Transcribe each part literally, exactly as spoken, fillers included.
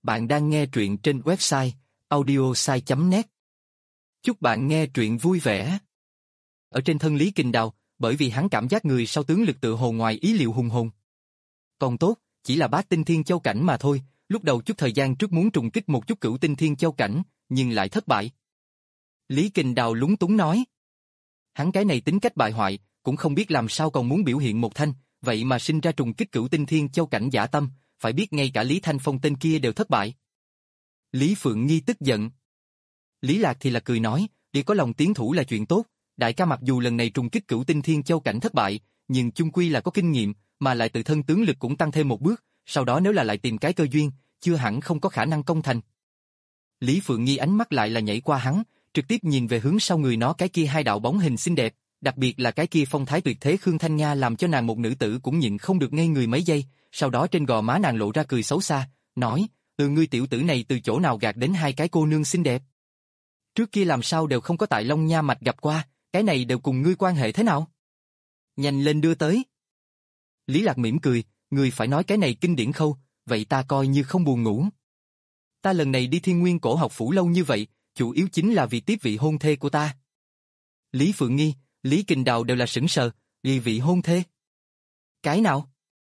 Bạn đang nghe truyện trên website audiosai chấm net. Chúc bạn nghe truyện vui vẻ. Ở trên thân Lý Kình Đào, bởi vì hắn cảm giác người sau tướng lực tự hồ ngoài ý liệu hùng hồn. Còn tốt, chỉ là bát tinh thiên châu cảnh mà thôi, lúc đầu chút thời gian trước muốn trùng kích một chút cửu tinh thiên châu cảnh, nhưng lại thất bại. Lý Kình Đào lúng túng nói. Hắn cái này tính cách bại hoại, cũng không biết làm sao còn muốn biểu hiện một thanh, vậy mà sinh ra trùng kích cửu tinh thiên châu cảnh giả tâm, phải biết ngay cả Lý Thanh Phong tên kia đều thất bại. Lý Phượng Nghi tức giận. Lý Lạc thì là cười nói, đi có lòng tiến thủ là chuyện tốt, đại ca mặc dù lần này trùng kích cửu tinh thiên châu cảnh thất bại, nhưng chung quy là có kinh nghiệm, mà lại tự thân tướng lực cũng tăng thêm một bước, sau đó nếu là lại tìm cái cơ duyên, chưa hẳn không có khả năng công thành. Lý Phượng Nghi ánh mắt lại là nhảy qua hắn, trực tiếp nhìn về hướng sau người nó cái kia hai đạo bóng hình xinh đẹp, đặc biệt là cái kia phong thái tuyệt thế Khương Thanh Nha làm cho nàng một nữ tử cũng nhịn không được ngây người mấy giây, sau đó trên gò má nàng lộ ra cười xấu xa, nói, từ ngươi tiểu tử này từ chỗ nào gạt đến hai cái cô nương xinh đẹp. Trước kia làm sao đều không có tại Long Nha Mạch gặp qua, cái này đều cùng ngươi quan hệ thế nào? Nhanh lên đưa tới. Lý Lạc mỉm cười, ngươi phải nói cái này kinh điển khâu, vậy ta coi như không buồn ngủ. Ta lần này đi Thiên Nguyên Cổ Học Phủ lâu như vậy, chủ yếu chính là vì tiếp vị hôn thê của ta. Lý Phượng Nghi, Lý Kình Đào đều là sững sờ, vì vị hôn thê. Cái nào?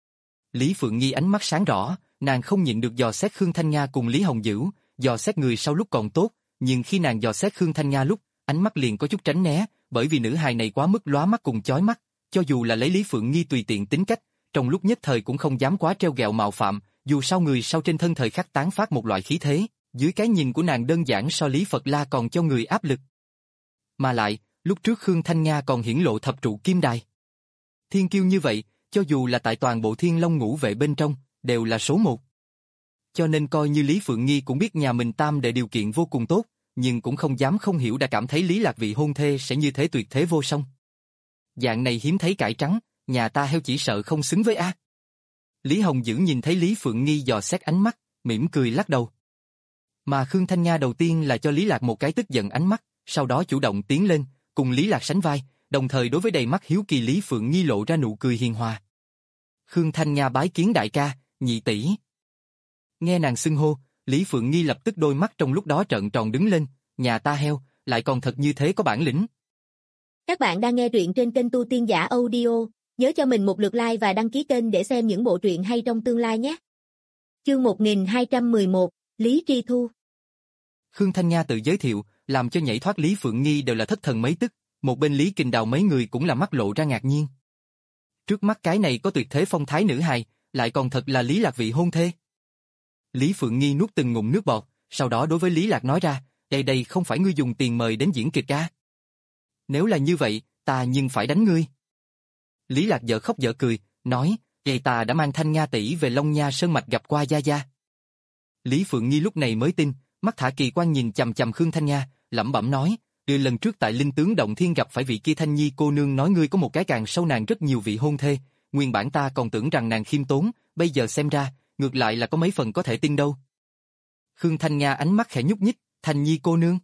Lý Phượng Nghi ánh mắt sáng rõ, nàng không nhịn được dò xét Khương Thanh Nga cùng Lý Hồng Dữ, dò xét người sau lúc còn tốt, nhưng khi nàng dò xét Khương Thanh Nga lúc, ánh mắt liền có chút tránh né, bởi vì nữ hài này quá mức lóa mắt cùng chói mắt, cho dù là lấy Lý Phượng Nghi tùy tiện tính cách, trong lúc nhất thời cũng không dám quá treo gẹo mạo phạm, dù sao người sau trên thân thời khắc tán phát một loại khí thế, dưới cái nhìn của nàng đơn giản so Lý Phật La còn cho người áp lực. Mà lại, lúc trước Khương Thanh Nga còn hiển lộ thập trụ kim đài. Thiên kiêu như vậy, cho dù là tại toàn bộ Thiên Long ngũ vệ bên trong, đều là số một. Cho nên coi như Lý Phượng Nghi cũng biết nhà mình tam đệ điều kiện vô cùng tốt, nhưng cũng không dám không hiểu đã cảm thấy Lý Lạc vị hôn thê sẽ như thế tuyệt thế vô song. Dạng này hiếm thấy cải trắng, nhà ta heo chỉ sợ không xứng với A. Lý Hồng Dữ nhìn thấy Lý Phượng Nghi dò xét ánh mắt, mỉm cười lắc đầu. Mà Khương Thanh Nga đầu tiên là cho Lý Lạc một cái tức giận ánh mắt, sau đó chủ động tiến lên, cùng Lý Lạc sánh vai, đồng thời đối với đầy mắt hiếu kỳ Lý Phượng Nghi lộ ra nụ cười hiền hòa. Khương Thanh Nga bái kiến đại ca, nhị tỷ. Nghe nàng xưng hô, Lý Phượng Nghi lập tức đôi mắt trong lúc đó trợn tròn đứng lên, nhà ta heo, lại còn thật như thế có bản lĩnh. Các bạn đang nghe truyện trên kênh Tu Tiên Giả Audio, nhớ cho mình một lượt like và đăng ký kênh để xem những bộ truyện hay trong tương lai nhé. Chương một nghìn hai trăm mười một, Lý Tri Thu. Khương Thanh Nga tự giới thiệu, làm cho nhảy thoát Lý Phượng Nghi đều là thất thần mấy tức, một bên Lý Kình Đào mấy người cũng là mắt lộ ra ngạc nhiên. Trước mắt cái này có tuyệt thế phong thái nữ hài, lại còn thật là Lý Lạc vị hôn thê. Lý Phượng Nghi nuốt từng ngụm nước bọt, sau đó đối với Lý Lạc nói ra, đây đây không phải ngươi dùng tiền mời đến diễn kịch ca. Nếu là như vậy, ta nhưng phải đánh ngươi. Lý Lạc dở khóc dở cười, nói, vậy ta đã mang Thanh Nga tỷ về Long Nha Sơn Mạch gặp qua gia gia. Lý Phượng Nghi lúc này mới tin, mắt thả kỳ quan nhìn chằm chằm Khương Thanh Nga, lẩm bẩm nói, đưa lần trước tại Linh Tướng Động Thiên gặp phải vị kia Thanh Nhi cô nương nói ngươi có một cái càng sâu nàng rất nhiều vị hôn thê, nguyên bản ta còn tưởng rằng nàng khiêm tốn, bây giờ xem ra, ngược lại là có mấy phần có thể tin đâu. Khương Thanh Nga ánh mắt khẽ nhúc nhích, Thanh Nhi cô nương.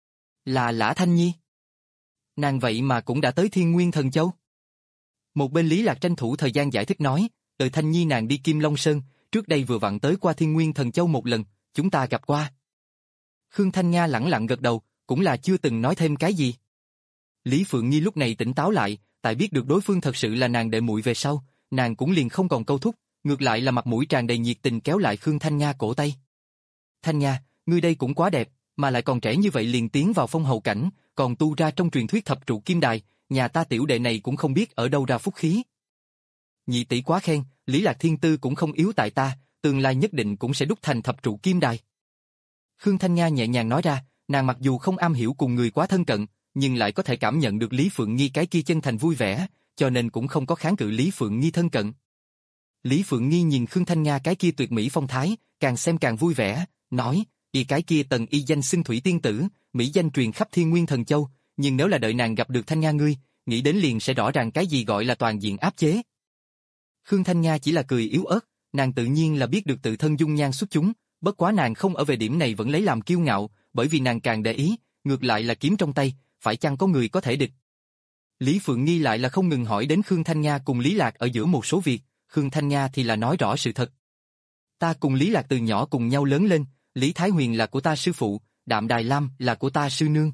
Là Lã Thanh Nhi. Nàng vậy mà cũng đã tới Thiên Nguyên Thần Châu. Một bên Lý Lạc tranh thủ thời gian giải thích nói, từ Thanh Nhi nàng đi Kim Long Sơn, trước đây vừa vặn tới qua Thiên Nguyên Thần Châu một lần, chúng ta gặp qua. Khương Thanh Nga lẳng lặng gật đầu, cũng là chưa từng nói thêm cái gì. Lý Phượng Nghi lúc này tỉnh táo lại, tại biết được đối phương thật sự là nàng đệ muội về sau, nàng cũng liền không còn câu thúc, ngược lại là mặt mũi tràn đầy nhiệt tình kéo lại Khương Thanh Nga cổ tay. Thanh Nga, ngươi đây cũng quá đẹp, mà lại còn trẻ như vậy liền tiến vào phong hầu cảnh, còn tu ra trong truyền thuyết thập trụ kim đài, nhà ta tiểu đệ này cũng không biết ở đâu ra phúc khí. Nhị tỷ quá khen, Lý Lạc thiên tư cũng không yếu tại ta, tương lai nhất định cũng sẽ đúc thành thập trụ kim đài. Khương Thanh Nga nhẹ nhàng nói ra, nàng mặc dù không am hiểu cùng người quá thân cận, nhưng lại có thể cảm nhận được Lý Phượng Nghi cái kia chân thành vui vẻ, cho nên cũng không có kháng cự Lý Phượng Nghi thân cận. Lý Phượng Nghi nhìn Khương Thanh Nga cái kia tuyệt mỹ phong thái, càng xem càng vui vẻ, nói, y cái kia tần y danh xưng thủy tiên tử, mỹ danh truyền khắp Thiên Nguyên Thần Châu, nhưng nếu là đợi nàng gặp được Thanh Nga ngươi, nghĩ đến liền sẽ rõ ràng cái gì gọi là toàn diện áp chế. Khương Thanh Nga chỉ là cười yếu ớt, nàng tự nhiên là biết được tự thân dung nhan xuất chúng, bất quá nàng không ở về điểm này vẫn lấy làm kiêu ngạo, bởi vì nàng càng để ý, ngược lại là kiếm trong tay, phải chăng có người có thể địch. Lý Phượng Nghi lại là không ngừng hỏi đến Khương Thanh Nga cùng Lý Lạc ở giữa một số việc, Khương Thanh Nga thì là nói rõ sự thật. Ta cùng Lý Lạc từ nhỏ cùng nhau lớn lên, Lý Thái Huyền là của ta sư phụ, Đạm Đài Lam là của ta sư nương.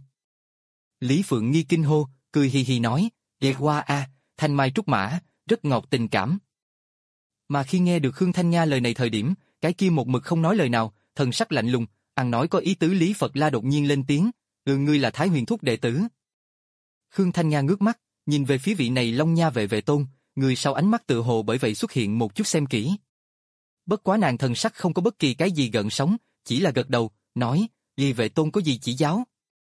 Lý Phượng Nghi kinh hô, cười hì hì nói, ghê hoa a, thanh mai trúc mã, rất ngọt tình cảm. Mà khi nghe được Khương Thanh Nga lời này thời điểm, cái kia một mực không nói lời nào, thần sắc lạnh lùng, ăn nói có ý tứ Lý Phật La đột nhiên lên tiếng, ừ ngươi là Thái Huyền thúc đệ tử. Khương Thanh Nga ngước mắt, nhìn về phía vị này Long Nha vệ vệ tôn, người sau ánh mắt tự hồ bởi vậy xuất hiện một chút xem kỹ. Bất quá nàng thần sắc không có bất kỳ cái gì gợn sóng, chỉ là gật đầu, nói, vì vệ tôn có gì chỉ giáo.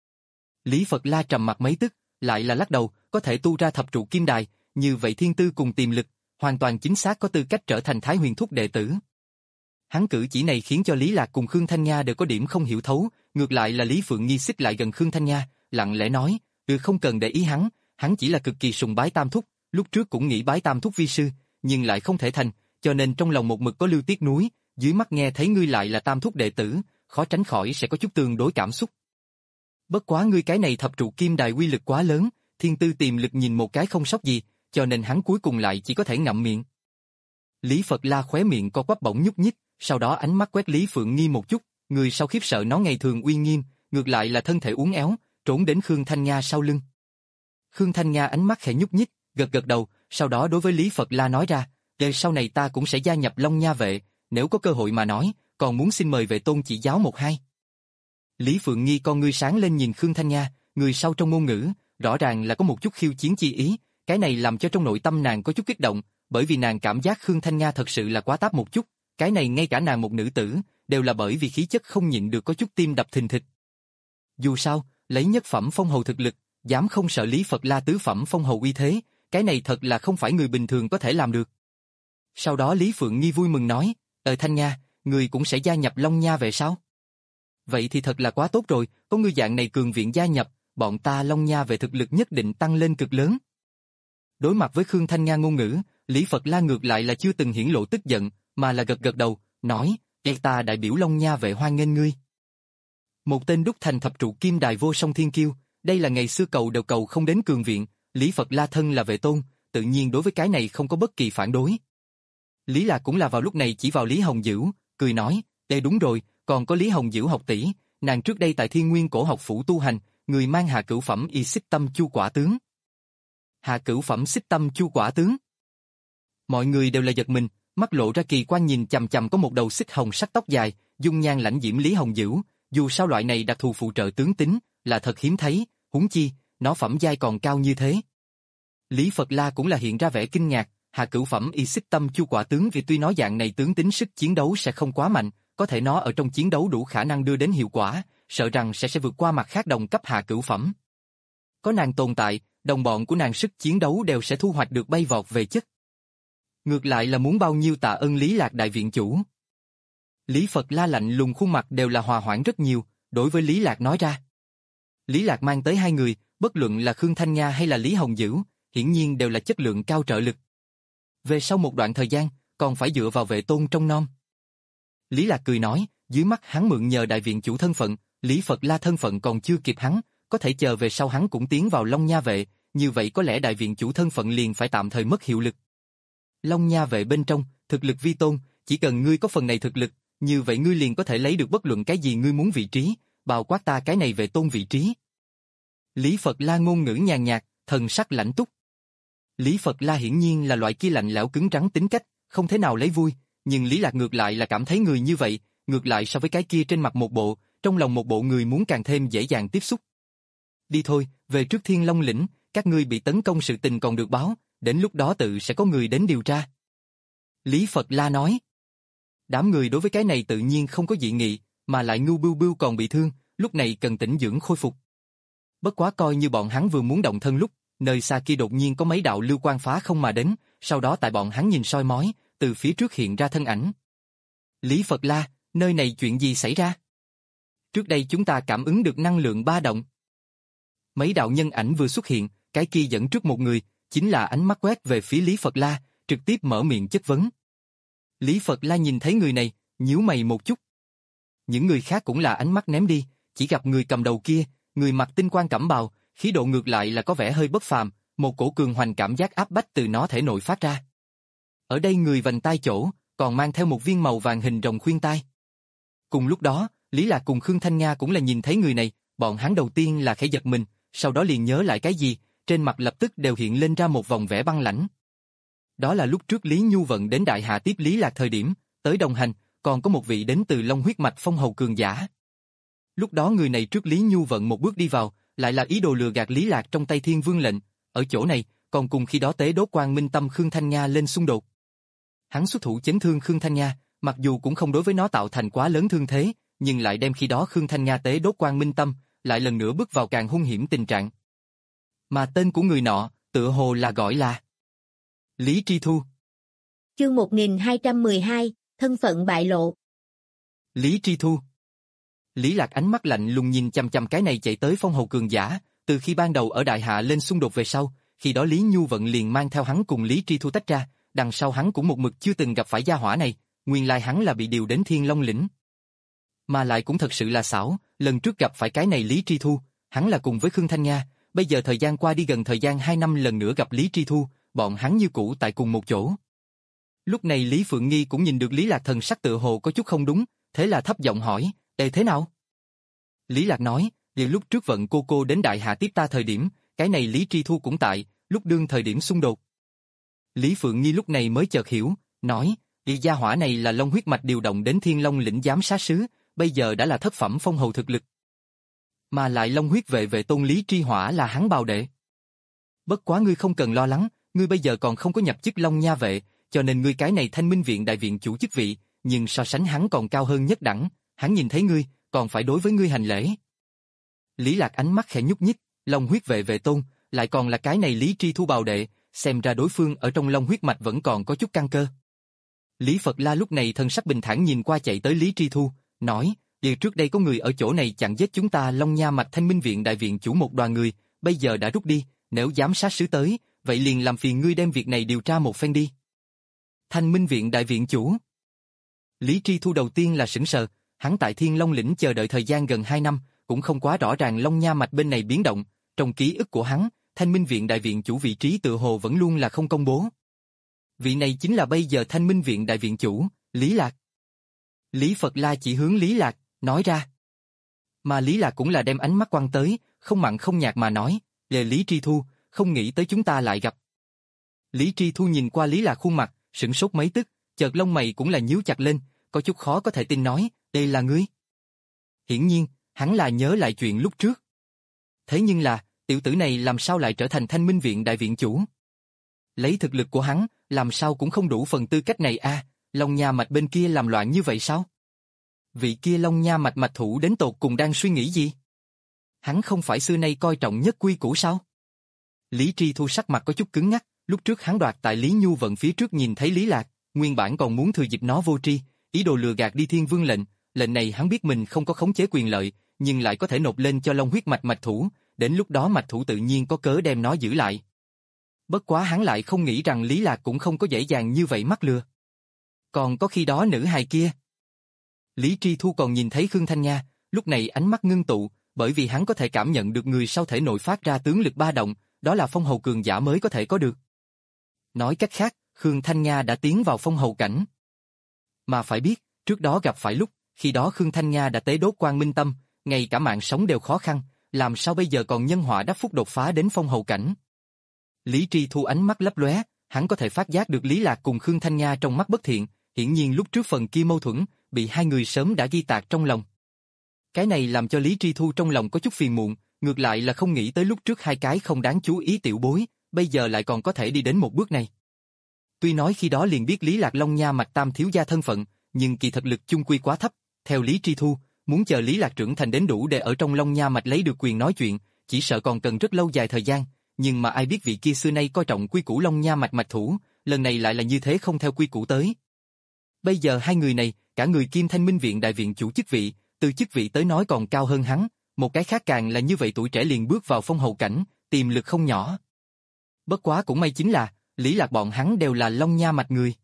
Lý Phật La trầm mặt mấy tức, lại là lắc đầu, có thể tu ra thập trụ kim đài, như vậy thiên tư cùng tiềm lực, hoàn toàn chính xác có tư cách trở thành Thái Huyền thúc đệ tử. Hắn cử chỉ này khiến cho Lý Lạc cùng Khương Thanh Nga đều có điểm không hiểu thấu, ngược lại là Lý Phượng Nghi xích lại gần Khương Thanh Nga, lặng lẽ nói, ừ không cần để ý hắn, hắn chỉ là cực kỳ sùng bái Tam Thúc, lúc trước cũng nghĩ bái Tam Thúc vi sư, nhưng lại không thể thành, cho nên trong lòng một mực có lưu tiếc nuối, dưới mắt nghe thấy ngươi lại là Tam Thúc đệ tử, khó tránh khỏi sẽ có chút tương đối cảm xúc. Bất quá ngươi cái này thập trụ kim đài uy lực quá lớn, thiên tư tiềm lực nhìn một cái không sót gì, cho nên hắn cuối cùng lại chỉ có thể ngậm miệng. Lý Phật La khóe miệng co quắp bỗng nhúc nhích, sau đó ánh mắt quét Lý Phượng Nghi một chút, người sau khiếp sợ nó ngày thường uy nghiêm, ngược lại là thân thể uốn éo, trốn đến Khương Thanh Nga sau lưng. Khương Thanh Nga ánh mắt khẽ nhúc nhích, gật gật đầu, sau đó đối với Lý Phật La nói ra, về sau này ta cũng sẽ gia nhập Long Nha vệ, nếu có cơ hội mà nói, còn muốn xin mời vệ tôn chỉ giáo một hai. Lý Phượng Nghi con ngươi sáng lên nhìn Khương Thanh Nga, người sau trong ngôn ngữ, rõ ràng là có một chút khiêu chiến chi ý, cái này làm cho trong nội tâm nàng có chút kích động, bởi vì nàng cảm giác Khương Thanh Nga thật sự là quá táp một chút, cái này ngay cả nàng một nữ tử, đều là bởi vì khí chất không nhịn được có chút tim đập thình thịch. Dù sao, lấy nhất phẩm phong hầu thực lực, dám không sợ Lý Phật La tứ phẩm phong hầu uy thế, cái này thật là không phải người bình thường có thể làm được. Sau đó Lý Phượng Nghi vui mừng nói, ờ Thanh Nga, người cũng sẽ gia nhập Long Nha về sao? Vậy thì thật là quá tốt rồi, có người dạng này cường viện gia nhập, bọn ta Long Nha về thực lực nhất định tăng lên cực lớn. Đối mặt với Khương Thanh Nga ngôn ngữ, Lý Phật La ngược lại là chưa từng hiển lộ tức giận, mà là gật gật đầu, nói, ta đại biểu Long Nha vệ hoan nghênh ngươi. Một tên đúc thành thập trụ kim đài vô song thiên kiêu, đây là ngày xưa cầu đều cầu không đến cường viện, Lý Phật La thân là vệ tôn, tự nhiên đối với cái này không có bất kỳ phản đối. Lý Lạc cũng là vào lúc này chỉ vào Lý Hồng Dữ, cười nói, đây đúng rồi, còn có Lý Hồng Dữ học tỷ, nàng trước đây tại Thiên Nguyên Cổ học phủ tu hành, người mang hạ cửu phẩm y xích tâm chu quả tướng. Hạ cửu phẩm xích tâm chu quả tướng. Mọi người đều là giật mình, mắt lộ ra kỳ quan nhìn chằm chằm có một đầu xích hồng sắc tóc dài, dung nhan lãnh diễm Lý Hồng Dữ, dù sao loại này đặc thù phụ trợ tướng tính, là thật hiếm thấy, huống chi, nó phẩm giai còn cao như thế. Lý Phật La cũng là hiện ra vẻ kinh ngạc, hạ cửu phẩm y xích tâm chu quả tướng vì tuy nói dạng này tướng tính sức chiến đấu sẽ không quá mạnh, có thể nó ở trong chiến đấu đủ khả năng đưa đến hiệu quả, sợ rằng sẽ sẽ vượt qua mặt khác đồng cấp hạ cửu phẩm. Có nàng tồn tại, đồng bọn của nàng sức chiến đấu đều sẽ thu hoạch được bay vọt về chất. Ngược lại là muốn bao nhiêu tạ ơn Lý Lạc đại viện chủ. Lý Phật La lạnh lùng khuôn mặt đều là hòa hoãn rất nhiều, đối với Lý Lạc nói ra. Lý Lạc mang tới hai người, bất luận là Khương Thanh Nga hay là Lý Hồng Dữ, hiển nhiên đều là chất lượng cao trợ lực. Về sau một đoạn thời gian, còn phải dựa vào vệ tôn trong nom. Lý Lạc cười nói, dưới mắt hắn mượn nhờ đại viện chủ thân phận, Lý Phật La thân phận còn chưa kịp hắn, có thể chờ về sau hắn cũng tiến vào Long Nha vệ, như vậy có lẽ đại viện chủ thân phận liền phải tạm thời mất hiệu lực. Long Nha vệ bên trong, thực lực vi tôn, chỉ cần ngươi có phần này thực lực, như vậy ngươi liền có thể lấy được bất luận cái gì ngươi muốn vị trí, bao quát ta cái này vệ tôn vị trí. Lý Phật La ngôn ngữ nhàn nhạt, thần sắc lãnh túc. Lý Phật La hiển nhiên là loại kia lạnh lẽo cứng rắn tính cách, không thể nào lấy vui, nhưng Lý Lạc ngược lại là cảm thấy người như vậy, ngược lại so với cái kia trên mặt một bộ, trong lòng một bộ người muốn càng thêm dễ dàng tiếp xúc. Đi thôi, về trước Thiên Long lĩnh, các ngươi bị tấn công sự tình còn được báo, đến lúc đó tự sẽ có người đến điều tra. Lý Phật La nói. Đám người đối với cái này tự nhiên không có dị nghị, mà lại Ngưu Bưu Bưu còn bị thương, lúc này cần tĩnh dưỡng khôi phục. Bất quá coi như bọn hắn vừa muốn động thân lúc, nơi xa kia đột nhiên có mấy đạo lưu quang phá không mà đến, sau đó tại bọn hắn nhìn soi mói, từ phía trước hiện ra thân ảnh. Lý Phật La, nơi này chuyện gì xảy ra? Trước đây chúng ta cảm ứng được năng lượng ba động. Mấy đạo nhân ảnh vừa xuất hiện, cái kia dẫn trước một người, chính là ánh mắt quét về phía Lý Phật La, trực tiếp mở miệng chất vấn. Lý Phật La nhìn thấy người này, nhíu mày một chút. Những người khác cũng là ánh mắt ném đi, chỉ gặp người cầm đầu kia, người mặc tinh quang cẩm bào, khí độ ngược lại là có vẻ hơi bất phàm, một cổ cường hoành cảm giác áp bách từ nó thể nội phát ra. Ở đây người vành tai chỗ, còn mang theo một viên màu vàng hình rồng khuyên tai. Cùng lúc đó, Lý Lạc cùng Khương Thanh Nga cũng là nhìn thấy người này, bọn hắn đầu tiên là khẽ giật mình, sau đó liền nhớ lại cái gì, trên mặt lập tức đều hiện lên ra một vòng vẻ băng lãnh. Đó là lúc trước Lý Nhu Vận đến Đại Hạ tiếp Lý Lạc thời điểm, tới đồng hành, còn có một vị đến từ Long huyết mạch phong hầu cường giả. Lúc đó người này trước Lý Nhu Vận một bước đi vào, lại là ý đồ lừa gạt Lý Lạc trong tay Thiên Vương lệnh, ở chỗ này, còn cùng khi đó tế đốt Quang Minh Tâm Khương Thanh Nga lên xung đột. Hắn xuất thủ chấn thương Khương Thanh Nga, mặc dù cũng không đối với nó tạo thành quá lớn thương thế, nhưng lại đem khi đó Khương Thanh Nga tế đốt Quang Minh Tâm, lại lần nữa bước vào càng hung hiểm tình trạng. Mà tên của người nọ, tựa hồ là gọi là Lý Tri Thu. Chương một nghìn hai trăm mười hai, thân phận bại lộ. Lý Tri Thu. Lý Lạc ánh mắt lạnh lùng nhìn chằm chằm cái này chạy tới phong hầu cường giả, từ khi ban đầu ở Đại Hạ lên xung đột về sau, khi đó Lý Nhu Vận liền mang theo hắn cùng Lý Tri Thu tách ra, đằng sau hắn cũng một mực chưa từng gặp phải gia hỏa này, nguyên lai hắn là bị điều đến Thiên Long lĩnh. Mà lại cũng thật sự là xảo, lần trước gặp phải cái này Lý Tri Thu, hắn là cùng với Khương Thanh Nga, bây giờ thời gian qua đi gần thời gian hai năm lần nữa gặp Lý Tri Thu, bọn hắn như cũ tại cùng một chỗ. Lúc này Lý Phượng Nghi cũng nhìn được Lý Lạc thần sắc tựa hồ có chút không đúng, thế là thấp giọng hỏi, "Ê thế nào?" Lý Lạc nói, "Vì lúc trước Vận cô cô đến Đại Hạ tiếp ta thời điểm, cái này Lý Tri Thu cũng tại, lúc đương thời điểm xung đột." Lý Phượng Nghi lúc này mới chợt hiểu, nói, "Vì gia hỏa này là Long huyết mạch điều động đến Thiên Long lĩnh giám sát sứ, bây giờ đã là thất phẩm phong hầu thực lực. Mà lại Long huyết vệ vệ tôn Lý Tri Hỏa là hắn bào đệ. Bất quá ngươi không cần lo lắng, ngươi bây giờ còn không có nhập chức Long Nha vệ, cho nên ngươi cái này Thanh Minh viện đại viện chủ chức vị, nhưng so sánh hắn còn cao hơn nhất đẳng, hắn nhìn thấy ngươi, còn phải đối với ngươi hành lễ." Lý Lạc ánh mắt khẽ nhúc nhích, Long huyết vệ vệ tôn, lại còn là cái này Lý Tri Thu bào đệ, xem ra đối phương ở trong Long huyết mạch vẫn còn có chút căn cơ. Lý Phật La lúc này thân sắc bình thản nhìn qua chạy tới Lý Tri Thu, nói, "Điều trước đây có người ở chỗ này chặn giết chúng ta Long Nha mạch Thanh Minh viện đại viện chủ một đoàn người, bây giờ đã rút đi, nếu giám sát sứ tới, vậy liền làm phiền ngươi đem việc này điều tra một phen đi." Thanh Minh viện đại viện chủ. Lý Tri Thu đầu tiên là sững sờ, hắn tại Thiên Long lĩnh chờ đợi thời gian gần hai năm, cũng không quá rõ ràng Long Nha mạch bên này biến động, trong ký ức của hắn, Thanh Minh viện đại viện chủ vị trí tự hồ vẫn luôn là không công bố. Vị này chính là bây giờ Thanh Minh viện đại viện chủ, Lý Lạc. Lý Phật La chỉ hướng Lý Lạc, nói ra. Mà Lý Lạc cũng là đem ánh mắt quăng tới, không mặn không nhạt mà nói, "Lê Lý Tri Thu, không nghĩ tới chúng ta lại gặp." Lý Tri Thu nhìn qua Lý Lạc khuôn mặt, sửng sốt mấy tức, chợt lông mày cũng là nhíu chặt lên, có chút khó có thể tin nói, "Đây là ngươi?" Hiển nhiên, hắn là nhớ lại chuyện lúc trước. Thế nhưng là, tiểu tử này làm sao lại trở thành Thanh Minh viện đại viện chủ? Lấy thực lực của hắn, làm sao cũng không đủ phần tư cách này a, à, Long Nha mạch bên kia làm loạn như vậy sao? Vị kia Long Nha mạch mạch thủ đến tột cùng đang suy nghĩ gì? Hắn không phải xưa nay coi trọng nhất quy củ sao? Lý Tri Thu sắc mặt có chút cứng ngắc, lúc trước hắn đoạt tại Lý Nhu Vận phía trước nhìn thấy Lý Lạc, nguyên bản còn muốn thừa dịp nó vô tri, ý đồ lừa gạt đi Thiên Vương lệnh, lệnh này hắn biết mình không có khống chế quyền lợi, nhưng lại có thể nộp lên cho Long huyết mạch mạch thủ, đến lúc đó mạch thủ tự nhiên có cớ đem nó giữ lại. Bất quá hắn lại không nghĩ rằng Lý Lạc cũng không có dễ dàng như vậy mắc lừa. Còn có khi đó nữ hài kia. Lý Tri Thu còn nhìn thấy Khương Thanh Nga, lúc này ánh mắt ngưng tụ, bởi vì hắn có thể cảm nhận được người sau thể nội phát ra tướng lực ba động, đó là phong hầu cường giả mới có thể có được. Nói cách khác, Khương Thanh Nga đã tiến vào phong hầu cảnh. Mà phải biết, trước đó gặp phải lúc, khi đó Khương Thanh Nga đã tế đốt Quang Minh Tâm, ngay cả mạng sống đều khó khăn, làm sao bây giờ còn nhân họa đắc phúc đột phá đến phong hầu cảnh. Lý Tri Thu ánh mắt lấp lóe, hắn có thể phát giác được Lý Lạc cùng Khương Thanh Nga trong mắt bất thiện, hiển nhiên lúc trước phần kia mâu thuẫn, bị hai người sớm đã ghi tạc trong lòng. Cái này làm cho Lý Tri Thu trong lòng có chút phiền muộn, ngược lại là không nghĩ tới lúc trước hai cái không đáng chú ý tiểu bối, bây giờ lại còn có thể đi đến một bước này. Tuy nói khi đó liền biết Lý Lạc Long Nha mạch tam thiếu gia thân phận, nhưng kỳ thực lực chung quy quá thấp, theo Lý Tri Thu, muốn chờ Lý Lạc trưởng thành đến đủ để ở trong Long Nha mạch lấy được quyền nói chuyện, chỉ sợ còn cần rất lâu dài thời gian, nhưng mà ai biết vị kia xưa nay coi trọng quy củ Long Nha mạch mạch thủ, lần này lại là như thế không theo quy củ tới. Bây giờ hai người này, cả người Kim Thanh Minh viện đại viện chủ chức vị, từ chức vị tới nói còn cao hơn hắn, một cái khác càng là như vậy tuổi trẻ liền bước vào phong hầu cảnh, tiềm lực không nhỏ. Bất quá cũng may chính là, Lý Lạc bọn hắn đều là Long Nha mạch người.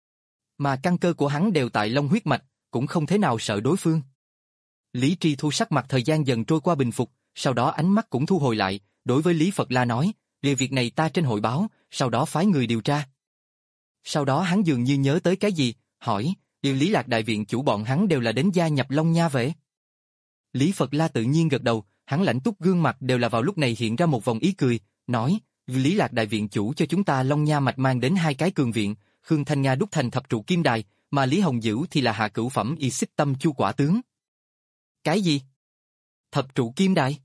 Mà căn cơ của hắn đều tại Long huyết mạch, cũng không thế nào sợ đối phương. Lý Tri Thu sắc mặt thời gian dần trôi qua bình phục, sau đó ánh mắt cũng thu hồi lại, đối với Lý Phật La nói, "Về việc này ta trên hội báo, sau đó phái người điều tra." Sau đó hắn dường như nhớ tới cái gì, hỏi, yêu Lý Lạc đại viện chủ bọn hắn đều là đến gia nhập Long Nha Vệ. Lý Phật La tự nhiên gật đầu, hắn lãnh túc gương mặt đều là vào lúc này hiện ra một vòng ý cười, nói, Lý Lạc đại viện chủ cho chúng ta Long Nha mạch mang đến hai cái cường viện, Khương Thanh Nga đúc thành thập trụ kim đài, mà Lý Hồng Dữ thì là hạ cửu phẩm y xích tâm chu quả tướng. Cái gì? Thập trụ kim đài?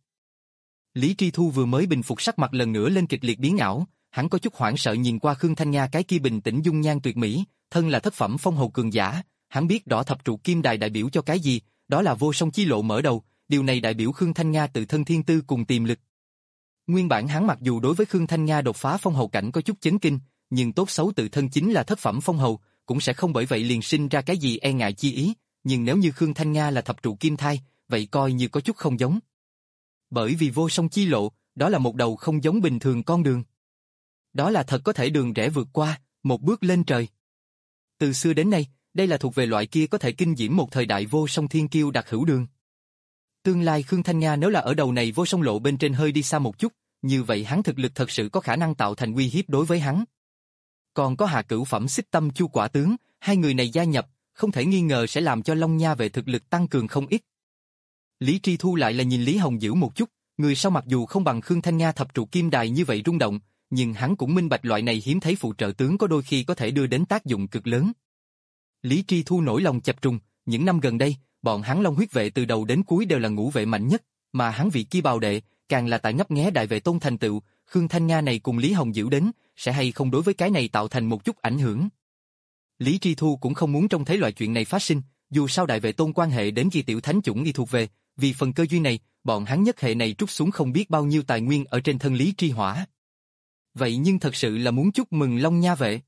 Lý Tri Thu vừa mới bình phục sắc mặt lần nữa lên kịch liệt biến ảo, hắn có chút hoảng sợ nhìn qua Khương Thanh Nga cái kia bình tĩnh dung nhan tuyệt mỹ, thân là thất phẩm phong hầu cường giả, hắn biết rõ thập trụ kim đài đại biểu cho cái gì, đó là vô song chi lộ mở đầu, điều này đại biểu Khương Thanh Nga tự thân thiên tư cùng tiềm lực. Nguyên bản hắn mặc dù đối với Khương Thanh Nga đột phá phong hầu cảnh có chút chấn kinh, nhưng tốt xấu tự thân chính là thất phẩm phong hầu, cũng sẽ không bởi vậy liền sinh ra cái gì e ngại chi ý, nhưng nếu như Khương Thanh Nga là thập trụ kim thai, vậy coi như có chút không giống. Bởi vì vô song chi lộ, đó là một đầu không giống bình thường con đường. Đó là thật có thể đường rẽ vượt qua, một bước lên trời. Từ xưa đến nay, đây là thuộc về loại kia có thể kinh diễm một thời đại vô song thiên kiêu đặc hữu đường. Tương lai Khương Thanh Nga nếu là ở đầu này vô song lộ bên trên hơi đi xa một chút, như vậy hắn thực lực thật sự có khả năng tạo thành uy hiếp đối với hắn. Còn có hạ cửu phẩm xích tâm chu quả tướng, hai người này gia nhập, không thể nghi ngờ sẽ làm cho Long Nha Vệ thực lực tăng cường không ít. Lý Tri Thu lại là nhìn Lý Hồng Dữ một chút, người sau mặc dù không bằng Khương Thanh Nga thập trụ kim đài như vậy rung động, nhưng hắn cũng minh bạch loại này hiếm thấy phụ trợ tướng có đôi khi có thể đưa đến tác dụng cực lớn. Lý Tri Thu nổi lòng chập trùng, những năm gần đây, bọn hắn Long huyết vệ từ đầu đến cuối đều là ngũ vệ mạnh nhất, mà hắn vị kia bào đệ, càng là tại ngấp nghé đại vệ tôn thành tựu, Khương Thanh Nga này cùng Lý Hồng Dữ đến, sẽ hay không đối với cái này tạo thành một chút ảnh hưởng. Lý Tri Thu cũng không muốn trông thấy loại chuyện này phát sinh, dù sao đại vệ tôn quan hệ đến khi tiểu thánh chủng y thuộc về, vì phần cơ duyên này, bọn hắn nhất hệ này trút xuống không biết bao nhiêu tài nguyên ở trên thân Lý Tri Hỏa. Vậy nhưng thật sự là muốn chúc mừng Long Nha Vệ.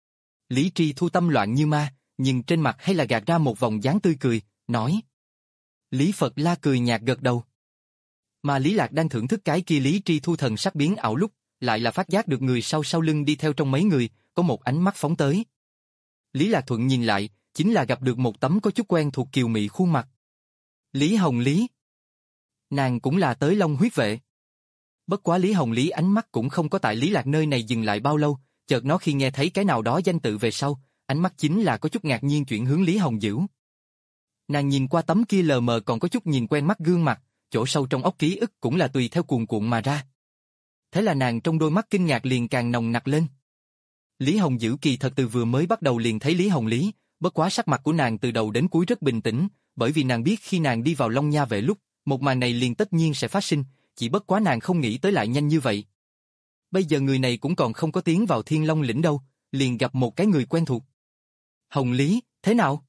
Lý Tri Thu tâm loạn như ma, nhưng trên mặt hay là gạt ra một vòng dáng tươi cười, nói. Lý Phật La cười nhạt gật đầu. Mà Lý Lạc đang thưởng thức cái kia Lý Tri Thu thần sắc biến ảo lúc, lại là phát giác được người sau sau lưng đi theo trong mấy người, có một ánh mắt phóng tới. Lý Lạc Thuận nhìn lại, chính là gặp được một tấm có chút quen thuộc kiều mị khuôn mặt. Lý Hồng Lý. Nàng cũng là tới Long huyết vệ. Bất quá Lý Hồng Lý ánh mắt cũng không có tại Lý Lạc nơi này dừng lại bao lâu, chợt nó khi nghe thấy cái nào đó danh tự về sau, ánh mắt chính là có chút ngạc nhiên chuyển hướng Lý Hồng Dữ. Nàng nhìn qua tấm kia lờ mờ còn có chút nhìn quen mắt gương mặt, chỗ sâu trong óc ký ức cũng là tùy theo cuồn cuộn mà ra. Thế là nàng trong đôi mắt kinh ngạc liền càng nồng nặc lên. Lý Hồng Dữ kỳ thật từ vừa mới bắt đầu liền thấy Lý Hồng Lý, bất quá sắc mặt của nàng từ đầu đến cuối rất bình tĩnh, bởi vì nàng biết khi nàng đi vào Long Nha Vệ lúc, một màn này liền tất nhiên sẽ phát sinh, chỉ bất quá nàng không nghĩ tới lại nhanh như vậy. Bây giờ người này cũng còn không có tiến vào Thiên Long lĩnh đâu, liền gặp một cái người quen thuộc. Hồng Lý, thế nào?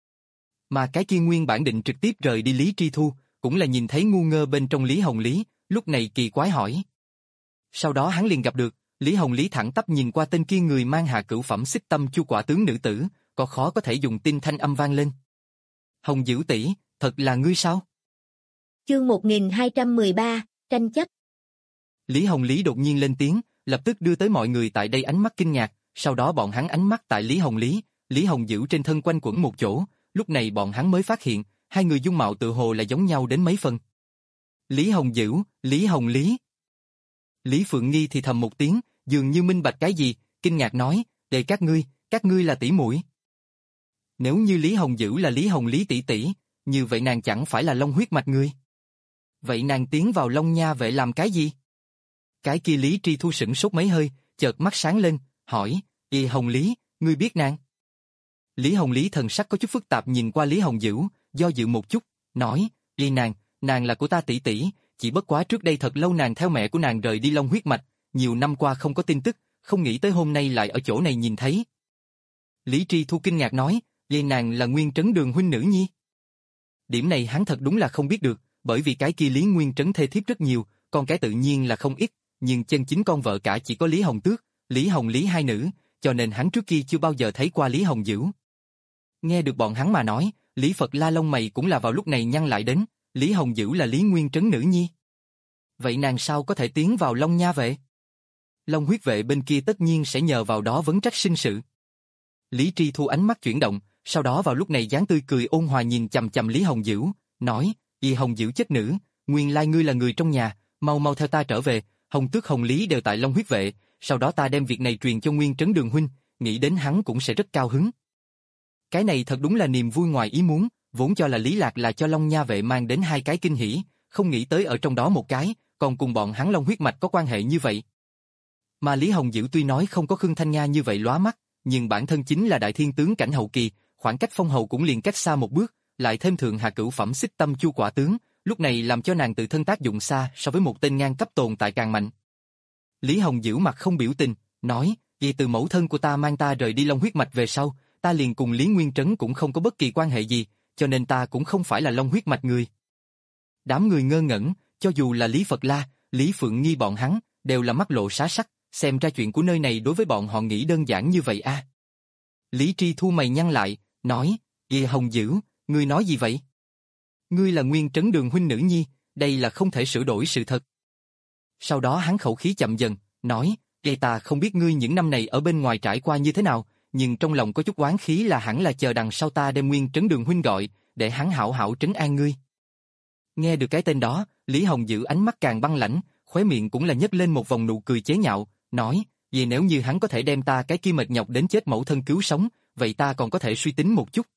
Mà cái kia nguyên bản định trực tiếp rời đi Lý Tri Thu, cũng là nhìn thấy ngu ngơ bên trong Lý Hồng Lý, lúc này kỳ quái hỏi. Sau đó hắn liền gặp được, Lý Hồng Lý thẳng tắp nhìn qua tên kia người mang hạ cửu phẩm xích tâm chu quả tướng nữ tử, có khó có thể dùng tin thanh âm vang lên. Hồng Dữ tỷ, thật là ngươi sao? Chương một nghìn hai trăm mười ba, tranh chấp. Lý Hồng Lý đột nhiên lên tiếng, lập tức đưa tới mọi người tại đây ánh mắt kinh ngạc, sau đó bọn hắn ánh mắt tại Lý Hồng Lý, Lý Hồng Dữ trên thân quanh quẩn một chỗ, lúc này bọn hắn mới phát hiện, hai người dung mạo tự hồ là giống nhau đến mấy phần. Lý Hồng Dữ, Lý Hồng Lý. Lý Phượng Nghi thì thầm một tiếng, dường như minh bạch cái gì, kinh ngạc nói, để các ngươi, các ngươi là tỷ muội. Nếu như Lý Hồng Dữ là Lý Hồng Lý tỷ tỷ, như vậy nàng chẳng phải là Long huyết mạch ngươi. Vậy nàng tiến vào Long Nha Vệ làm cái gì? Cái kia Lý Tri Thu sửng sốt mấy hơi, chợt mắt sáng lên, hỏi, Y Hồng Lý, ngươi biết nàng? Lý Hồng Lý thần sắc có chút phức tạp nhìn qua Lý Hồng Dữ, do dự một chút, nói, Y nàng, nàng là của ta tỷ tỷ, chỉ bất quá trước đây thật lâu nàng theo mẹ của nàng rời đi Long huyết mạch, nhiều năm qua không có tin tức, không nghĩ tới hôm nay lại ở chỗ này nhìn thấy. Lý Tri Thu kinh ngạc nói, Y nàng là Nguyên Trấn Đường huynh nữ nhi. Điểm này hắn thật đúng là không biết được, bởi vì cái kia Lý Nguyên Trấn thê thiếp rất nhiều, con cái tự nhiên là không ít, nhưng chân chính con vợ cả chỉ có Lý Hồng Tước, Lý Hồng Lý hai nữ, cho nên hắn trước kia chưa bao giờ thấy qua Lý Hồng Dữ. Nghe được bọn hắn mà nói, Lý Phật La lông mày cũng là vào lúc này nhăn lại đến, Lý Hồng Dữ là Lý Nguyên Trấn nữ nhi. Vậy nàng sao có thể tiến vào Long Nha Vệ? Long huyết vệ bên kia tất nhiên sẽ nhờ vào đó vấn trách sinh sự. Lý Tri Thu ánh mắt chuyển động, sau đó vào lúc này dáng tươi cười ôn hòa nhìn chằm chằm Lý Hồng Dữ, nói, Y Hồng Dữ chất nữ, nguyên lai ngươi là người trong nhà, mau mau theo ta trở về, Hồng Tước Hồng Lý đều tại Long huyết vệ, sau đó ta đem việc này truyền cho Nguyên Trấn Đường huynh, nghĩ đến hắn cũng sẽ rất cao hứng. Cái này thật đúng là niềm vui ngoài ý muốn, vốn cho là Lý Lạc là cho Long Nha vệ mang đến hai cái kinh hỉ, không nghĩ tới ở trong đó một cái, còn cùng bọn hắn Long huyết mạch có quan hệ như vậy. Mà Lý Hồng Dữ tuy nói không có Khương Thanh Nga như vậy lóa mắt, nhưng bản thân chính là đại thiên tướng cảnh hậu kỳ, khoảng cách phong hầu cũng liền cách xa một bước, lại thêm thượng hạ cửu phẩm xích tâm chu quả tướng, lúc này làm cho nàng tự thân tác dụng xa so với một tên ngang cấp tồn tại càng mạnh. Lý Hồng Dữ mặt không biểu tình, nói, vì từ mẫu thân của ta mang ta rời đi Long huyết mạch về sau, ta liền cùng Lý Nguyên Trấn cũng không có bất kỳ quan hệ gì, cho nên ta cũng không phải là Long huyết mạch người. Đám người ngơ ngẩn, cho dù là Lý Phật La, Lý Phượng Nghi bọn hắn, đều là mắt lộ xá sắc, xem ra chuyện của nơi này đối với bọn họ nghĩ đơn giản như vậy a. À. Lý Tri Thu mày nhăn lại, nói, Ê Hồng Dữ, ngươi nói gì vậy? Ngươi là Nguyên Trấn Đường huynh nữ nhi, đây là không thể sửa đổi sự thật. Sau đó hắn khẩu khí chậm dần, nói, Ê ta không biết ngươi những năm này ở bên ngoài trải qua như thế nào, nhưng trong lòng có chút oán khí là hẳn là chờ đằng sau ta đem Nguyên Trấn Đường huynh gọi, để hắn hảo hảo trấn an ngươi. Nghe được cái tên đó, Lý Hồng Dữ ánh mắt càng băng lãnh, khóe miệng cũng là nhếch lên một vòng nụ cười chế nhạo, nói, vì nếu như hắn có thể đem ta cái kia mệt nhọc đến chết mẫu thân cứu sống, vậy ta còn có thể suy tính một chút.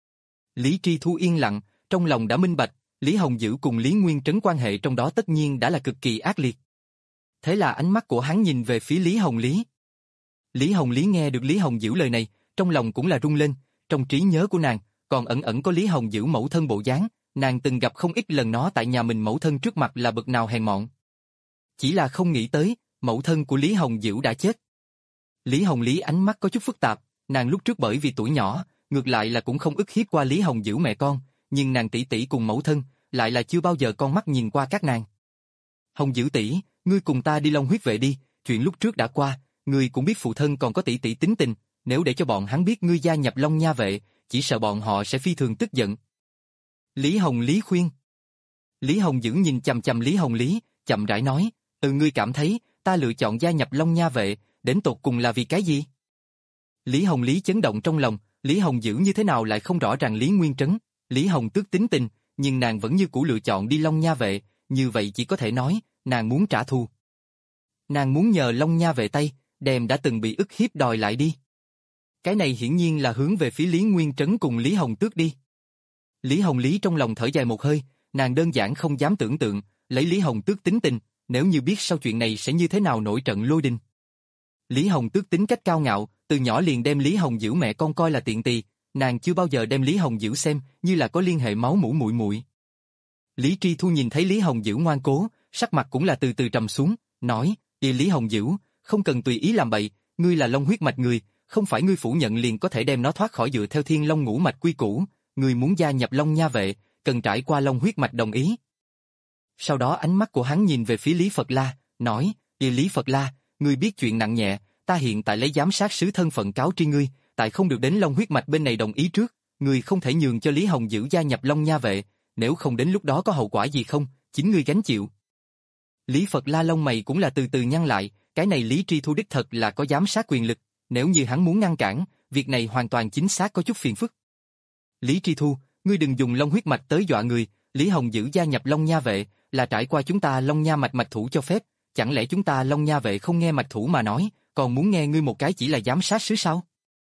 Lý Tri Thu yên lặng, trong lòng đã minh bạch, Lý Hồng Dữ cùng Lý Nguyên Trấn quan hệ trong đó tất nhiên đã là cực kỳ ác liệt. Thế là ánh mắt của hắn nhìn về phía Lý Hồng Lý. Lý Hồng Lý nghe được Lý Hồng Dữ lời này, trong lòng cũng là rung lên, trong trí nhớ của nàng, còn ẩn ẩn có Lý Hồng Dữ mẫu thân bộ dáng, nàng từng gặp không ít lần nó tại nhà mình mẫu thân trước mặt là bậc nào hèn mọn. Chỉ là không nghĩ tới, mẫu thân của Lý Hồng Dữ đã chết. Lý Hồng Lý ánh mắt có chút phức tạp, nàng lúc trước bởi vì tuổi nhỏ, ngược lại là cũng không ức hiếp qua Lý Hồng Dữ mẹ con, nhưng nàng tỷ tỷ cùng mẫu thân, lại là chưa bao giờ con mắt nhìn qua các nàng. Hồng Dữ tỷ, ngươi cùng ta đi Long huyết vệ đi, chuyện lúc trước đã qua, ngươi cũng biết phụ thân còn có tỷ tỷ tính tình, nếu để cho bọn hắn biết ngươi gia nhập Long Nha vệ, chỉ sợ bọn họ sẽ phi thường tức giận. Lý Hồng Lý khuyên. Lý Hồng Dữ nhìn chằm chằm Lý Hồng Lý, chậm rãi nói, từ ngươi cảm thấy, ta lựa chọn gia nhập Long Nha vệ, đến tột cùng là vì cái gì? Lý Hồng Lý chấn động trong lòng, Lý Hồng Dữ như thế nào lại không rõ ràng Lý Nguyên Trấn, Lý Hồng Tước tính tình, nhưng nàng vẫn như cũ lựa chọn đi Long Nha vệ, như vậy chỉ có thể nói, nàng muốn trả thù. Nàng muốn nhờ Long Nha vệ tay, đem đã từng bị ức hiếp đòi lại đi. Cái này hiển nhiên là hướng về phía Lý Nguyên Trấn cùng Lý Hồng Tước đi. Lý Hồng Lý trong lòng thở dài một hơi, nàng đơn giản không dám tưởng tượng, lấy Lý Hồng Tước tính tình, nếu như biết sau chuyện này sẽ như thế nào nổi trận lôi đình. Lý Hồng Tước tính cách cao ngạo, từ nhỏ liền đem Lý Hồng Dữ mẹ con coi là tiện tỳ, nàng chưa bao giờ đem Lý Hồng Dữ xem như là có liên hệ máu mủ muội muội. Lý Tri Thu nhìn thấy Lý Hồng Dữ ngoan cố, sắc mặt cũng là từ từ trầm xuống, nói, "Ê Lý Hồng Dữ, không cần tùy ý làm bậy, ngươi là Long huyết mạch người, không phải ngươi phủ nhận liền có thể đem nó thoát khỏi dựa theo Thiên Long ngũ mạch quy củ, ngươi muốn gia nhập Long Nha vệ, cần trải qua Long huyết mạch đồng ý." Sau đó ánh mắt của hắn nhìn về phía Lý Phật La, nói, "Ê Lý Phật La, ngươi biết chuyện nặng nhẹ, ta hiện tại lấy giám sát sứ thân phận cáo tri ngươi, tại không được đến Long huyết mạch bên này đồng ý trước, ngươi không thể nhường cho Lý Hồng Dữ gia nhập Long Nha vệ, nếu không đến lúc đó có hậu quả gì không, chính ngươi gánh chịu." Lý Phật La lông mày cũng là từ từ nhăn lại, cái này Lý Tri Thu đích thật là có giám sát quyền lực, nếu như hắn muốn ngăn cản, việc này hoàn toàn chính xác có chút phiền phức. Lý Tri Thu, ngươi đừng dùng Long huyết mạch tới dọa người, Lý Hồng Dữ gia nhập Long Nha vệ, là trải qua chúng ta Long Nha mạch mạch thủ cho phép, chẳng lẽ chúng ta Long Nha vệ không nghe mạch thủ mà nói, còn muốn nghe ngươi một cái chỉ là giám sát sứ sao?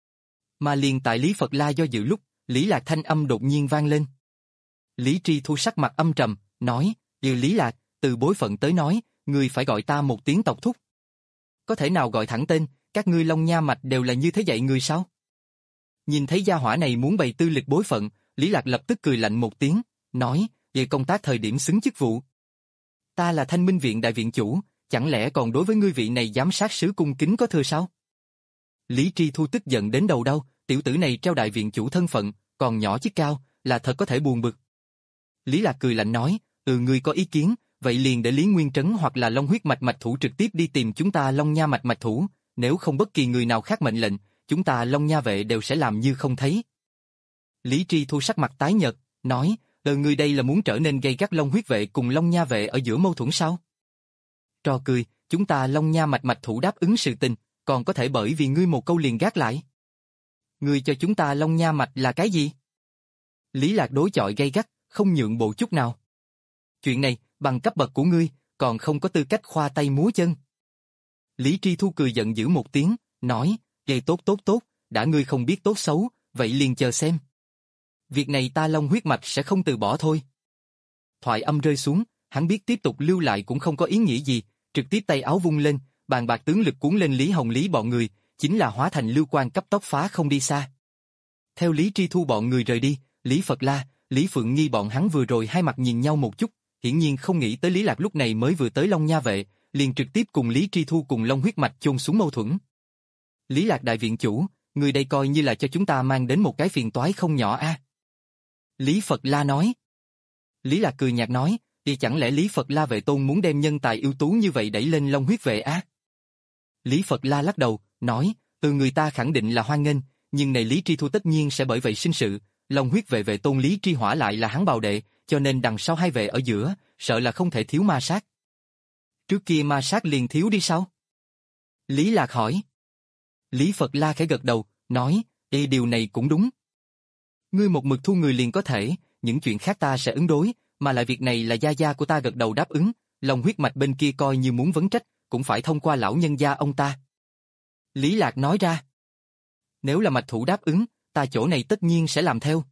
Mà liền tại Lý Phật La do dự lúc, Lý Lạc thanh âm đột nhiên vang lên. Lý Tri Thu sắc mặt âm trầm, nói, "Yêu Lý Lạc, từ bối phận tới nói, ngươi phải gọi ta một tiếng tộc thúc. Có thể nào gọi thẳng tên, các ngươi Long Nha mạch đều là như thế dạy người sao?" Nhìn thấy gia hỏa này muốn bày tư lịch bối phận, Lý Lạc lập tức cười lạnh một tiếng, nói, "Về công tác thời điểm xứng chức vụ. Ta là Thanh Minh viện đại viện chủ, chẳng lẽ còn đối với ngươi vị này giám sát sứ cung kính có thừa sao?" Lý Tri Thu tức giận đến đầu đau, tiểu tử này treo đại viện chủ thân phận, còn nhỏ chức cao, là thật có thể buồn bực. Lý Lạc cười lạnh nói, "Ừ ngươi có ý kiến, vậy liền để Lý Nguyên Trấn hoặc là Long huyết mạch mạch thủ trực tiếp đi tìm chúng ta Long Nha mạch mạch thủ, nếu không bất kỳ người nào khác mệnh lệnh, chúng ta Long Nha vệ đều sẽ làm như không thấy." Lý Tri Thu sắc mặt tái nhợt, nói, "Ờ ngươi đây là muốn trở nên gây gắt Long huyết vệ cùng Long Nha vệ ở giữa mâu thuẫn sao?" Trò cười, chúng ta Long Nha mạch mạch thủ đáp ứng sự tình, còn có thể bởi vì ngươi một câu liền gác lại. Ngươi cho chúng ta Long Nha mạch là cái gì? Lý Lạc đối chọi gay gắt, không nhượng bộ chút nào. Chuyện này, bằng cấp bậc của ngươi, còn không có tư cách khoa tay múa chân. Lý Tri Thu cười giận dữ một tiếng, nói, "Gây tốt tốt tốt, đã ngươi không biết tốt xấu, vậy liền chờ xem. Việc này ta Long huyết mạch sẽ không từ bỏ thôi. Thoại âm rơi xuống, hắn biết tiếp tục lưu lại cũng không có ý nghĩa gì, trực tiếp tay áo vung lên, bàn bạc tướng lực cuốn lên Lý Hồng Lý bọn người, chính là hóa thành lưu quang cấp tốc phá không đi xa. Theo Lý Tri Thu bọn người rời đi, Lý Phật La, Lý Phượng Nghi bọn hắn vừa rồi hai mặt nhìn nhau một chút, hiển nhiên không nghĩ tới Lý Lạc lúc này mới vừa tới Long Nha Vệ, liền trực tiếp cùng Lý Tri Thu cùng Long huyết mạch chôn xuống mâu thuẫn. Lý Lạc đại viện chủ, người đây coi như là cho chúng ta mang đến một cái phiền toái không nhỏ a. Lý Phật La nói. Lý Lạc cười nhạt nói, thì chẳng lẽ Lý Phật La Vệ Tôn muốn đem nhân tài ưu tú như vậy đẩy lên Long huyết vệ á? Lý Phật La lắc đầu, nói, từ người ta khẳng định là hoan nghênh, nhưng này Lý Tri Thu tất nhiên sẽ bởi vậy sinh sự, Long huyết vệ Vệ Tôn Lý Tri Hỏa lại là hắn bào đệ, cho nên đằng sau hai vệ ở giữa, sợ là không thể thiếu ma sát. Trước kia ma sát liền thiếu đi sao? Lý Lạc hỏi. Lý Phật La khẽ gật đầu, nói, ê điều này cũng đúng. Ngươi một mực thu người liền có thể, những chuyện khác ta sẽ ứng đối, mà lại việc này là gia gia của ta gật đầu đáp ứng, Long huyết mạch bên kia coi như muốn vấn trách, cũng phải thông qua lão nhân gia ông ta. Lý Lạc nói ra. Nếu là mạch thủ đáp ứng, ta chỗ này tất nhiên sẽ làm theo.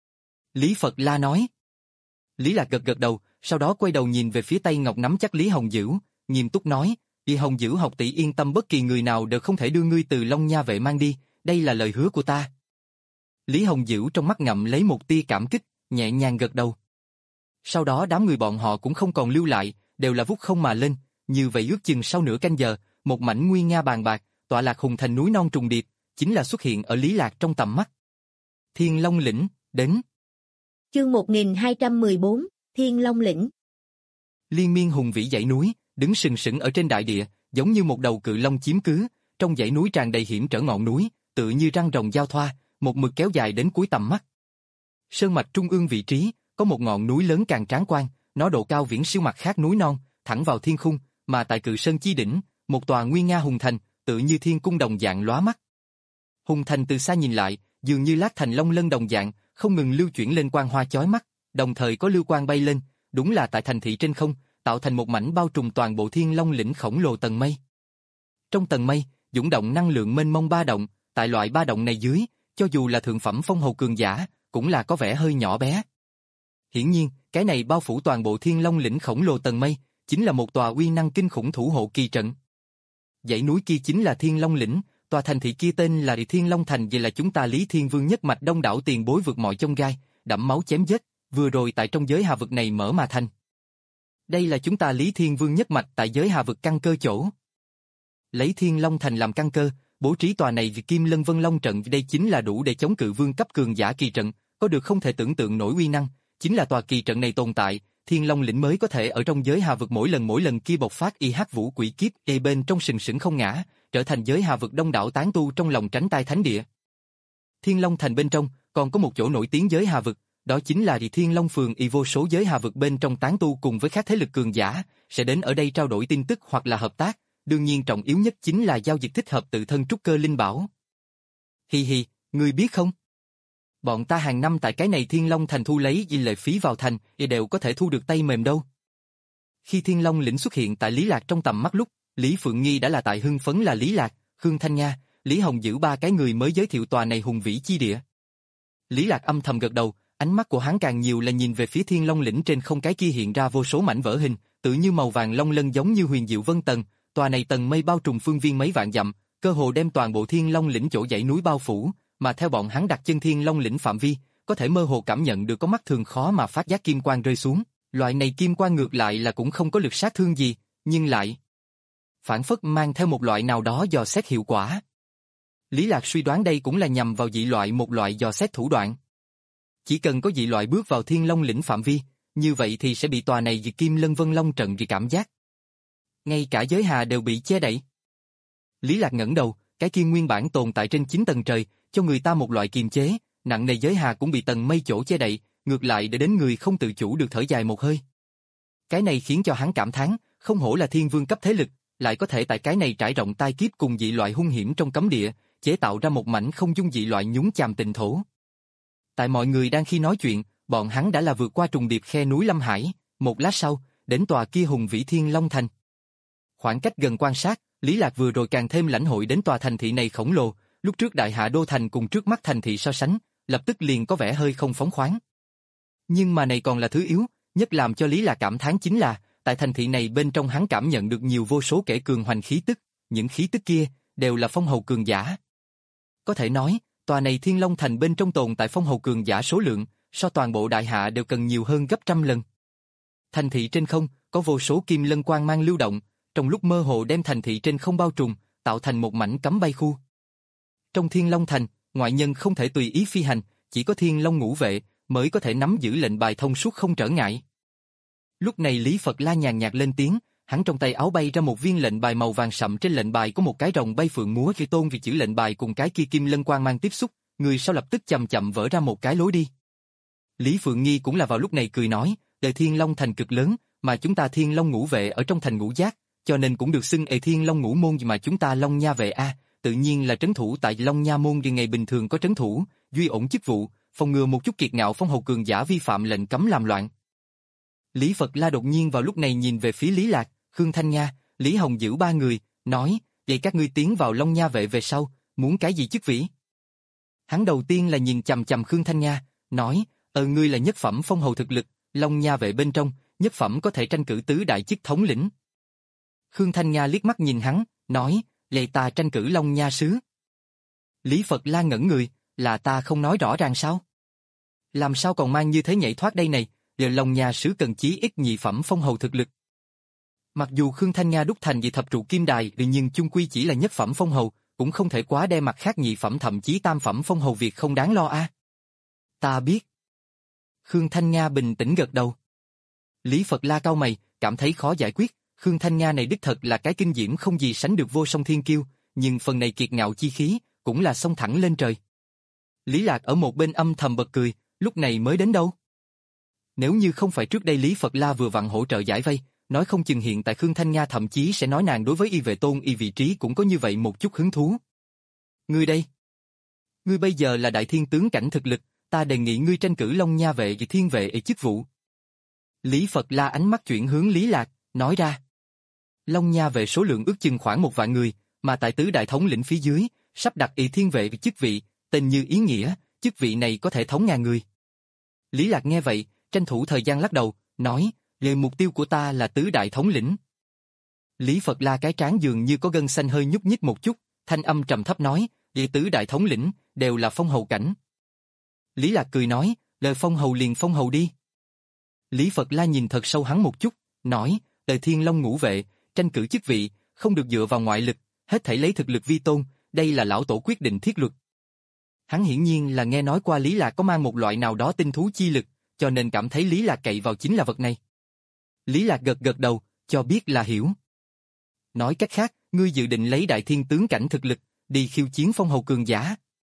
Lý Phật La nói. Lý Lạc gật gật đầu, sau đó quay đầu nhìn về phía tay ngọc nắm chắc Lý Hồng Dữ, nghiêm túc nói, đi Hồng Dữ học tỷ yên tâm, bất kỳ người nào đều không thể đưa ngươi từ Long Nha Vệ mang đi, đây là lời hứa của ta. Lý Hồng Dữ trong mắt ngậm lấy một tia cảm kích, nhẹ nhàng gật đầu. Sau đó đám người bọn họ cũng không còn lưu lại, đều là vút không mà lên, như vậy ước chừng sau nửa canh giờ, một mảnh nguy nga bàn bạc, tọa lạc hùng thành núi non trùng điệp, chính là xuất hiện ở Lý Lạc trong tầm mắt. Thiên Long lĩnh, đến. Chương một nghìn hai trăm mười bốn, Thiên Long lĩnh. Liên miên hùng vĩ dãy núi, đứng sừng sững ở trên đại địa, giống như một đầu cự long chiếm cứ, trong dãy núi tràn đầy hiểm trở ngọn núi, tự như răng rồng giao thoa, một mực kéo dài đến cuối tầm mắt. Sơn mạch trung ương vị trí, có một ngọn núi lớn càng tráng quan, nó độ cao viễn siêu mặt khác núi non, thẳng vào thiên khung, mà tại cự sơn chi đỉnh, một tòa nguy nga hùng thành, tự như thiên cung đồng dạng lóa mắt. Hùng thành từ xa nhìn lại, dường như lát thành long lân đồng dạng, không ngừng lưu chuyển lên quang hoa chói mắt, đồng thời có lưu quang bay lên, đúng là tại thành thị trên không, tạo thành một mảnh bao trùm toàn bộ Thiên Long lĩnh khổng lồ tầng mây. Trong tầng mây, dũng động năng lượng mênh mông ba động, tại loại ba động này dưới, cho dù là thượng phẩm phong hầu cường giả, cũng là có vẻ hơi nhỏ bé. Hiển nhiên, cái này bao phủ toàn bộ Thiên Long lĩnh khổng lồ tầng mây, chính là một tòa uy năng kinh khủng thủ hộ kỳ trận. Dãy núi kia chính là Thiên Long lĩnh, tòa thành thị kia tên là Thiên Long thành, vậy là chúng ta Lý Thiên Vương nhất mạch đông đảo tiền bối vượt mọi chông gai, đẫm máu chém giết, vừa rồi tại trong giới hà vực này mở mà thành. Đây là chúng ta Lý Thiên Vương nhất mạch tại giới hà vực căn cơ chỗ. Lấy Thiên Long thành làm căn cơ, bố trí tòa này vì Kim Lân Vân Long trận, đây chính là đủ để chống cự vương cấp cường giả kỳ trận, có được không thể tưởng tượng nổi uy năng, chính là tòa kỳ trận này tồn tại, Thiên Long lĩnh mới có thể ở trong giới hà vực mỗi lần mỗi lần kia bộc phát y hắc vũ quỷ kiếp, e bên trong sừng sững không ngã, trở thành giới hà vực đông đảo tán tu trong lòng tránh tai thánh địa. Thiên Long thành bên trong còn có một chỗ nổi tiếng giới hà vực, đó chính là Thiên Long phường, y vô số giới hà vực bên trong tán tu cùng với các thế lực cường giả sẽ đến ở đây trao đổi tin tức hoặc là hợp tác, đương nhiên trọng yếu nhất chính là giao dịch thích hợp tự thân trúc cơ linh bảo. Hi hi, ngươi biết không? Bọn ta hàng năm tại cái này Thiên Long thành thu lấy y lệ phí vào thành, y đều có thể thu được tay mềm đâu. Khi Thiên Long lĩnh xuất hiện tại Lý Lạc trong tầm mắt lúc, Lý Phượng Nghi đã là tại hưng phấn là Lý Lạc, Khương Thanh Nga, Lý Hồng Dữ ba cái người mới giới thiệu tòa này hùng vĩ chi địa. Lý Lạc âm thầm gật đầu, ánh mắt của hắn càng nhiều là nhìn về phía Thiên Long lĩnh trên không, cái kia hiện ra vô số mảnh vỡ hình, tự như màu vàng long lân giống như huyền diệu vân tầng, tòa này tầng mây bao trùm phương viên mấy vạn dặm, cơ hồ đem toàn bộ Thiên Long lĩnh chỗ dãy núi bao phủ, mà theo bọn hắn đặt chân Thiên Long lĩnh phạm vi, có thể mơ hồ cảm nhận được có mắt thường khó mà phát giác kim quang rơi xuống, loại này kim quang ngược lại là cũng không có lực sát thương gì, nhưng lại phản phất mang theo một loại nào đó dò xét hiệu quả. Lý Lạc suy đoán đây cũng là nhằm vào dị loại một loại dò xét thủ đoạn. Chỉ cần có dị loại bước vào Thiên Long lĩnh phạm vi, như vậy thì sẽ bị tòa này dị Kim Lân Vân Long trận vì cảm giác. Ngay cả giới hà đều bị che đậy. Lý Lạc ngẩng đầu, cái kia nguyên bản tồn tại trên chín tầng trời, cho người ta một loại kiềm chế, nặng nề giới hà cũng bị tầng mây chỗ che đậy, ngược lại để đến người không tự chủ được thở dài một hơi. Cái này khiến cho hắn cảm thán, không hổ là thiên vương cấp thế lực, lại có thể tại cái này trải rộng tai kiếp cùng dị loại hung hiểm trong cấm địa, chế tạo ra một mảnh không dung dị loại nhúng chàm tịnh thổ. Tại mọi người đang khi nói chuyện, bọn hắn đã là vượt qua trùng điệp khe núi Lâm Hải, một lát sau, đến tòa kia hùng vĩ Thiên Long thành. Khoảng cách gần quan sát, Lý Lạc vừa rồi càng thêm lãnh hội đến tòa thành thị này khổng lồ, lúc trước đại hạ đô thành cùng trước mắt thành thị so sánh, lập tức liền có vẻ hơi không phóng khoáng. Nhưng mà này còn là thứ yếu, nhất làm cho Lý Lạc cảm thán chính là, tại thành thị này bên trong hắn cảm nhận được nhiều vô số kẻ cường hoành khí tức, những khí tức kia đều là phong hầu cường giả. Có thể nói, tòa này Thiên Long Thành bên trong tồn tại phong hầu cường giả số lượng, so toàn bộ đại hạ đều cần nhiều hơn gấp trăm lần. Thành thị trên không, có vô số kim lân quang mang lưu động, trong lúc mơ hồ đem thành thị trên không bao trùm, tạo thành một mảnh cấm bay khu. Trong Thiên Long Thành, ngoại nhân không thể tùy ý phi hành, chỉ có Thiên Long ngũ vệ mới có thể nắm giữ lệnh bài thông suốt không trở ngại. Lúc này Lý Phật La nhàn nhạt lên tiếng, hắn trong tay áo bay ra một viên lệnh bài màu vàng sậm, trên lệnh bài có một cái rồng bay phượng múa khi tôn vì chữ lệnh bài cùng cái kia kim lân quang mang tiếp xúc, người sau lập tức chậm chậm vỡ ra một cái lối đi. Lý Phượng Nghi cũng là vào lúc này cười nói, đời Thiên Long Thành cực lớn, mà chúng ta Thiên Long ngũ vệ ở trong thành ngũ giác, cho nên cũng được xưng là Thiên Long ngũ môn, mà chúng ta Long Nha vệ a, tự nhiên là trấn thủ tại Long Nha môn, vì ngày bình thường có trấn thủ, duy ổn chức vụ, phòng ngừa một chút kiệt ngạo phong hầu cường giả vi phạm lệnh cấm làm loạn. Lý Phật La đột nhiên vào lúc này nhìn về phía Lý Lạc, Khương Thanh Nga, Lý Hồng Dữ ba người, nói, vậy các ngươi tiến vào Long Nha vệ về sau, muốn cái gì chức vị? Hắn đầu tiên là nhìn chằm chằm Khương Thanh Nga, nói, ờ ngươi là nhất phẩm phong hầu thực lực, Long Nha vệ bên trong, nhất phẩm có thể tranh cử tứ đại chức thống lĩnh. Khương Thanh Nga liếc mắt nhìn hắn, nói, vậy ta tranh cử Long Nha sứ. Lý Phật La ngẩn người, là ta không nói rõ ràng sao? Làm sao còn mang như thế nhảy thoát đây này, giờ Long Nha sứ cần chí ít nhị phẩm phong hầu thực lực. Mặc dù Khương Thanh Nga đúc thành vì thập trụ kim đài, nhưng chung quy chỉ là nhất phẩm phong hầu, cũng không thể quá đem mặt khác nhị phẩm thậm chí tam phẩm phong hầu việc không đáng lo a. À. Ta biết. Khương Thanh Nga bình tĩnh gật đầu. Lý Phật La cau mày, cảm thấy khó giải quyết, Khương Thanh Nga này đích thật là cái kinh diễm không gì sánh được vô song thiên kiêu, nhưng phần này kiệt ngạo chi khí, cũng là xông thẳng lên trời. Lý Lạc ở một bên âm thầm bật cười, lúc này mới đến đâu? Nếu như không phải trước đây Lý Phật La vừa vặn hỗ trợ giải vây, nói không chừng hiện tại Khương Thanh Nga thậm chí sẽ nói nàng đối với y vệ tôn y vị trí cũng có như vậy một chút hứng thú. Ngươi đây? Ngươi bây giờ là đại thiên tướng cảnh thực lực, ta đề nghị ngươi tranh cử Long Nha vệ và thiên vệ ở chức vụ. Lý Phật La ánh mắt chuyển hướng Lý Lạc, nói ra. Long Nha vệ số lượng ước chừng khoảng một vạn người, mà tại tứ đại thống lĩnh phía dưới, sắp đặt y thiên vệ vì chức vị, tên như ý nghĩa, chức vị này có thể thống ngàn người. Lý Lạc nghe vậy, tranh thủ thời gian lắc đầu, nói, lời mục tiêu của ta là tứ đại thống lĩnh. Lý Phật La cái trán dường như có gân xanh hơi nhúc nhích một chút, thanh âm trầm thấp nói, vậy tứ đại thống lĩnh, đều là phong hầu cảnh. Lý Lạc cười nói, lời phong hầu liền phong hầu đi. Lý Phật La nhìn thật sâu hắn một chút, nói, đời Thiên Long ngũ vệ, tranh cử chức vị, không được dựa vào ngoại lực, hết thảy lấy thực lực vi tôn, đây là lão tổ quyết định thiết luật. Hắn hiển nhiên là nghe nói qua Lý Lạc có mang một loại nào đó tinh thú chi lực, cho nên cảm thấy Lý Lạc cậy vào chính là vật này. Lý Lạc gật gật đầu, cho biết là hiểu. Nói cách khác, ngươi dự định lấy đại thiên tướng cảnh thực lực, đi khiêu chiến phong hầu cường giả.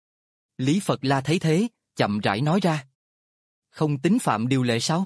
Lý Phật La thấy thế, chậm rãi nói ra. Không tính phạm điều lệ sao?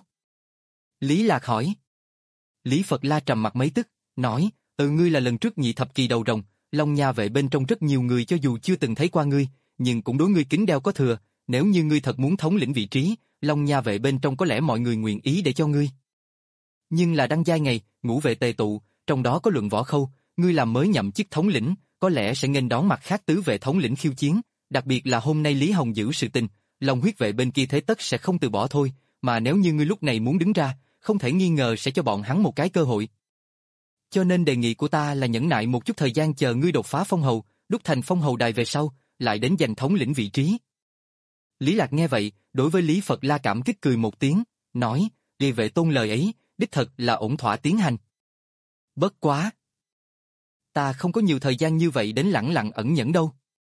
Lý Lạc hỏi. Lý Phật La trầm mặt mấy tức, nói, ừ ngươi là lần trước nhị thập kỳ đầu rồng, Long Nha vệ bên trong rất nhiều người cho dù chưa từng thấy qua ngươi, nhưng cũng đối ngươi kính đeo có thừa, nếu như ngươi thật muốn thống lĩnh vị trí, Long Nha vệ bên trong có lẽ mọi người nguyện ý để cho ngươi. Nhưng là đăng giai ngày, ngũ vệ tề tụ, trong đó có luận võ khâu, ngươi làm mới nhậm chức thống lĩnh, có lẽ sẽ nghênh đón mặt khác tứ vệ thống lĩnh khiêu chiến, đặc biệt là hôm nay Lý Hồng giữ sự tình, Long huyết vệ bên kia thế tất sẽ không từ bỏ thôi, mà nếu như ngươi lúc này muốn đứng ra, không thể nghi ngờ sẽ cho bọn hắn một cái cơ hội. Cho nên đề nghị của ta là nhẫn nại một chút thời gian chờ ngươi đột phá phong hầu, đúc thành phong hầu đài về sau, lại đến giành thống lĩnh vị trí. Lý Lạc nghe vậy, đối với Lý Phật La cảm kích cười một tiếng, nói, vì vệ tôn lời ấy, đích thật là ổn thỏa tiến hành. Bất quá. Ta không có nhiều thời gian như vậy đến lẳng lặng ẩn nhẫn đâu.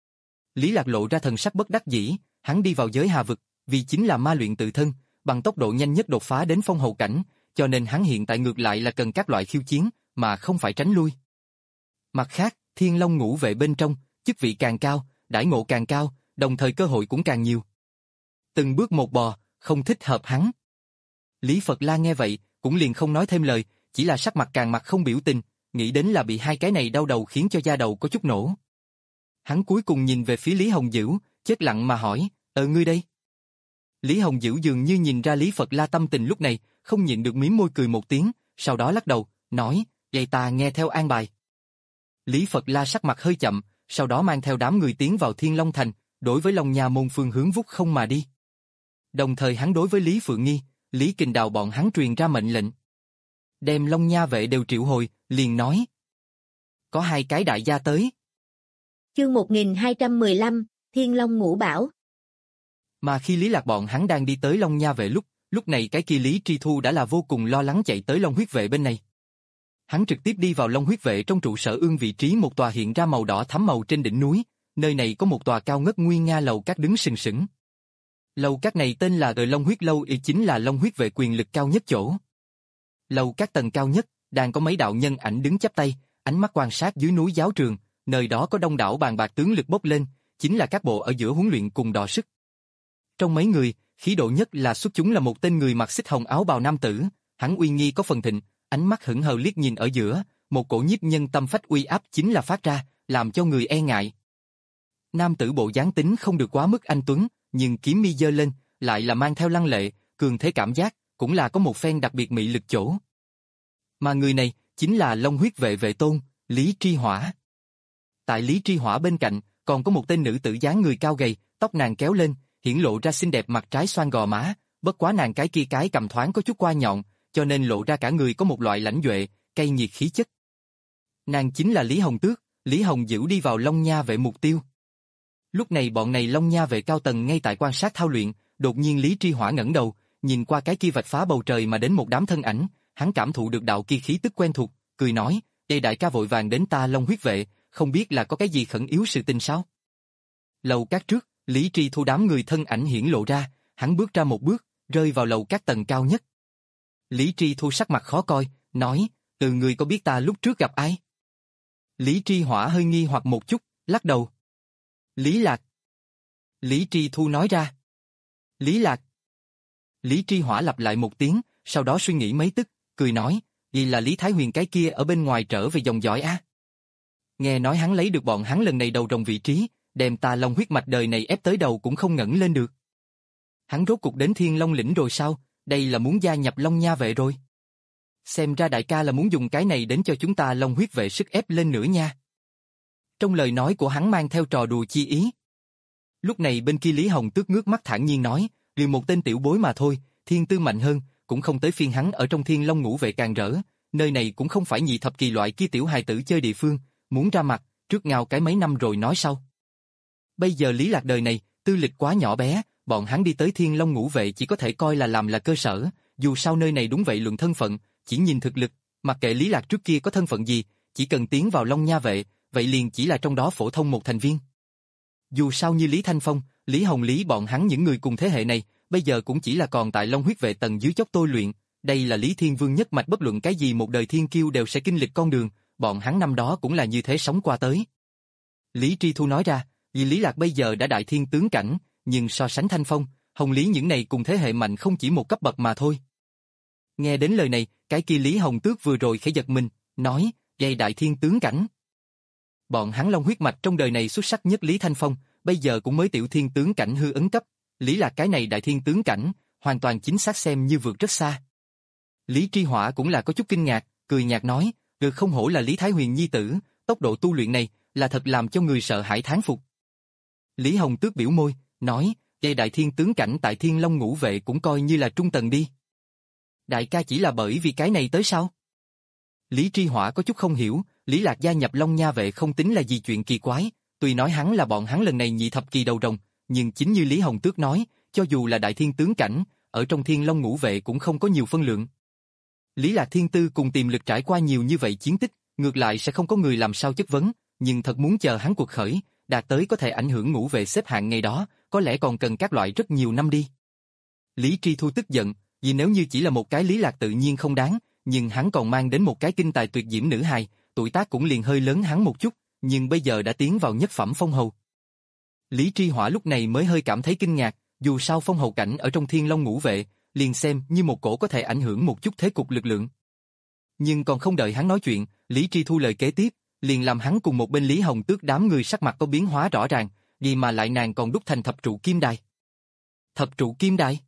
Lý Lạc lộ ra thần sắc bất đắc dĩ, hắn đi vào giới hà vực, vì chính là ma luyện tự thân, bằng tốc độ nhanh nhất đột phá đến phong hầu cảnh, cho nên hắn hiện tại ngược lại là cần các loại khiêu chiến, mà không phải tránh lui. Mặt khác, Thiên Long ngũ vệ bên trong, chức vị càng cao, đãi ngộ càng cao, đồng thời cơ hội cũng càng nhiều. Từng bước một bò, không thích hợp hắn. Lý Phật La nghe vậy, cũng liền không nói thêm lời, chỉ là sắc mặt càng mặt không biểu tình, nghĩ đến là bị hai cái này đau đầu khiến cho da đầu có chút nổ. Hắn cuối cùng nhìn về phía Lý Hồng Dữ, chết lặng mà hỏi, ờ ngươi đây? Lý Hồng Dữ dường như nhìn ra Lý Phật La tâm tình lúc này, không nhịn được mím môi cười một tiếng, sau đó lắc đầu, nói, vậy ta nghe theo an bài. Lý Phật La sắc mặt hơi chậm, sau đó mang theo đám người tiến vào Thiên Long Thành, đối với Long Nha môn phương hướng vút không mà đi. Đồng thời hắn đối với Lý Phượng Nghi, Lý Kình Đào bọn hắn truyền ra mệnh lệnh. Đem Long Nha vệ đều triệu hồi, liền nói. Có hai cái đại gia tới. Chương một nghìn hai trăm mười lăm, Thiên Long Ngũ Bảo. Mà khi Lý Lạc bọn hắn đang đi tới Long Nha vệ lúc, lúc này cái kia Lý Tri Thu đã là vô cùng lo lắng chạy tới Long huyết vệ bên này. Hắn trực tiếp đi vào Long huyết vệ trong trụ sở ương vị trí một tòa hiện ra màu đỏ thắm màu trên đỉnh núi, nơi này có một tòa cao ngất nguy nga lầu các đứng sừng sững. Lầu các này tên là Đời Long huyết lâu, ý chính là Long huyết vệ quyền lực cao nhất chỗ. Lầu các tầng cao nhất, đang có mấy đạo nhân ảnh đứng chắp tay, ánh mắt quan sát dưới núi giáo trường, nơi đó có đông đảo bàn bạc tướng lực bốc lên, chính là các bộ ở giữa huấn luyện cùng đọ sức. Trong mấy người, khí độ nhất là xuất chúng là một tên người mặc xích hồng áo bào nam tử, hắn uy nghi có phần thịnh, ánh mắt hững hờ liếc nhìn ở giữa, một cổ nhiếp nhân tâm phách uy áp chính là phát ra, làm cho người e ngại. Nam tử bộ dáng tính không được quá mức anh tuấn, nhưng kiếm mi giơ lên, lại là mang theo lăng lệ, cường thế cảm giác, cũng là có một phen đặc biệt mị lực chỗ. Mà người này, chính là Long huyết vệ vệ tôn, Lý Tri Hỏa. Tại Lý Tri Hỏa bên cạnh, còn có một tên nữ tử dáng người cao gầy, tóc nàng kéo lên, hiển lộ ra xinh đẹp mặt trái xoan gò má, bất quá nàng cái kia cái cầm thoáng có chút qua nhọn, cho nên lộ ra cả người có một loại lãnh duệ, cay nhiệt khí chất. Nàng chính là Lý Hồng Tước, Lý Hồng Dữ đi vào Long Nha vệ mục tiêu. Lúc này bọn này Long Nha vệ cao tầng ngay tại quan sát thao luyện, đột nhiên Lý Tri Hỏa ngẩng đầu, nhìn qua cái kia vạch phá bầu trời mà đến một đám thân ảnh, hắn cảm thụ được đạo kia khí tức quen thuộc, cười nói, đây đại ca vội vàng đến ta Long huyết vệ, không biết là có cái gì khẩn yếu sự tình sao? Lầu các trước, Lý Tri Thu đám người thân ảnh hiển lộ ra, hắn bước ra một bước, rơi vào lầu các tầng cao nhất. Lý Tri Thu sắc mặt khó coi, nói, từ người có biết ta lúc trước gặp ai? Lý Tri Hỏa hơi nghi hoặc một chút, lắc đầu. Lý Lạc. Lý Tri Thu nói ra. Lý Lạc. Lý Tri Hỏa lặp lại một tiếng, sau đó suy nghĩ mấy tức, cười nói, vì là Lý Thái Huyền cái kia ở bên ngoài trở về dòng dõi á. Nghe nói hắn lấy được bọn hắn lần này đầu rồng vị trí, đem ta Long huyết mạch đời này ép tới đầu cũng không ngẩng lên được. Hắn rốt cuộc đến Thiên Long lĩnh rồi sao, đây là muốn gia nhập Long Nha vệ rồi. Xem ra đại ca là muốn dùng cái này đến cho chúng ta Long huyết vệ sức ép lên nữa nha. Trong lời nói của hắn mang theo trò đùa chi ý. Lúc này bên kia Lý Hồng Tước ngước mắt thản nhiên nói, liền một tên tiểu bối mà thôi, thiên tư mạnh hơn, cũng không tới phiên hắn ở trong Thiên Long ngũ vệ càng rỡ, nơi này cũng không phải nhị thập kỳ loại kia tiểu hài tử chơi địa phương, muốn ra mặt, trước ngao cái mấy năm rồi nói sau. Bây giờ Lý Lạc đời này, tư lịch quá nhỏ bé, bọn hắn đi tới Thiên Long ngũ vệ chỉ có thể coi là làm là cơ sở, dù sao nơi này đúng vậy luận thân phận, chỉ nhìn thực lực, mặc kệ Lý Lạc trước kia có thân phận gì, chỉ cần tiến vào Long Nha vệ, vậy liền chỉ là trong đó phổ thông một thành viên. Dù sao như Lý Thanh Phong, Lý Hồng Lý bọn hắn những người cùng thế hệ này, bây giờ cũng chỉ là còn tại Long huyết vệ tầng dưới chót tôi luyện, đây là Lý Thiên Vương nhất mạch bất luận cái gì một đời thiên kiêu đều sẽ kinh lịch con đường, bọn hắn năm đó cũng là như thế sống qua tới. Lý Tri Thu nói ra, vì Lý Lạc bây giờ đã đại thiên tướng cảnh, nhưng so sánh Thanh Phong, Hồng Lý những này cùng thế hệ mạnh không chỉ một cấp bậc mà thôi. Nghe đến lời này, cái kia Lý Hồng Tước vừa rồi khẽ giật mình, nói, dây đại thiên tướng cảnh. Bọn hắn Long huyết mạch trong đời này xuất sắc nhất Lý Thanh Phong, bây giờ cũng mới tiểu thiên tướng cảnh hư ấn cấp, Lý Lạc cái này đại thiên tướng cảnh, hoàn toàn chính xác xem như vượt rất xa. Lý Tri Hỏa cũng là có chút kinh ngạc, cười nhạt nói, được không hổ là Lý Thái Huyền nhi tử, tốc độ tu luyện này, là thật làm cho người sợ hãi thán phục. Lý Hồng Tước biểu môi, nói, dây đại thiên tướng cảnh tại Thiên Long ngũ vệ cũng coi như là trung tầng đi. Đại ca chỉ là bởi vì cái này tới sao? Lý Tri Hỏa có chút không hiểu, Lý Lạc gia nhập Long Nha vệ không tính là gì chuyện kỳ quái, tuy nói hắn là bọn hắn lần này nhị thập kỳ đầu rồng, nhưng chính như Lý Hồng Tước nói, cho dù là đại thiên tướng cảnh, ở trong Thiên Long ngũ vệ cũng không có nhiều phân lượng. Lý Lạc thiên tư cùng tiềm lực trải qua nhiều như vậy chiến tích, ngược lại sẽ không có người làm sao chất vấn, nhưng thật muốn chờ hắn cuộc khởi, đạt tới có thể ảnh hưởng ngũ vệ xếp hạng ngày đó, có lẽ còn cần các loại rất nhiều năm đi. Lý Tri Thu tức giận, vì nếu như chỉ là một cái Lý Lạc tự nhiên không đáng, nhưng hắn còn mang đến một cái kinh tài tuyệt diễm nữ hài, tuổi tác cũng liền hơi lớn hắn một chút, nhưng bây giờ đã tiến vào nhất phẩm phong hầu. Lý Tri Hỏa lúc này mới hơi cảm thấy kinh ngạc, dù sao phong hầu cảnh ở trong Thiên Long ngũ vệ, liền xem như một cổ có thể ảnh hưởng một chút thế cục lực lượng. Nhưng còn không đợi hắn nói chuyện, Lý Tri Thu lời kế tiếp, liền làm hắn cùng một bên Lý Hồng Tước đám người sắc mặt có biến hóa rõ ràng, vì mà lại nàng còn đúc thành thập trụ kim đài. Thập trụ kim đài?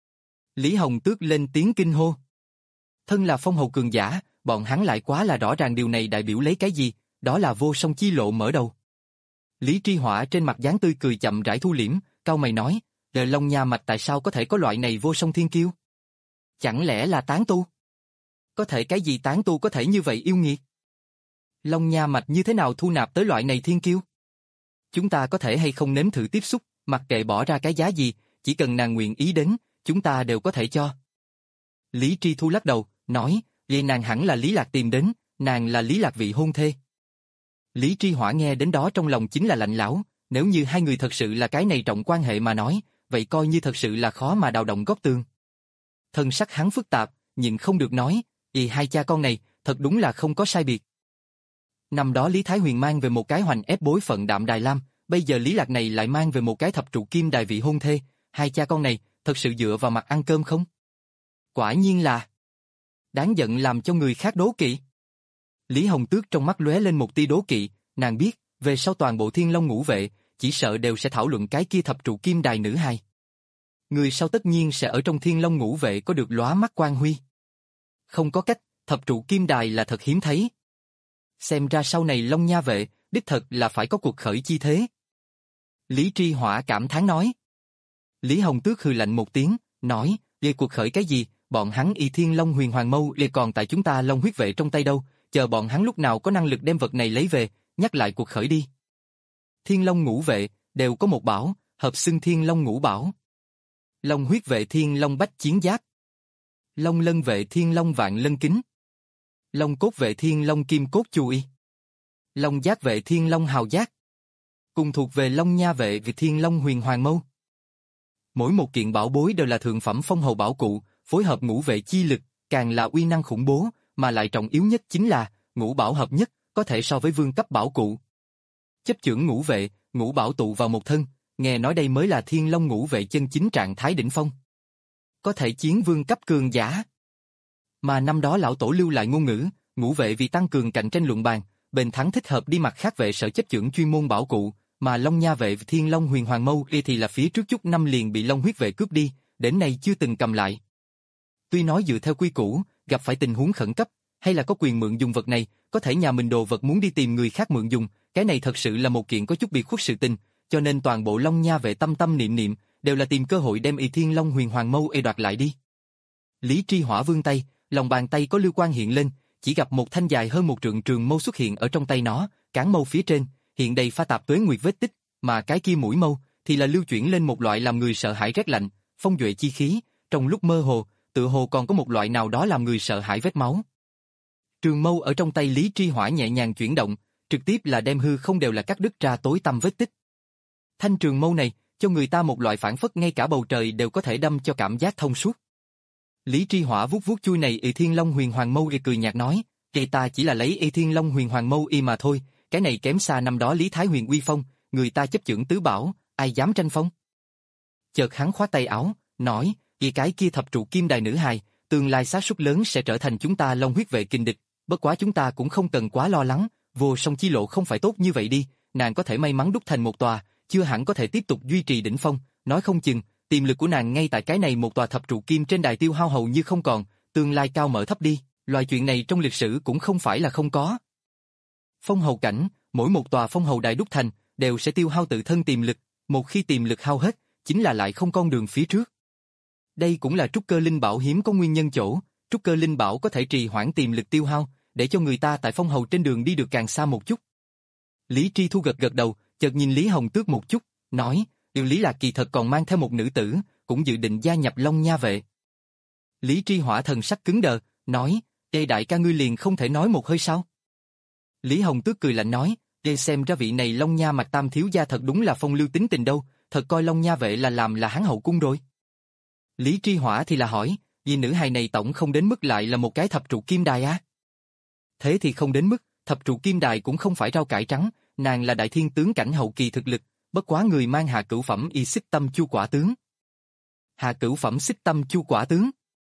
Lý Hồng Tước lên tiếng kinh hô. Thân là phong hầu cường giả, bọn hắn lại quá là rõ ràng điều này đại biểu lấy cái gì, đó là vô song chi lộ mở đầu. Lý Tri Hỏa trên mặt dáng tươi cười chậm rãi thu liễm, cau mày nói, đời Long Nha Mạch tại sao có thể có loại này vô song thiên kiêu? Chẳng lẽ là tán tu? Có thể cái gì tán tu có thể như vậy yêu nghiệt? Long Nha Mạch như thế nào thu nạp tới loại này thiên kiêu? Chúng ta có thể hay không nếm thử tiếp xúc, mặc kệ bỏ ra cái giá gì, chỉ cần nàng nguyện ý đến, chúng ta đều có thể cho. Lý Tri Thu lắc đầu, nói, vậy nàng hẳn là Lý Lạc tìm đến, nàng là Lý Lạc vị hôn thê. Lý Tri Hỏa nghe đến đó trong lòng chính là lạnh lẽo, nếu như hai người thật sự là cái này trọng quan hệ mà nói, vậy coi như thật sự là khó mà đào động góc tường. Thân sắc hắn phức tạp, nhịn không được nói, vì hai cha con này, thật đúng là không có sai biệt. Năm đó Lý Thái Huyền mang về một cái hoành ép bối phận Đạm Đài Lam, bây giờ Lý Lạc này lại mang về một cái thập trụ kim đài vị hôn thê, hai cha con này, thật sự dựa vào mặt ăn cơm không? Quả nhiên là đáng giận làm cho người khác đố kỵ. Lý Hồng Tước trong mắt lóe lên một tia đố kỵ, nàng biết, về sau toàn bộ Thiên Long Ngũ Vệ, chỉ sợ đều sẽ thảo luận cái kia thập trụ kim đài nữ hài. Người sau tất nhiên sẽ ở trong Thiên Long Ngũ Vệ có được lóa mắt quang huy. Không có cách, thập trụ kim đài là thật hiếm thấy. Xem ra sau này Long Nha Vệ, đích thật là phải có cuộc khởi chi thế. Lý Tri Hỏa cảm thán nói. Lý Hồng Tước hừ lạnh một tiếng, nói, về cuộc khởi cái gì, bọn hắn y Thiên Long Huyền Hoàng Mâu lê còn tại chúng ta Long huyết vệ trong tay đâu, chờ bọn hắn lúc nào có năng lực đem vật này lấy về, nhắc lại cuộc khởi đi. Thiên Long Ngũ Vệ, đều có một bảo, hợp xưng Thiên Long Ngũ Bảo. Long huyết vệ Thiên Long Bách Chiến Giáp. Long lân vệ Thiên Long Vạn Lân Kính. Long cốt vệ Thiên Long Kim Cốt Chu Y. Long giác vệ Thiên Long Hào Giác. Cùng thuộc về Long Nha vệ vì Thiên Long Huyền Hoàng Mâu. Mỗi một kiện bảo bối đều là thượng phẩm phong hầu bảo cụ, phối hợp ngũ vệ chi lực, càng là uy năng khủng bố, mà lại trọng yếu nhất chính là, ngũ bảo hợp nhất, có thể so với vương cấp bảo cụ. Chấp chưởng ngũ vệ, ngũ bảo tụ vào một thân, nghe nói đây mới là Thiên Long Ngũ Vệ chân chính trạng thái đỉnh phong. Có thể chiến vương cấp cường giả. Mà năm đó lão tổ lưu lại ngôn ngữ, ngũ vệ vì tăng cường cạnh tranh luận bàn, bền thắng thích hợp đi mặt khác vệ sở chấp chưởng chuyên môn bảo cụ, mà Long Nha vệ Thiên Long Huyền Hoàng Mâu thì là phía trước chút năm liền bị Long huyết vệ cướp đi, đến nay chưa từng cầm lại. Tuy nói dựa theo quy củ, gặp phải tình huống khẩn cấp, hay là có quyền mượn dùng vật này, có thể nhà mình đồ vật muốn đi tìm người khác mượn dùng, cái này thật sự là một kiện có chút biệt khuất sự tình, cho nên toàn bộ Long Nha vệ tâm tâm niệm niệm, đều là tìm cơ hội đem y Thiên Long Huyền Hoàng Mâu e đoạt lại đi. Lý Tri Hỏa vươn tay, lòng bàn tay có lưu quang hiện lên, chỉ gặp một thanh dài hơn một trượng trường mâu xuất hiện ở trong tay nó, cán mâu phía trên, hiện đầy pha tạp tuế nguyệt vết tích, mà cái kia mũi mâu, thì là lưu chuyển lên một loại làm người sợ hãi rét lạnh, phong duệ chi khí, trong lúc mơ hồ, tựa hồ còn có một loại nào đó làm người sợ hãi vết máu. Trường mâu ở trong tay Lý Tri Hỏa nhẹ nhàng chuyển động, trực tiếp là đem hư không đều là cắt đứt ra tối tăm vết tích. Thanh trường mâu này, cho người ta một loại phản phất ngay cả bầu trời đều có thể đâm cho cảm giác thông suốt. Lý Tri Hỏa vuốt vuốt chui này y Thiên Long Huyền Hoàng Mâu y cười nhạt nói, "Kỳ ta chỉ là lấy y Thiên Long Huyền Hoàng Mâu y mà thôi, cái này kém xa năm đó Lý Thái Huyền uy phong, người ta chấp chưởng tứ bảo, ai dám tranh phong." Chợt hắn khoát tay áo, nói, "Vì cái kia thập trụ kim đài nữ hài, tương lai xác suất lớn sẽ trở thành chúng ta Long huyết vệ kình địch, bất quá chúng ta cũng không cần quá lo lắng, vô song chi lộ không phải tốt như vậy đi, nàng có thể may mắn đúc thành một tòa, chưa hẳn có thể tiếp tục duy trì đỉnh phong, nói không chừng, tiềm lực của nàng ngay tại cái này một tòa thập trụ kim trên đài tiêu hao hầu như không còn, tương lai cao mở thấp đi, loại chuyện này trong lịch sử cũng không phải là không có." Phong hầu cảnh, mỗi một tòa phong hầu đài đúc thành, đều sẽ tiêu hao tự thân tiềm lực, một khi tiềm lực hao hết, chính là lại không con đường phía trước. Đây cũng là trúc cơ linh bảo hiếm có nguyên nhân chỗ, trúc cơ linh bảo có thể trì hoãn tiềm lực tiêu hao, để cho người ta tại phong hầu trên đường đi được càng xa một chút. Lý Tri Thu gật gật đầu, chợt nhìn Lý Hồng Tước một chút, nói, "Điều Lý Lạc kỳ thật còn mang theo một nữ tử, cũng dự định gia nhập Long Nha vệ." Lý Tri Hỏa thần sắc cứng đờ, nói, "Ê đại ca ngươi liền không thể nói một hơi sao?" Lý Hồng Tước cười lạnh nói, "Ê xem ra vị này Long Nha Mạch Tam thiếu gia thật đúng là phong lưu tính tình đâu, thật coi Long Nha vệ là làm là hắn hậu cung rồi." Lý Tri Hỏa thì là hỏi, "Vì nữ hài này tổng không đến mức lại là một cái thập trụ kim đài á?" "Thế thì không đến mức, thập trụ kim đài cũng không phải rau cải trắng, nàng là đại thiên tướng cảnh hậu kỳ thực lực, bất quá người mang hạ cửu phẩm y xích tâm chu quả tướng." Hạ cửu phẩm xích tâm chu quả tướng.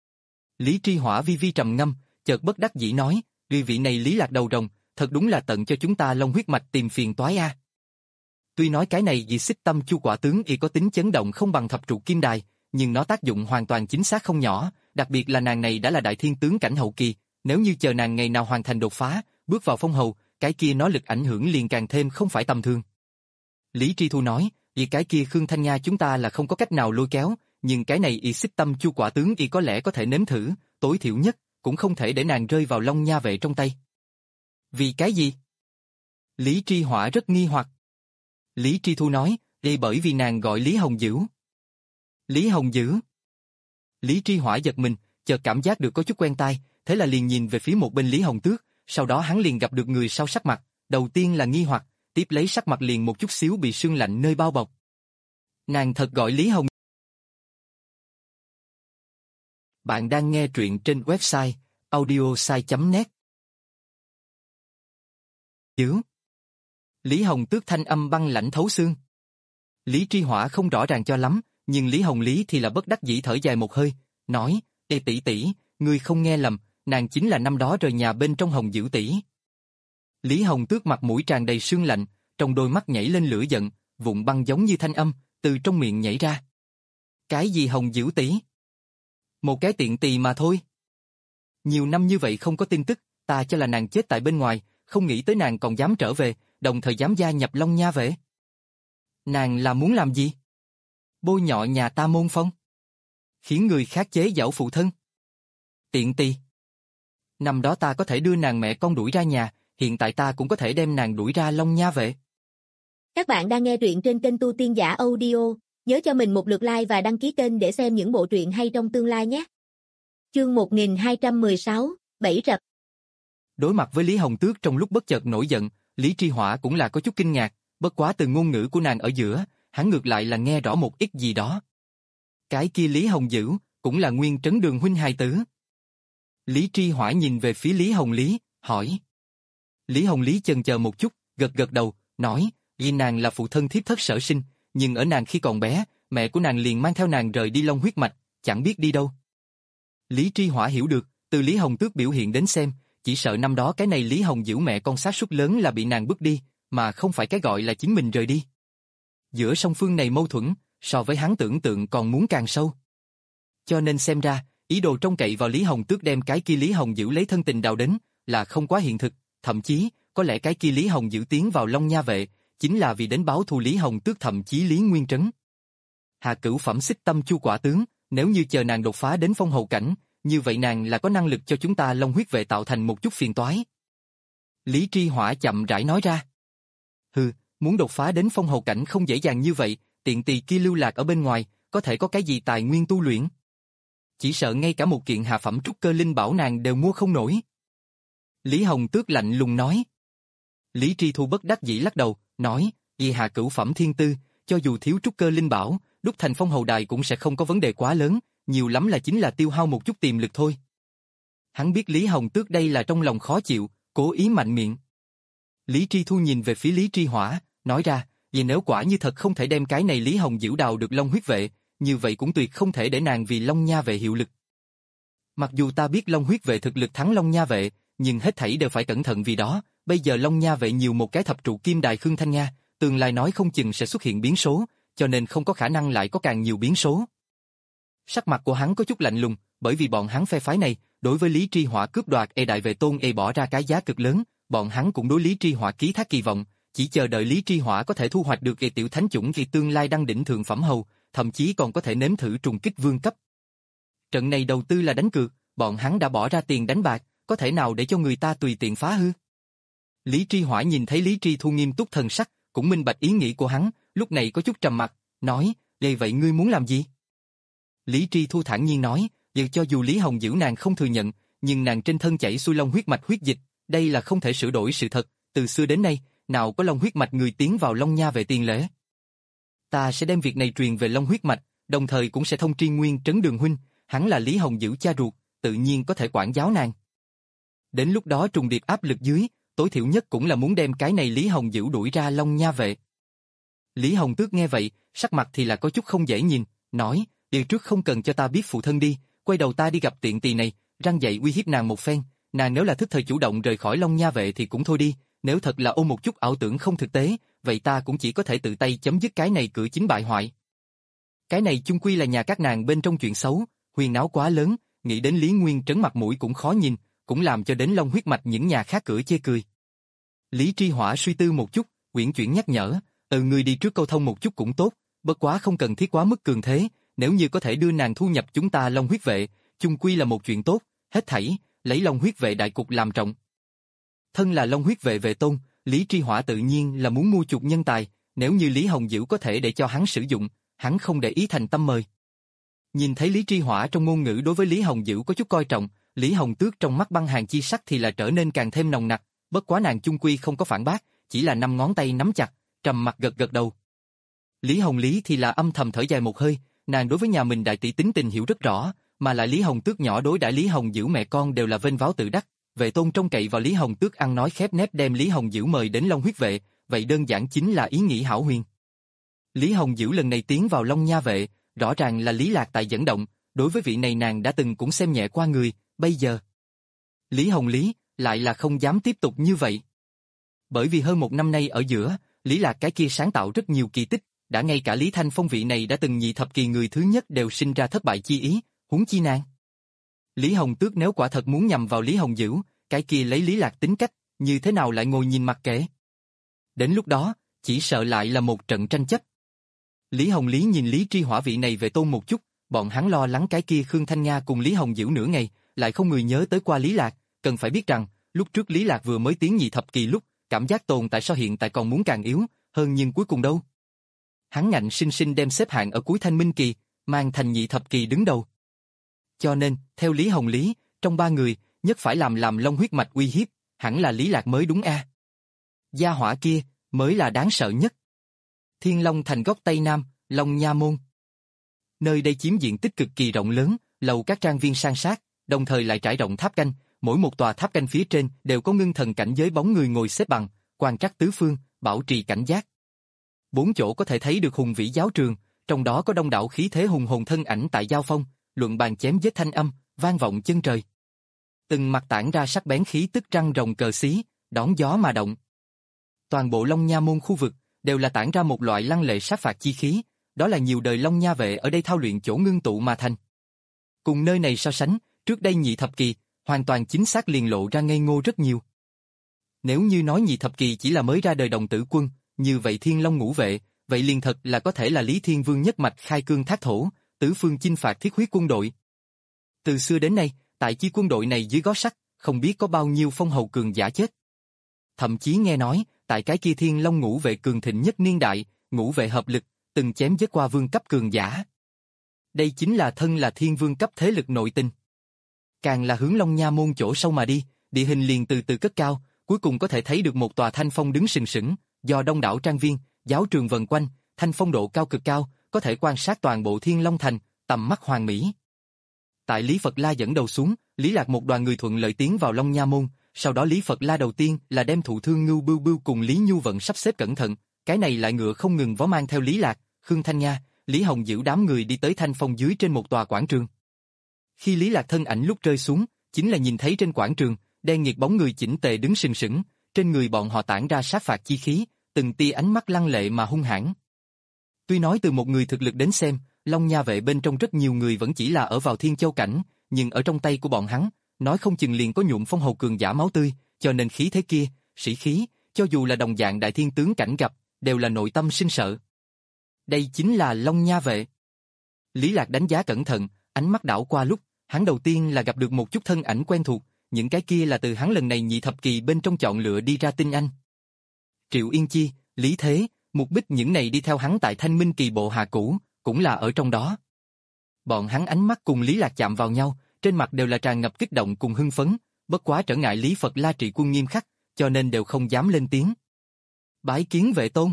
Lý Tri Hỏa vi vi trầm ngâm, chợt bất đắc dĩ nói, "Vì vị này Lý Lạc đầu rồng, thật đúng là tận cho chúng ta Long huyết mạch tìm phiền toái a." Tuy nói cái này vì xích tâm chu quả tướng y có tính chấn động không bằng thập trụ kim đài, nhưng nó tác dụng hoàn toàn chính xác không nhỏ, đặc biệt là nàng này đã là đại thiên tướng cảnh hậu kỳ, nếu như chờ nàng ngày nào hoàn thành đột phá, bước vào phong hầu, cái kia nó lực ảnh hưởng liền càng thêm không phải tầm thường. Lý Tri Thu nói, vì cái kia Khương Thanh Nga chúng ta là không có cách nào lôi kéo, nhưng cái này y xích tâm chu quả tướng y có lẽ có thể nếm thử, tối thiểu nhất, cũng không thể để nàng rơi vào Long Nha vệ trong tay. Vì cái gì? Lý Tri Hỏa rất nghi hoặc. Lý Tri Thu nói, đây bởi vì nàng gọi Lý Hồng Dữ. Lý Hồng Dữ. Lý Tri Hỏa giật mình, chợt cảm giác được có chút quen tai, thế là liền nhìn về phía một bên Lý Hồng Tước, sau đó hắn liền gặp được người sau sắc mặt, đầu tiên là nghi hoặc, tiếp lấy sắc mặt liền một chút xíu bị sương lạnh nơi bao bọc. Nàng thật gọi Lý Hồng. Bạn đang nghe truyện trên website audiosai chấm net. Dữ. Lý Hồng Tước thanh âm băng lãnh thấu xương. Lý Tri Hỏa không rõ ràng cho lắm, nhưng Lý Hồng Lý thì là bất đắc dĩ thở dài một hơi, nói, Ê tỷ tỷ, ngươi không nghe lầm, nàng chính là năm đó rời nhà bên trong Hồng Dữ tỷ. Lý Hồng Tước mặt mũi tràn đầy sương lạnh, trong đôi mắt nhảy lên lửa giận, vụn băng giống như thanh âm, từ trong miệng nhảy ra. Cái gì Hồng Dữ tỷ? Một cái tiện tỳ mà thôi. Nhiều năm như vậy không có tin tức, ta cho là nàng chết tại bên ngoài, không nghĩ tới nàng còn dám trở về, đồng thời dám gia nhập Long Nha vệ. Nàng là muốn làm gì? Bôi nhọ nhà ta Môn Phong. Khiến người khác chế giễu phụ thân. Tiện tỳ. Năm đó ta có thể đưa nàng mẹ con đuổi ra nhà, hiện tại ta cũng có thể đem nàng đuổi ra Long Nha vệ. Các bạn đang nghe truyện trên kênh Tu Tiên Giả Audio, nhớ cho mình một lượt like và đăng ký kênh để xem những bộ truyện hay trong tương lai nhé. Chương một nghìn hai trăm mười sáu, Bẫy rập. Đối mặt với Lý Hồng Tước trong lúc bất chợt nổi giận, Lý Tri Hỏa cũng là có chút kinh ngạc, bất quá từ ngôn ngữ của nàng ở giữa, hắn ngược lại là nghe rõ một ít gì đó. Cái kia Lý Hồng Dữ, cũng là Nguyên Trấn Đường huynh hài tử. Lý Tri Hỏa nhìn về phía Lý Hồng Lý, hỏi. Lý Hồng Lý chần chờ một chút, gật gật đầu, nói, vì nàng là phụ thân thiếp thất sở sinh, nhưng ở nàng khi còn bé, mẹ của nàng liền mang theo nàng rời đi Long huyết mạch, chẳng biết đi đâu. Lý Tri Hỏa hiểu được, từ Lý Hồng Tước biểu hiện đến xem, chỉ sợ năm đó cái này Lý Hồng Dữ mẹ con xác suất lớn là bị nàng bước đi, mà không phải cái gọi là chính mình rời đi. Giữa song phương này mâu thuẫn, so với hắn tưởng tượng còn muốn càng sâu. Cho nên xem ra, ý đồ trông cậy vào Lý Hồng Tước đem cái kia Lý Hồng Dữ lấy thân tình đào đến, là không quá hiện thực, thậm chí, có lẽ cái kia Lý Hồng Dữ tiến vào Long Nha vệ, chính là vì đến báo thù Lý Hồng Tước thậm chí Lý Nguyên Trấn. Hạ cửu phẩm xích tâm chu quả tướng, nếu như chờ nàng đột phá đến phong hầu cảnh, như vậy nàng là có năng lực cho chúng ta Long huyết vệ tạo thành một chút phiền toái. Lý Tri Hỏa chậm rãi nói ra. Hừ, muốn đột phá đến phong hầu cảnh không dễ dàng như vậy, tiện tỳ kia lưu lạc ở bên ngoài, có thể có cái gì tài nguyên tu luyện? Chỉ sợ ngay cả một kiện hạ phẩm trúc cơ linh bảo nàng đều mua không nổi. Lý Hồng Tước lạnh lùng nói. Lý Tri Thu bất đắc dĩ lắc đầu, nói, vì hạ cửu phẩm thiên tư, cho dù thiếu trúc cơ linh bảo, đúc thành phong hầu đài cũng sẽ không có vấn đề quá lớn, nhiều lắm là chính là tiêu hao một chút tiềm lực thôi. Hắn biết Lý Hồng Tước đây là trong lòng khó chịu, cố ý mạnh miệng. Lý Tri Thu nhìn về phía Lý Tri Hỏa, nói ra, vì nếu quả như thật không thể đem cái này Lý Hồng Dữ đào được Long huyết vệ, như vậy cũng tuyệt không thể để nàng vì Long Nha vệ hiệu lực. Mặc dù ta biết Long huyết vệ thực lực thắng Long Nha vệ, nhưng hết thảy đều phải cẩn thận vì đó, bây giờ Long Nha vệ nhiều một cái thập trụ kim đài Khương Thanh Nga, tương lai nói không chừng sẽ xuất hiện biến số, cho nên không có khả năng lại có càng nhiều biến số. Sắc mặt của hắn có chút lạnh lùng, bởi vì bọn hắn phe phái này, đối với Lý Tri Hỏa cướp đoạt e đại vệ tôn e bỏ ra cái giá cực lớn, bọn hắn cũng đối Lý Tri Hỏa ký thác kỳ vọng, chỉ chờ đợi Lý Tri Hỏa có thể thu hoạch được e tiểu thánh chủng vì tương lai đăng đỉnh thượng phẩm hầu, thậm chí còn có thể nếm thử trùng kích vương cấp. Trận này đầu tư là đánh cược, bọn hắn đã bỏ ra tiền đánh bạc, có thể nào để cho người ta tùy tiện phá hư? Lý Tri Hỏa nhìn thấy Lý Tri Thu nghiêm túc thần sắc, cũng minh bạch ý nghĩ của hắn, lúc này có chút trầm mặc, nói, "Vậy vậy ngươi muốn làm gì?" Lý Tri Thu thản nhiên nói, "Dù cho dù Lý Hồng Dữ nàng không thừa nhận, nhưng nàng trên thân chảy xuôi long huyết mạch huyết dịch, đây là không thể sửa đổi sự thật, từ xưa đến nay, nào có long huyết mạch người tiến vào Long Nha về tiền lễ. Ta sẽ đem việc này truyền về long huyết mạch, đồng thời cũng sẽ thông tri Nguyên Trấn Đường huynh, hắn là Lý Hồng Dữ cha ruột, tự nhiên có thể quản giáo nàng. Đến lúc đó trùng điệp áp lực dưới, tối thiểu nhất cũng là muốn đem cái này Lý Hồng Dữ đuổi ra Long Nha vệ." Lý Hồng Tước nghe vậy, sắc mặt thì là có chút không dễ nhìn, nói, "Điều trước không cần cho ta biết phụ thân đi, quay đầu ta đi gặp tiện tỳ này, răng dậy uy hiếp nàng một phen, nàng nếu là thức thời chủ động rời khỏi Long Nha vệ thì cũng thôi đi, nếu thật là ôm một chút ảo tưởng không thực tế, vậy ta cũng chỉ có thể tự tay chấm dứt cái này cửa chính bại hoại. Cái này chung quy là nhà các nàng bên trong chuyện xấu, huyên náo quá lớn, nghĩ đến Lý Nguyên Trấn mặt mũi cũng khó nhìn, cũng làm cho đến long huyết mạch những nhà khác cửa chê cười." Lý Tri Hỏa suy tư một chút, uyển chuyển nhắc nhở, Ừ, ngươi đi trước câu thông một chút cũng tốt, bất quá không cần thiết quá mức cường thế, nếu như có thể đưa nàng thu nhập chúng ta Long huyết vệ, chung quy là một chuyện tốt, hết thảy, lấy Long huyết vệ đại cục làm trọng. Thân là Long huyết vệ vệ tôn, Lý Tri Hỏa tự nhiên là muốn mua chuộc nhân tài, nếu như Lý Hồng Dữ có thể để cho hắn sử dụng, hắn không để ý thành tâm mời. Nhìn thấy Lý Tri Hỏa trong ngôn ngữ đối với Lý Hồng Dữ có chút coi trọng, Lý Hồng Tước trong mắt băng hàn chi sắc thì là trở nên càng thêm nồng nặc, bất quá nàng chung quy không có phản bác, chỉ là năm ngón tay nắm chặt, trầm mặt gật gật đầu. Lý Hồng Lý thì là âm thầm thở dài một hơi, nàng đối với nhà mình đại tỷ tính tình hiểu rất rõ, mà lại Lý Hồng Tước nhỏ đối đãi Lý Hồng Dữ mẹ con đều là vênh váo tự đắc, vệ tôn trông cậy vào Lý Hồng Tước ăn nói khép nép đem Lý Hồng Dữ mời đến Long huyết vệ, vậy đơn giản chính là ý nghĩ hão huyền. Lý Hồng Dữ lần này tiến vào Long Nha vệ, rõ ràng là Lý Lạc tại dẫn động, đối với vị này nàng đã từng cũng xem nhẹ qua người, bây giờ Lý Hồng Lý lại là không dám tiếp tục như vậy. Bởi vì hơn một năm nay ở giữa, Lý Lạc cái kia sáng tạo rất nhiều kỳ tích, đã ngay cả Lý Thanh Phong vị này đã từng nhị thập kỳ người thứ nhất đều sinh ra thất bại chi ý, huống chi nàng. Lý Hồng Tước nếu quả thật muốn nhằm vào Lý Hồng Dữ, cái kia lấy Lý Lạc tính cách, như thế nào lại ngồi nhìn mặc kệ. Đến lúc đó, chỉ sợ lại là một trận tranh chấp. Lý Hồng Lý nhìn Lý Tri Hỏa vị này về tôn một chút, bọn hắn lo lắng cái kia Khương Thanh Nga cùng Lý Hồng Dữ nửa ngày, lại không người nhớ tới qua Lý Lạc, cần phải biết rằng, lúc trước Lý Lạc vừa mới tiến nhị thập kỳ lúc, cảm giác tồn tại so hiện tại còn muốn càng yếu, hơn nhưng cuối cùng đâu. Hắn ngạnh sinh sinh đem xếp hạng ở cuối thanh minh kỳ, mang thành nhị thập kỳ đứng đầu. Cho nên, theo Lý Hồng Lý, trong ba người, nhất phải làm làm Long huyết mạch uy hiếp, hẳn là Lý Lạc mới đúng a. Gia hỏa kia, mới là đáng sợ nhất. Thiên Long thành góc Tây Nam, Long Nha Môn. Nơi đây chiếm diện tích cực kỳ rộng lớn, lầu các trang viên san sát, đồng thời lại trải rộng tháp canh, mỗi một tòa tháp canh phía trên đều có ngưng thần cảnh giới bóng người ngồi xếp bằng, quan trắc tứ phương, bảo trì cảnh giác. Bốn chỗ có thể thấy được hùng vĩ giáo trường, trong đó có đông đảo khí thế hùng hồn thân ảnh tại giao phong, luận bàn chém giết thanh âm, vang vọng chân trời. Từng mặt tản ra sắc bén khí tức trăng rồng cờ xí, đón gió mà động. Toàn bộ Long Nha Môn khu vực đều là tản ra một loại lăng lệ sát phạt chi khí, đó là nhiều đời Long Nha vệ ở đây thao luyện chỗ ngưng tụ mà thành. Cùng nơi này so sánh, trước đây nhị thập kỳ, hoàn toàn chính xác liền lộ ra ngây ngô rất nhiều. Nếu như nói nhị thập kỳ chỉ là mới ra đời đồng tử quân, như vậy Thiên Long ngũ vệ, vậy liền thật là có thể là Lý Thiên Vương nhất mạch khai cương thác thổ, tứ phương chinh phạt thiết huyết quân đội. Từ xưa đến nay, tại chi quân đội này dưới gót sắt, không biết có bao nhiêu phong hầu cường giả chết. Thậm chí nghe nói, tại cái kia Thiên Long ngũ vệ cường thịnh nhất niên đại, ngũ vệ hợp lực, từng chém giết qua vương cấp cường giả. Đây chính là thân là thiên vương cấp thế lực nội tình. Càng là hướng Long Nha Môn chỗ sâu mà đi, địa hình liền từ từ cất cao, cuối cùng có thể thấy được một tòa thanh phong đứng sừng sững, do đông đảo trang viên, giáo trường vần quanh, thanh phong độ cao cực cao, có thể quan sát toàn bộ Thiên Long thành, tầm mắt hoàn mỹ. Tại Lý Phật La dẫn đầu xuống, Lý Lạc một đoàn người thuận lợi tiến vào Long Nha Môn, sau đó Lý Phật La đầu tiên là đem thụ thương Ngưu Bưu Bưu cùng Lý Nhu Vận sắp xếp cẩn thận, cái này lại ngựa không ngừng vó mang theo Lý Lạc, Khương Thanh Nga, Lý Hồng Dữ đám người đi tới thanh phong dưới trên một tòa quảng trường. Khi Lý Lạc thân ảnh lúc rơi xuống, chính là nhìn thấy trên quảng trường, đen nghiệt bóng người chỉnh tề đứng sừng sững, trên người bọn họ tản ra sát phạt chi khí, từng tia ánh mắt lăng lệ mà hung hãn. Tuy nói từ một người thực lực đến xem, Long Nha vệ bên trong rất nhiều người vẫn chỉ là ở vào Thiên Châu cảnh, nhưng ở trong tay của bọn hắn, nói không chừng liền có nhuộm phong hầu cường giả máu tươi, cho nên khí thế kia, sĩ khí, cho dù là đồng dạng đại thiên tướng cảnh gặp, đều là nội tâm sinh sợ. Đây chính là Long Nha vệ. Lý Lạc đánh giá cẩn thận, ánh mắt đảo qua lúc, hắn đầu tiên là gặp được một chút thân ảnh quen thuộc, những cái kia là từ hắn lần này nhị thập kỳ bên trong chọn lựa đi ra tinh anh. Triệu Yên Chi, Lý Thế, Mục Bích những này đi theo hắn tại Thanh Minh kỳ bộ hạ cũ, cũng là ở trong đó. Bọn hắn ánh mắt cùng Lý Lạc chạm vào nhau, trên mặt đều là tràn ngập kích động cùng hưng phấn, bất quá trở ngại Lý Phật La trị quân nghiêm khắc, cho nên đều không dám lên tiếng. Bái kiến vệ tôn.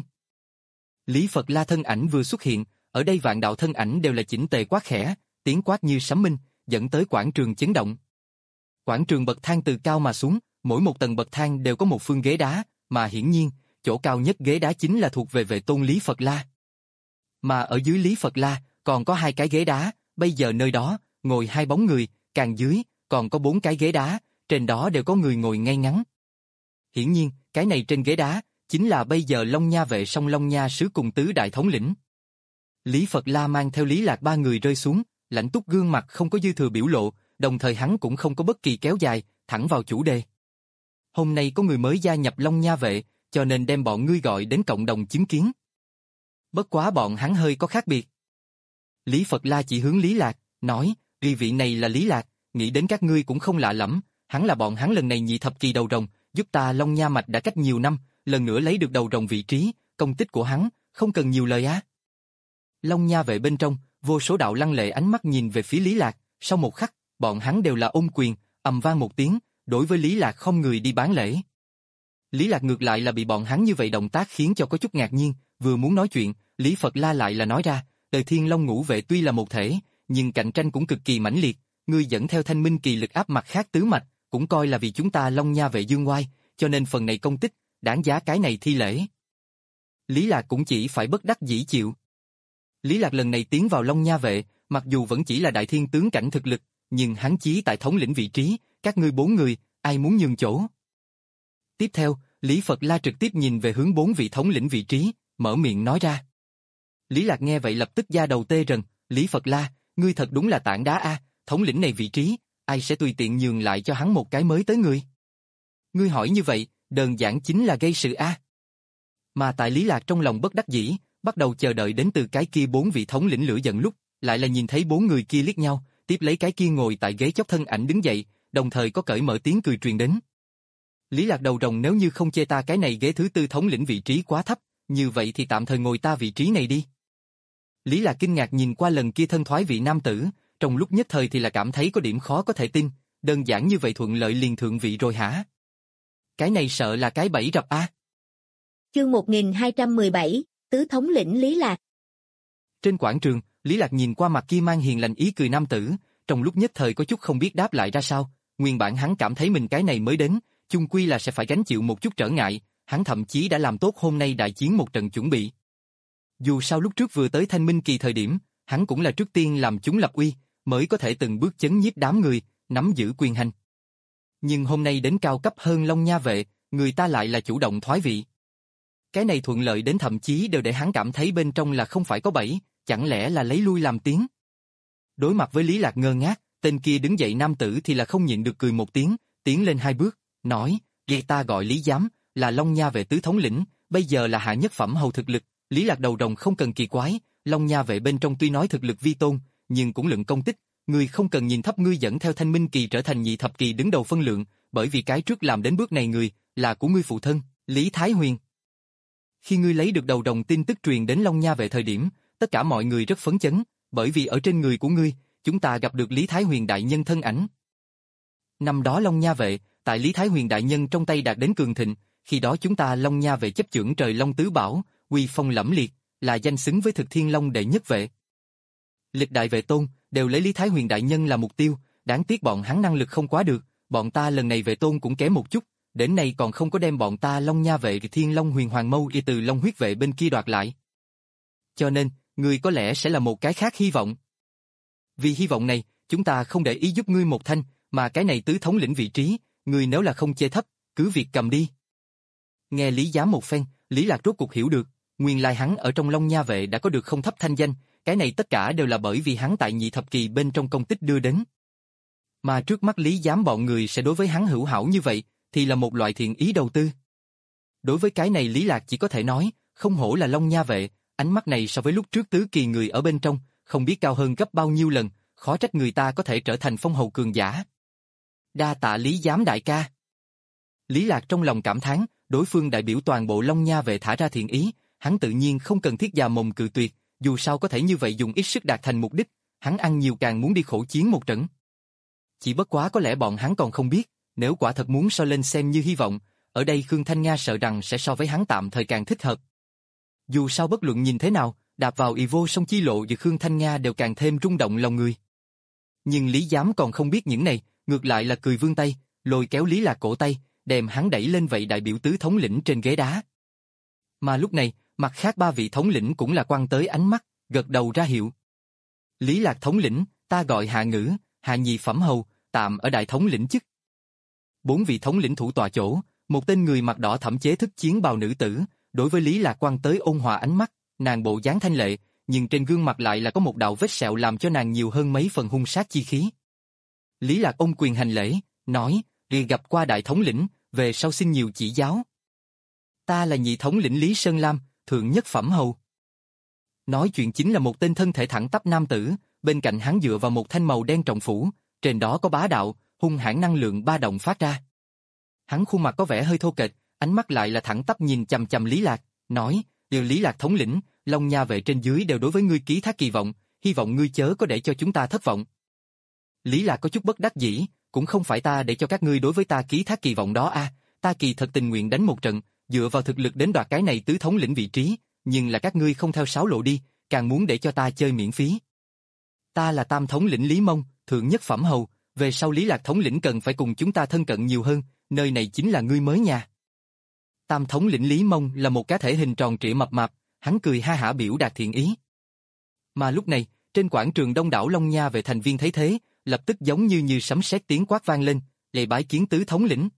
Lý Phật La thân ảnh vừa xuất hiện, ở đây vạn đạo thân ảnh đều là chỉnh tề quát khẽ, tiếng quát như sấm minh, dẫn tới quảng trường chấn động. Quảng trường bậc thang từ cao mà xuống, mỗi một tầng bậc thang đều có một phương ghế đá, mà hiển nhiên, chỗ cao nhất ghế đá chính là thuộc về vệ tôn Lý Phật La. Mà ở dưới Lý Phật La, còn có hai cái ghế đá, bây giờ nơi đó, ngồi hai bóng người, càng dưới, còn có bốn cái ghế đá, trên đó đều có người ngồi ngay ngắn. Hiển nhiên, cái này trên ghế đá, chính là bây giờ Long Nha vệ song Long Nha sứ cùng tứ đại thống lĩnh. Lý Phật La mang theo Lý Lạc ba người rơi xuống, lãnh túc gương mặt không có dư thừa biểu lộ, đồng thời hắn cũng không có bất kỳ kéo dài, thẳng vào chủ đề. Hôm nay có người mới gia nhập Long Nha vệ, cho nên đem bọn ngươi gọi đến cộng đồng chứng kiến. Bất quá bọn hắn hơi có khác biệt. Lý Phật La chỉ hướng Lý Lạc, nói, "Vị vị này là Lý Lạc, nghĩ đến các ngươi cũng không lạ lắm, hắn là bọn hắn lần này nhị thập kỳ đầu rồng, giúp ta Long Nha mạch đã cách nhiều năm, lần nữa lấy được đầu rồng vị trí, công tích của hắn, không cần nhiều lời á." Long Nha vệ bên trong, vô số đạo lăng lệ ánh mắt nhìn về phía Lý Lạc, sau một khắc, bọn hắn đều là ôm quyền, ầm vang một tiếng, đối với Lý Lạc không người đi bán lễ. Lý Lạc ngược lại là bị bọn hắn như vậy động tác khiến cho có chút ngạc nhiên, vừa muốn nói chuyện, Lý Phật La lại là nói ra, đời Thiên Long ngũ vệ tuy là một thể, nhưng cạnh tranh cũng cực kỳ mãnh liệt, ngươi dẫn theo Thanh Minh kỳ lực áp mặt khác tứ mạch, cũng coi là vì chúng ta Long Nha vệ dương oai, cho nên phần này công tích, đáng giá cái này thi lễ. Lý Lạc cũng chỉ phải bất đắc dĩ chịu. Lý Lạc lần này tiến vào Long Nha vệ, mặc dù vẫn chỉ là đại thiên tướng cảnh thực lực, nhưng hắn chí tại thống lĩnh vị trí, các ngươi bốn người, ai muốn nhường chỗ? Tiếp theo, Lý Phật La trực tiếp nhìn về hướng bốn vị thống lĩnh vị trí, mở miệng nói ra. Lý Lạc nghe vậy lập tức da đầu tê rần, Lý Phật La, ngươi thật đúng là tảng đá a, thống lĩnh này vị trí, ai sẽ tùy tiện nhường lại cho hắn một cái mới tới ngươi? Ngươi hỏi như vậy, đơn giản chính là gây sự a. Mà tại Lý Lạc trong lòng bất đắc dĩ, bắt đầu chờ đợi đến từ cái kia bốn vị thống lĩnh lửa giận lúc, lại là nhìn thấy bốn người kia liếc nhau, tiếp lấy cái kia ngồi tại ghế chóp thân ảnh đứng dậy, đồng thời có cởi mở tiếng cười truyền đến. Lý Lạc đầu rồng, nếu như không chê ta cái này ghế thứ tư thống lĩnh vị trí quá thấp, như vậy thì tạm thời ngồi ta vị trí này đi. Lý Lạc kinh ngạc nhìn qua lần kia thân thoái vị nam tử, trong lúc nhất thời thì là cảm thấy có điểm khó có thể tin, đơn giản như vậy thuận lợi liền thượng vị rồi hả? Cái này sợ là cái bẫy rập a. Chương một nghìn hai trăm mười bảy, tứ thống lĩnh Lý Lạc. Trên quảng trường, Lý Lạc nhìn qua mặt kia mang hiền lành ý cười nam tử, trong lúc nhất thời có chút không biết đáp lại ra sao, nguyên bản hắn cảm thấy mình cái này mới đến, chung quy là sẽ phải gánh chịu một chút trở ngại, hắn thậm chí đã làm tốt hôm nay đại chiến một trận chuẩn bị. Dù sao lúc trước vừa tới Thanh Minh kỳ thời điểm, hắn cũng là trước tiên làm chúng lập uy, mới có thể từng bước chấn nhiếp đám người, nắm giữ quyền hành. Nhưng hôm nay đến cao cấp hơn Long Nha vệ, người ta lại là chủ động thoái vị. Cái này thuận lợi đến thậm chí đều để hắn cảm thấy bên trong là không phải có bẫy, chẳng lẽ là lấy lui làm tiếng. Đối mặt với Lý Lạc ngơ ngác, tên kia đứng dậy nam tử thì là không nhịn được cười một tiếng, tiến lên hai bước, nói, "Vậy ta gọi Lý Giám, là Long Nha vệ tứ thống lĩnh, bây giờ là hạ nhất phẩm hầu thực lực." Lý Lạc đầu rồng không cần kỳ quái, Long Nha vệ bên trong tuy nói thực lực vi tôn, nhưng cũng luận công tích, ngươi không cần nhìn thấp ngươi dẫn theo Thanh Minh kỳ trở thành nhị thập kỳ đứng đầu phân lượng, bởi vì cái trước làm đến bước này người, là của ngươi phụ thân, Lý Thái Huyền. Khi ngươi lấy được đầu rồng tin tức truyền đến Long Nha vệ thời điểm, tất cả mọi người rất phấn chấn, bởi vì ở trên người của ngươi, chúng ta gặp được Lý Thái Huyền đại nhân thân ảnh. Năm đó Long Nha vệ, tại Lý Thái Huyền đại nhân trong tay đạt đến cường thịnh, khi đó chúng ta Long Nha vệ chấp chưởng trời Long tứ bảo, uy phong lẫm liệt, là danh xứng với thực thiên long đệ nhất vệ. Lịch đại vệ tôn đều lấy Lý Thái Huyền đại nhân là mục tiêu, đáng tiếc bọn hắn năng lực không quá được, bọn ta lần này vệ tôn cũng kém một chút, đến nay còn không có đem bọn ta Long Nha vệ Thiên Long Huyền Hoàng Mâu y từ Long huyết vệ bên kia đoạt lại. Cho nên, ngươi có lẽ sẽ là một cái khác hy vọng. Vì hy vọng này, chúng ta không để ý giúp ngươi một thanh, mà cái này tứ thống lĩnh vị trí, ngươi nếu là không chê thấp, cứ việc cầm đi. Nghe Lý Giám một phen, Lý Lạc rốt cuộc hiểu được, nguyên lai hắn ở trong Long Nha vệ đã có được không thấp thanh danh, cái này tất cả đều là bởi vì hắn tại nhị thập kỳ bên trong công tích đưa đến. Mà trước mắt Lý Giám bọn người sẽ đối với hắn hữu hảo như vậy, thì là một loại thiện ý đầu tư. Đối với cái này Lý Lạc chỉ có thể nói, không hổ là Long Nha vệ, ánh mắt này so với lúc trước tứ kỳ người ở bên trong, không biết cao hơn gấp bao nhiêu lần, khó trách người ta có thể trở thành phong hầu cường giả. Đa tạ Lý Giám đại ca. Lý Lạc trong lòng cảm thán, đối phương đại biểu toàn bộ Long Nha vệ thả ra thiện ý, hắn tự nhiên không cần thiết già mồm cự tuyệt, dù sao có thể như vậy dùng ít sức đạt thành mục đích, hắn ăn nhiều càng muốn đi khổ chiến một trận. Chỉ bất quá có lẽ bọn hắn còn không biết, nếu quả thật muốn so lên xem như hy vọng, ở đây Khương Thanh Nga sợ rằng sẽ so với hắn tạm thời càng thích hợp. Dù sao bất luận nhìn thế nào, đạp vào y vô song chi lộ và Khương Thanh Nga đều càng thêm rung động lòng người. Nhưng Lý Giám còn không biết những này, ngược lại là cười vươn tay, lôi kéo Lý Lạc cổ tay, đem hắn đẩy lên vậy đại biểu tứ thống lĩnh trên ghế đá. Mà lúc này, mặt khác ba vị thống lĩnh cũng là quăng tới ánh mắt, gật đầu ra hiệu. Lý Lạc thống lĩnh, ta gọi Hạ Ngữ, hạ nhị phẩm hầu, tạm ở đại thống lĩnh chức. Bốn vị thống lĩnh thủ tọa chỗ, một tên người mặc đỏ thẫm chế thức chiến bào nữ tử, đối với Lý Lạc quăng tới ôn hòa ánh mắt, nàng bộ dáng thanh lệ, nhưng trên gương mặt lại là có một đạo vết sẹo làm cho nàng nhiều hơn mấy phần hung sát chi khí. Lý Lạc ôm quyền hành lễ, nói, đi gặp qua đại thống lĩnh, về sau xin nhiều chỉ giáo. Ta là nhị thống lĩnh Lý Sơn Lam, thượng nhất phẩm hầu. Nói chuyện chính là một tên thân thể thẳng tắp nam tử, bên cạnh hắn dựa vào một thanh màu đen trọng phủ, trên đó có bá đạo, hung hãn năng lượng ba động phát ra. Hắn khuôn mặt có vẻ hơi thô kệch, ánh mắt lại là thẳng tắp nhìn chằm chằm Lý Lạc, nói: "Điều Lý Lạc thống lĩnh, Long Nha vệ trên dưới đều đối với ngươi ký thác kỳ vọng, hy vọng ngươi chớ có để cho chúng ta thất vọng." Lý Lạc có chút bất đắc dĩ, cũng không phải ta để cho các ngươi đối với ta ký thác kỳ vọng đó a, à, ta kỳ thật tình nguyện đánh một trận, dựa vào thực lực đến đoạt cái này tứ thống lĩnh vị trí, nhưng là các ngươi không theo sáo lộ đi, càng muốn để cho ta chơi miễn phí. Ta là tam thống lĩnh Lý Mông, thượng nhất phẩm hầu, về sau Lý Lạc thống lĩnh cần phải cùng chúng ta thân cận nhiều hơn, nơi này chính là ngươi mới nhà. Tam thống lĩnh Lý Mông là một cá thể hình tròn trịa mập mạp, hắn cười ha hả biểu đạt thiện ý. Mà lúc này, trên quảng trường đông đảo Long Nha vệ thành viên thấy thế, lập tức giống như như sấm sét tiếng quát vang lên, lệ bái kiến tứ thống lĩnh.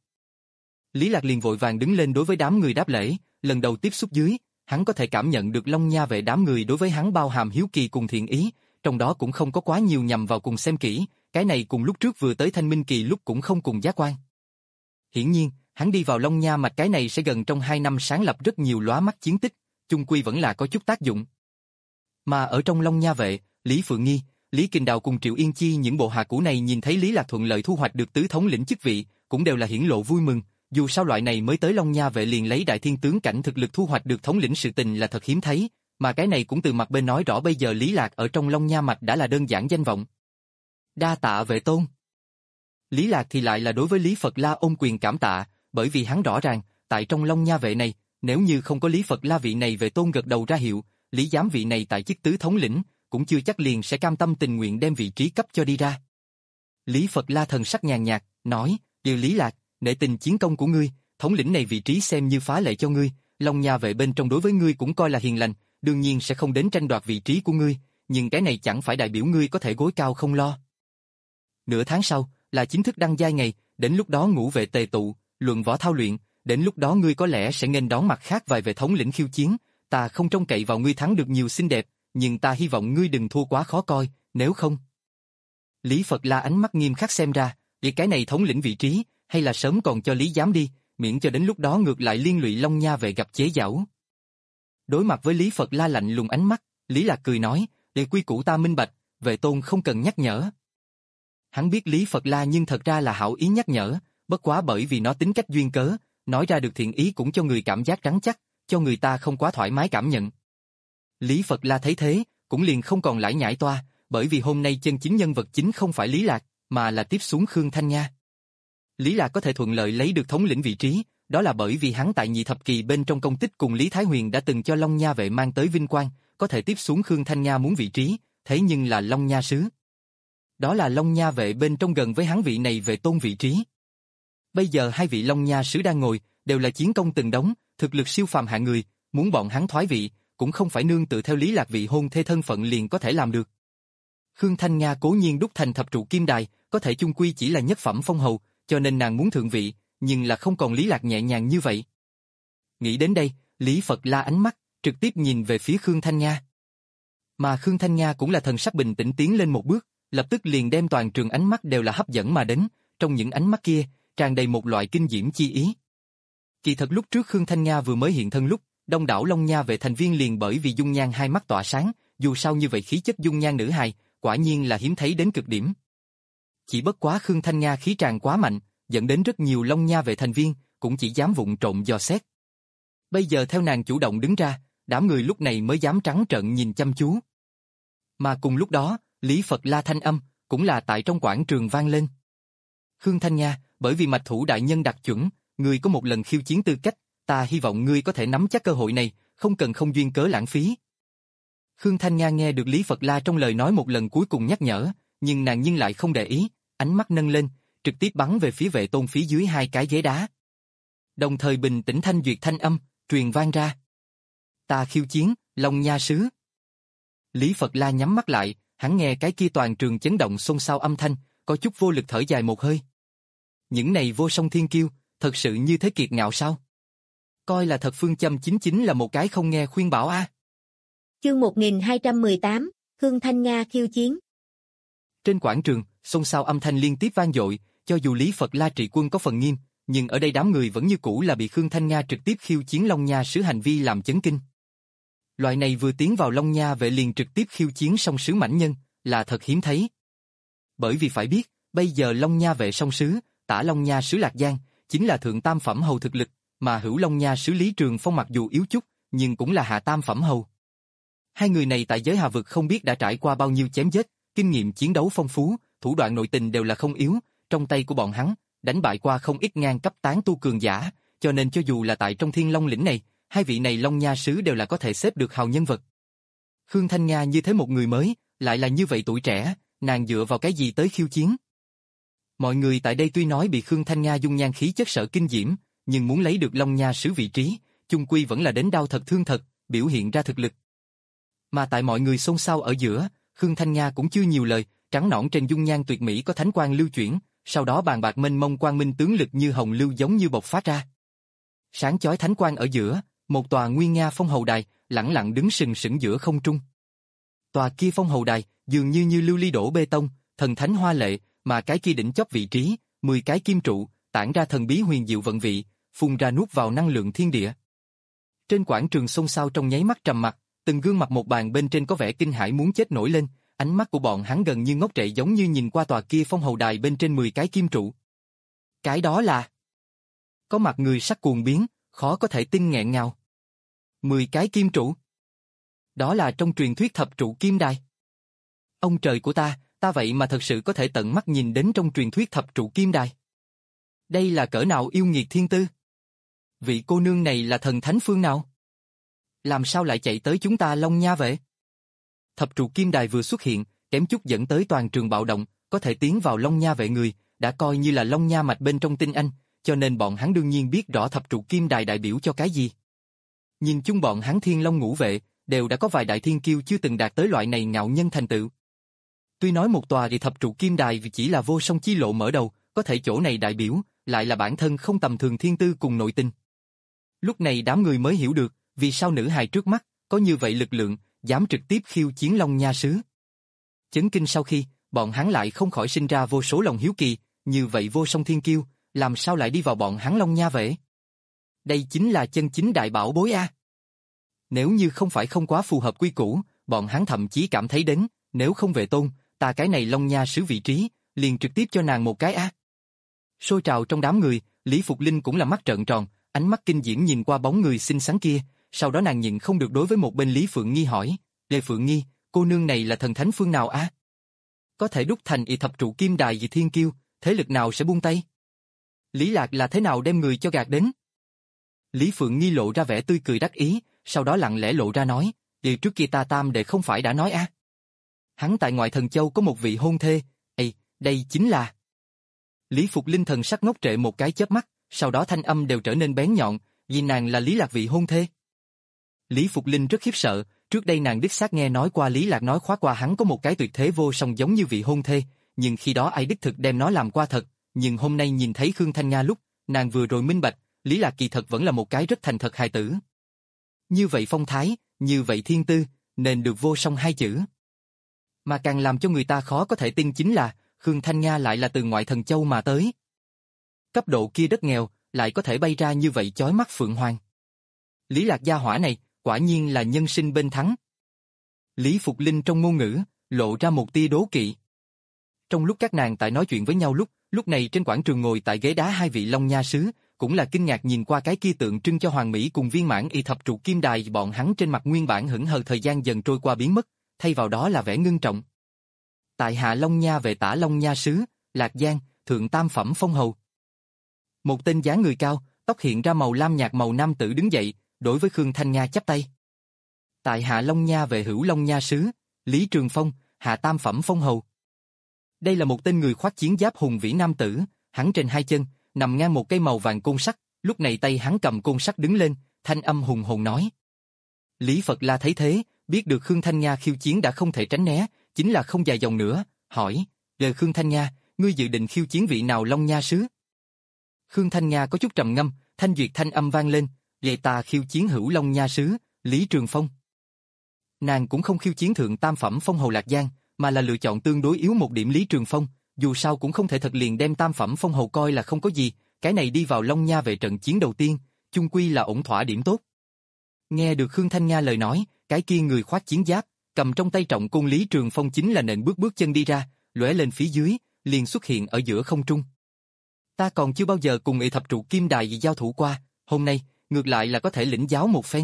Lý Lạc liền vội vàng đứng lên đối với đám người đáp lễ, lần đầu tiếp xúc dưới, hắn có thể cảm nhận được Long Nha vệ đám người đối với hắn bao hàm hiếu kỳ cùng thiện ý, trong đó cũng không có quá nhiều nhằm vào cùng xem kỹ, cái này cùng lúc trước vừa tới Thanh Minh Kỳ lúc cũng không cùng giác quan. Hiển nhiên, hắn đi vào Long Nha mạch cái này sẽ gần trong hai năm sáng lập rất nhiều lóa mắt chiến tích, chung quy vẫn là có chút tác dụng. Mà ở trong Long Nha vệ, Lý Phượng Nghi, Lý Kình Đào cùng Triệu Yên Chi những bộ hạ cũ này nhìn thấy Lý Lạc thuận lợi thu hoạch được tứ thống lĩnh chức vị, cũng đều là hiển lộ vui mừng, dù sao loại này mới tới Long Nha vệ liền lấy đại thiên tướng cảnh thực lực thu hoạch được thống lĩnh sự tình là thật hiếm thấy, mà cái này cũng từ mặt bên nói rõ bây giờ Lý Lạc ở trong Long Nha mạch đã là đơn giản danh vọng. Đa tạ vệ tôn. Lý Lạc thì lại là đối với Lý Phật La ôm quyền cảm tạ, bởi vì hắn rõ ràng, tại trong Long Nha vệ này, nếu như không có Lý Phật La vị này vệ tôn gật đầu ra hiệu, Lý giám vị này tại chức tứ thống lĩnh, cũng chưa chắc liền sẽ cam tâm tình nguyện đem vị trí cấp cho đi ra. Lý Phật La thần sắc nhàn nhạt, nói: "Điều Lý Lạc, nể tình chiến công của ngươi, thống lĩnh này vị trí xem như phá lệ cho ngươi, Long Nha vệ bên trong đối với ngươi cũng coi là hiền lành, đương nhiên sẽ không đến tranh đoạt vị trí của ngươi, nhưng cái này chẳng phải đại biểu ngươi có thể gối cao không lo. Nửa tháng sau, là chính thức đăng giai ngày, đến lúc đó ngũ vệ tề tụ, luận võ thao luyện, đến lúc đó ngươi có lẽ sẽ nghênh đón mặt khác vài vệ thống lĩnh khiêu chiến, ta không trông cậy vào ngươi thắng được nhiều xinh đẹp, nhưng ta hy vọng ngươi đừng thua quá khó coi, nếu không." Lý Phật La ánh mắt nghiêm khắc xem ra, vì cái này thống lĩnh vị trí, hay là sớm còn cho Lý giám đi, miễn cho đến lúc đó ngược lại liên lụy Long Nha vệ gặp chế giễu. Đối mặt với Lý Phật La lạnh lùng ánh mắt, Lý Lạc cười nói: "Để quy củ ta minh bạch, vệ tôn không cần nhắc nhở." Hắn biết Lý Phật La nhưng thật ra là hảo ý nhắc nhở, bất quá bởi vì nó tính cách duyên cớ, nói ra được thiện ý cũng cho người cảm giác rắn chắc, cho người ta không quá thoải mái cảm nhận. Lý Phật La thấy thế, cũng liền không còn lải nhải toa, bởi vì hôm nay chân chính nhân vật chính không phải Lý Lạc, mà là tiếp xuống Khương Thanh Nha. Lý Lạc có thể thuận lợi lấy được thống lĩnh vị trí, đó là bởi vì hắn tại nhị thập kỳ bên trong công tích cùng Lý Thái Huyền đã từng cho Long Nha vệ mang tới vinh quang, có thể tiếp xuống Khương Thanh Nha muốn vị trí, thế nhưng là Long Nha sứ. Đó là Long Nha vệ bên trong gần với hắn vị này vệ tôn vị trí. Bây giờ hai vị Long Nha sứ đang ngồi, đều là chiến công từng đống, thực lực siêu phàm hạng người, muốn bọn hắn thoái vị, cũng không phải nương tự theo Lý Lạc vị hôn thê thân phận liền có thể làm được. Khương Thanh Nha cố nhiên đúc thành thập trụ kim đài, có thể chung quy chỉ là nhất phẩm phong hầu, cho nên nàng muốn thượng vị, nhưng là không còn Lý Lạc nhẹ nhàng như vậy. Nghĩ đến đây, Lý Phật La ánh mắt trực tiếp nhìn về phía Khương Thanh Nha. Mà Khương Thanh Nha cũng là thần sắc bình tĩnh tiến lên một bước, lập tức liền đem toàn trường ánh mắt đều là hấp dẫn mà đến, trong những ánh mắt kia, tràn đầy một loại kinh diễm chi ý. Kỳ thật lúc trước Khương Thanh Nha vừa mới hiện thân lúc, đông đảo Long Nha vệ thành viên liền bởi vì dung nhan hai mắt tỏa sáng, dù sao như vậy khí chất dung nhan nữ hài, quả nhiên là hiếm thấy đến cực điểm. Chỉ bất quá Khương Thanh Nha khí tràn quá mạnh, dẫn đến rất nhiều Long Nha vệ thành viên cũng chỉ dám vụng trộm dò xét. Bây giờ theo nàng chủ động đứng ra, đám người lúc này mới dám trắng trợn nhìn chăm chú. Mà cùng lúc đó, Lý Phật La thanh âm cũng là tại trong quảng trường vang lên. "Khương Thanh Nha, bởi vì mạch thủ đại nhân đặc chuẩn, ngươi có một lần khiêu chiến tư cách, ta hy vọng ngươi có thể nắm chắc cơ hội này, không cần không duyên cớ lãng phí." Khương Thanh Nha nghe được Lý Phật La trong lời nói một lần cuối cùng nhắc nhở, nhưng nàng nhưng lại không để ý, ánh mắt nâng lên, trực tiếp bắn về phía vệ tôn phía dưới hai cái ghế đá. Đồng thời bình tĩnh thanh duyệt thanh âm truyền vang ra: "Ta khiêu chiến, Long Nha sứ." Lý Phật La nhắm mắt lại, hắn nghe cái kia toàn trường chấn động xôn xao âm thanh, có chút vô lực thở dài một hơi. Những này vô song thiên kiêu, thật sự như thế kiệt ngạo sao? Coi là thật phương châm chính chính là một cái không nghe khuyên bảo a. À. Chương một nghìn hai trăm mười tám, Khương Thanh Nga khiêu chiến. Trên quảng trường, xôn xao âm thanh liên tiếp vang dội, cho dù Lý Phật La trị quân có phần nghiêm, nhưng ở đây đám người vẫn như cũ là bị Khương Thanh Nga trực tiếp khiêu chiến Long Nha sứ hành vi làm chấn kinh. Loại này vừa tiến vào Long Nha vệ liền trực tiếp khiêu chiến song sứ mãnh nhân, là thật hiếm thấy. Bởi vì phải biết, bây giờ Long Nha vệ song sứ, Tả Long Nha sứ Lạc Giang, chính là thượng tam phẩm hầu thực lực, mà Hữu Long Nha sứ Lý Trường Phong mặc dù yếu chút, nhưng cũng là hạ tam phẩm hầu. Hai người này tại giới Hà vực không biết đã trải qua bao nhiêu chém giết, kinh nghiệm chiến đấu phong phú, thủ đoạn nội tình đều là không yếu, trong tay của bọn hắn, đánh bại qua không ít ngang cấp tán tu cường giả, cho nên cho dù là tại trong Thiên Long lĩnh này, hai vị này Long Nha sứ đều là có thể xếp được hào nhân vật. Khương Thanh Nga như thế một người mới, lại là như vậy tuổi trẻ, nàng dựa vào cái gì tới khiêu chiến? Mọi người tại đây tuy nói bị Khương Thanh Nga dung nhan khí chất sợ kinh diễm, nhưng muốn lấy được Long Nha sứ vị trí, chung quy vẫn là đến đau thật thương thật, biểu hiện ra thực lực. Mà tại mọi người xôn xao ở giữa, Khương Thanh Nga cũng chưa nhiều lời, trắng nõn trên dung nhan tuyệt mỹ có thánh quang lưu chuyển, sau đó bàn bạc mênh mông quang minh tướng lực như hồng lưu giống như bộc phát ra. Sáng chói thánh quang ở giữa, một tòa nguy nga phong hầu đài, lẳng lặng đứng sừng sững giữa không trung. Tòa kia phong hầu đài, dường như như lưu ly đổ bê tông, thần thánh hoa lệ, mà cái kia đỉnh chóp vị trí, mười cái kim trụ, tản ra thần bí huyền diệu vận vị, phun ra nuốt vào năng lượng thiên địa. Trên quảng trường xôn xao trong nháy mắt trầm mặc, từng gương mặt một bàn bên trên có vẻ kinh hãi muốn chết nổi lên, ánh mắt của bọn hắn gần như ngốc trệ giống như nhìn qua tòa kia phong hầu đài bên trên mười cái kim trụ. Cái đó là... Có mặt người sắc cuồng biến, khó có thể tin nghẹn ngào. mười cái kim trụ. Đó là trong truyền thuyết thập trụ kim đài. Ông trời của ta, ta vậy mà thật sự có thể tận mắt nhìn đến trong truyền thuyết thập trụ kim đài. Đây là cỡ nào yêu nghiệt thiên tư? Vị cô nương này là thần thánh phương nào? Làm sao lại chạy tới chúng ta Long Nha vệ? Thập trụ kim đài vừa xuất hiện, kém chút dẫn tới toàn trường bạo động, có thể tiến vào Long Nha vệ người, đã coi như là Long Nha mạch bên trong tinh anh, cho nên bọn hắn đương nhiên biết rõ thập trụ kim đài đại biểu cho cái gì. Nhìn chung bọn hắn Thiên Long ngũ vệ, đều đã có vài đại thiên kiêu chưa từng đạt tới loại này ngạo nhân thành tựu. Tuy nói một tòa thì thập trụ kim đài vì chỉ là vô song chi lộ mở đầu, có thể chỗ này đại biểu, lại là bản thân không tầm thường thiên tư cùng nội tình. Lúc này đám người mới hiểu được, vì sao nữ hài trước mắt, có như vậy lực lượng, dám trực tiếp khiêu chiến Long Nha sứ. Chấn kinh sau khi, bọn hắn lại không khỏi sinh ra vô số lòng hiếu kỳ, như vậy vô song thiên kiêu, làm sao lại đi vào bọn hắn Long Nha vệ? Đây chính là chân chính đại bảo bối a. Nếu như không phải không quá phù hợp quy củ, bọn hắn thậm chí cảm thấy đến, nếu không về tôn, ta cái này Long Nha sứ vị trí, liền trực tiếp cho nàng một cái a. Sôi trào trong đám người, Lý Phục Linh cũng là mắt trợn tròn, ánh mắt kinh diễm nhìn qua bóng người xinh xắn kia, sau đó nàng nhịn không được đối với một bên Lý Phượng Nghi hỏi, Lê Phượng Nghi, cô nương này là thần thánh phương nào a? Có thể đúc thành y thập trụ kim đài vì thiên kiêu, thế lực nào sẽ buông tay? Lý Lạc là thế nào đem người cho gạt đến? Lý Phượng Nghi lộ ra vẻ tươi cười đắc ý, sau đó lặng lẽ lộ ra nói, điều trước kia ta tam đệ không phải đã nói a? Hắn tại ngoại thần châu có một vị hôn thê, ây, đây chính là... Lý Phục Linh thần sắc ngốc trệ một cái chớp mắt, sau đó thanh âm đều trở nên bén nhọn, vì nàng là Lý Lạc vị hôn thê. Lý Phục Linh rất khiếp sợ, trước đây nàng đích xác nghe nói qua Lý Lạc nói khóa qua hắn có một cái tuyệt thế vô song giống như vị hôn thê, nhưng khi đó ai đích thực đem nó làm qua thật, nhưng hôm nay nhìn thấy Khương Thanh Nga lúc, nàng vừa rồi minh bạch, Lý Lạc kỳ thật vẫn là một cái rất thành thật hài tử. Như vậy phong thái, như vậy thiên tư, nên được vô song hai chữ. Mà càng làm cho người ta khó có thể tin chính là, Khương Thanh Nga lại là từ ngoại thần châu mà tới. Cấp độ kia đất nghèo, lại có thể bay ra như vậy chói mắt phượng hoàng. Lý Lạc gia hỏa này, quả nhiên là nhân sinh bên thắng. Lý Phục Linh trong ngôn ngữ, lộ ra một tia đố kỵ. Trong lúc các nàng tại nói chuyện với nhau lúc, lúc này trên quảng trường ngồi tại ghế đá hai vị Long Nha sứ, cũng là kinh ngạc nhìn qua cái kia tượng trưng cho hoàng mỹ cùng viên mãn y thập trụ kim đài, bọn hắn trên mặt nguyên bản hững hờ thời gian dần trôi qua biến mất, thay vào đó là vẻ ngưng trọng. Tại hạ Long Nha về Tả Long Nha sứ, Lạc Giang, thượng tam phẩm phong hầu. Một tên dáng người cao, tóc hiện ra màu lam nhạt màu nam tử đứng dậy, đối với Khương Thanh Nga chắp tay. Tại hạ Long Nha về Hữu Long Nha sứ, Lý Trường Phong, hạ tam phẩm phong hầu. Đây là một tên người khoác chiến giáp hùng vĩ nam tử, hắn trên hai chân, nằm ngang một cây màu vàng côn sắt, lúc này tay hắn cầm côn sắt đứng lên, thanh âm hùng hồn nói. Lý Phật La thấy thế, biết được Khương Thanh Nga khiêu chiến đã không thể tránh né, chính là không dài dòng nữa, hỏi, lời Khương Thanh Nga, ngươi dự định khiêu chiến vị nào Long Nha sứ? Khương Thanh Nga có chút trầm ngâm, thanh duyệt thanh âm vang lên, vậy ta khiêu chiến Hữu Long Nha sứ, Lý Trường Phong. Nàng cũng không khiêu chiến thượng tam phẩm phong hầu Lạc Giang, mà là lựa chọn tương đối yếu một điểm Lý Trường Phong, dù sao cũng không thể thật liền đem tam phẩm phong hầu coi là không có gì, cái này đi vào Long Nha về trận chiến đầu tiên, chung quy là ổn thỏa điểm tốt. Nghe được Khương Thanh Nga lời nói, cái kia người khoác chiến giáp, cầm trong tay trọng côn Lý Trường Phong chính là nện bước bước chân đi ra, lóe lên phía dưới, liền xuất hiện ở giữa không trung. Ta còn chưa bao giờ cùng ị thập trụ kim đài giao thủ qua, hôm nay, ngược lại là có thể lĩnh giáo một phen.